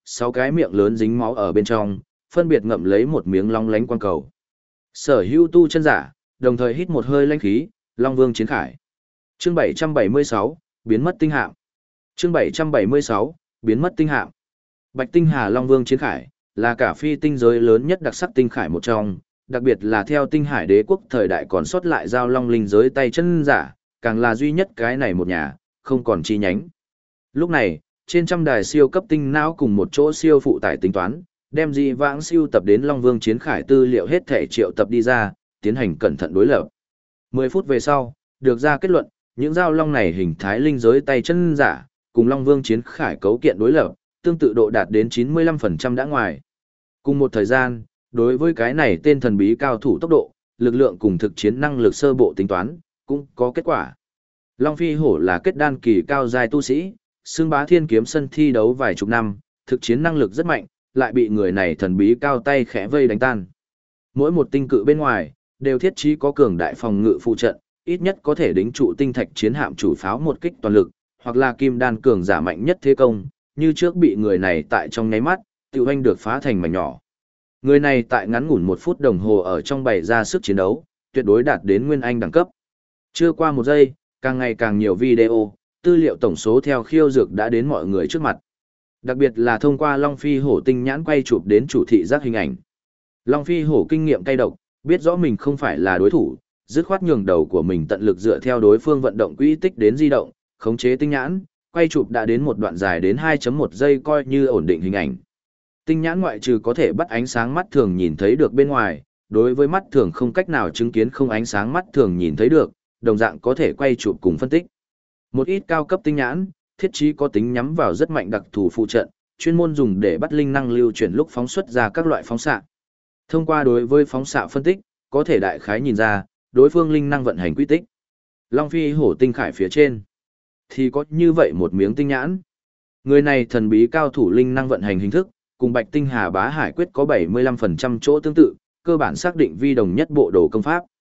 6 cái miệng lớn dính máu ở bên trong, phân biệt ngậm lấy một miếng long lánh quang cầu. Sở hữu tu chân giả, đồng thời hít một hơi lãnh khí, Long Vương chiến khải. Chương 776, biến mất tinh hạm. Chương 776, biến mất tinh hạm. Bạch Tinh Hà Long Vương chiến khải là cả phi tinh giới lớn nhất đặc sắc tinh khải một trong, đặc biệt là theo Tinh Hải Đế quốc thời đại còn sót lại giao long linh giới tay chân giả, càng là duy nhất cái này một nhà, không còn chi nhánh. Lúc này, trên trăm đài siêu cấp tinh não cùng một chỗ siêu phụ tải tính toán, đem dị vãng siêu tập đến Long Vương chiến khải tư liệu hết thể triệu tập đi ra, tiến hành cẩn thận đối lập. 10 phút về sau, được ra kết luận, những giao long này hình thái linh giới tay chân giả, cùng Long Vương chiến khải cấu kiện đối lập, tương tự độ đạt đến 95% đã ngoài. Cùng một thời gian, đối với cái này tên thần bí cao thủ tốc độ, lực lượng cùng thực chiến năng lực sơ bộ tính toán, cũng có kết quả. Long Phi Hổ là kết đan kỳ cao giai tu sĩ, xưng bá thiên kiếm sân thi đấu vài chục năm, thực chiến năng lực rất mạnh, lại bị người này thần bí cao tay khẽ vây đánh tan. Mỗi một tinh cự bên ngoài, đều thiết trí có cường đại phòng ngự phụ trận, ít nhất có thể đính trụ tinh thạch chiến hạm chủ pháo một kích toàn lực, hoặc là kim đan cường giả mạnh nhất thế công, như trước bị người này tại trong nháy mắt, tiểu anh được phá thành mảnh nhỏ. Người này tại ngắn ngủn 1 phút đồng hồ ở trong bày ra sức chiến đấu, tuyệt đối đạt đến nguyên anh đẳng cấp. Chưa qua 1 giây, càng ngày càng nhiều video, tư liệu tổng số theo khiêu dược đã đến mọi người trước mặt. Đặc biệt là thông qua Long Phi Hổ tinh nhãn quay chụp đến chủ thị giác hình ảnh. Long Phi Hổ kinh nghiệm cay độc, biết rõ mình không phải là đối thủ, dứt khoát nhường đầu của mình tận lực dựa theo đối phương vận động quỹ tích đến di động, khống chế tinh nhãn, quay chụp đã đến một đoạn dài đến 2.1 giây coi như ổn định hình ảnh. Tinh nhãn ngoại trừ có thể bắt ánh sáng mắt thường nhìn thấy được bên ngoài, đối với mắt thường không cách nào chứng kiến không ánh sáng mắt thường nhìn thấy được, đồng dạng có thể quay chụp cùng phân tích. Một ít cao cấp tinh nhãn, thiết trí có tính nhắm vào rất mạnh đặc thù phụ trận, chuyên môn dùng để bắt linh năng lưu chuyển lúc phóng xuất ra các loại phóng xạ. Thông qua đối với phóng xạ phân tích, có thể đại khái nhìn ra đối phương linh năng vận hành quy tích. Long Phi Hổ tinh khải phía trên thì có như vậy một miếng tinh nhãn. Người này thần bí cao thủ linh năng vận hành hình thức, cùng Bạch Tinh Hà Bá Hải quyết có 75% chỗ tương tự, cơ bản xác định vi đồng nhất bộ đồ công pháp.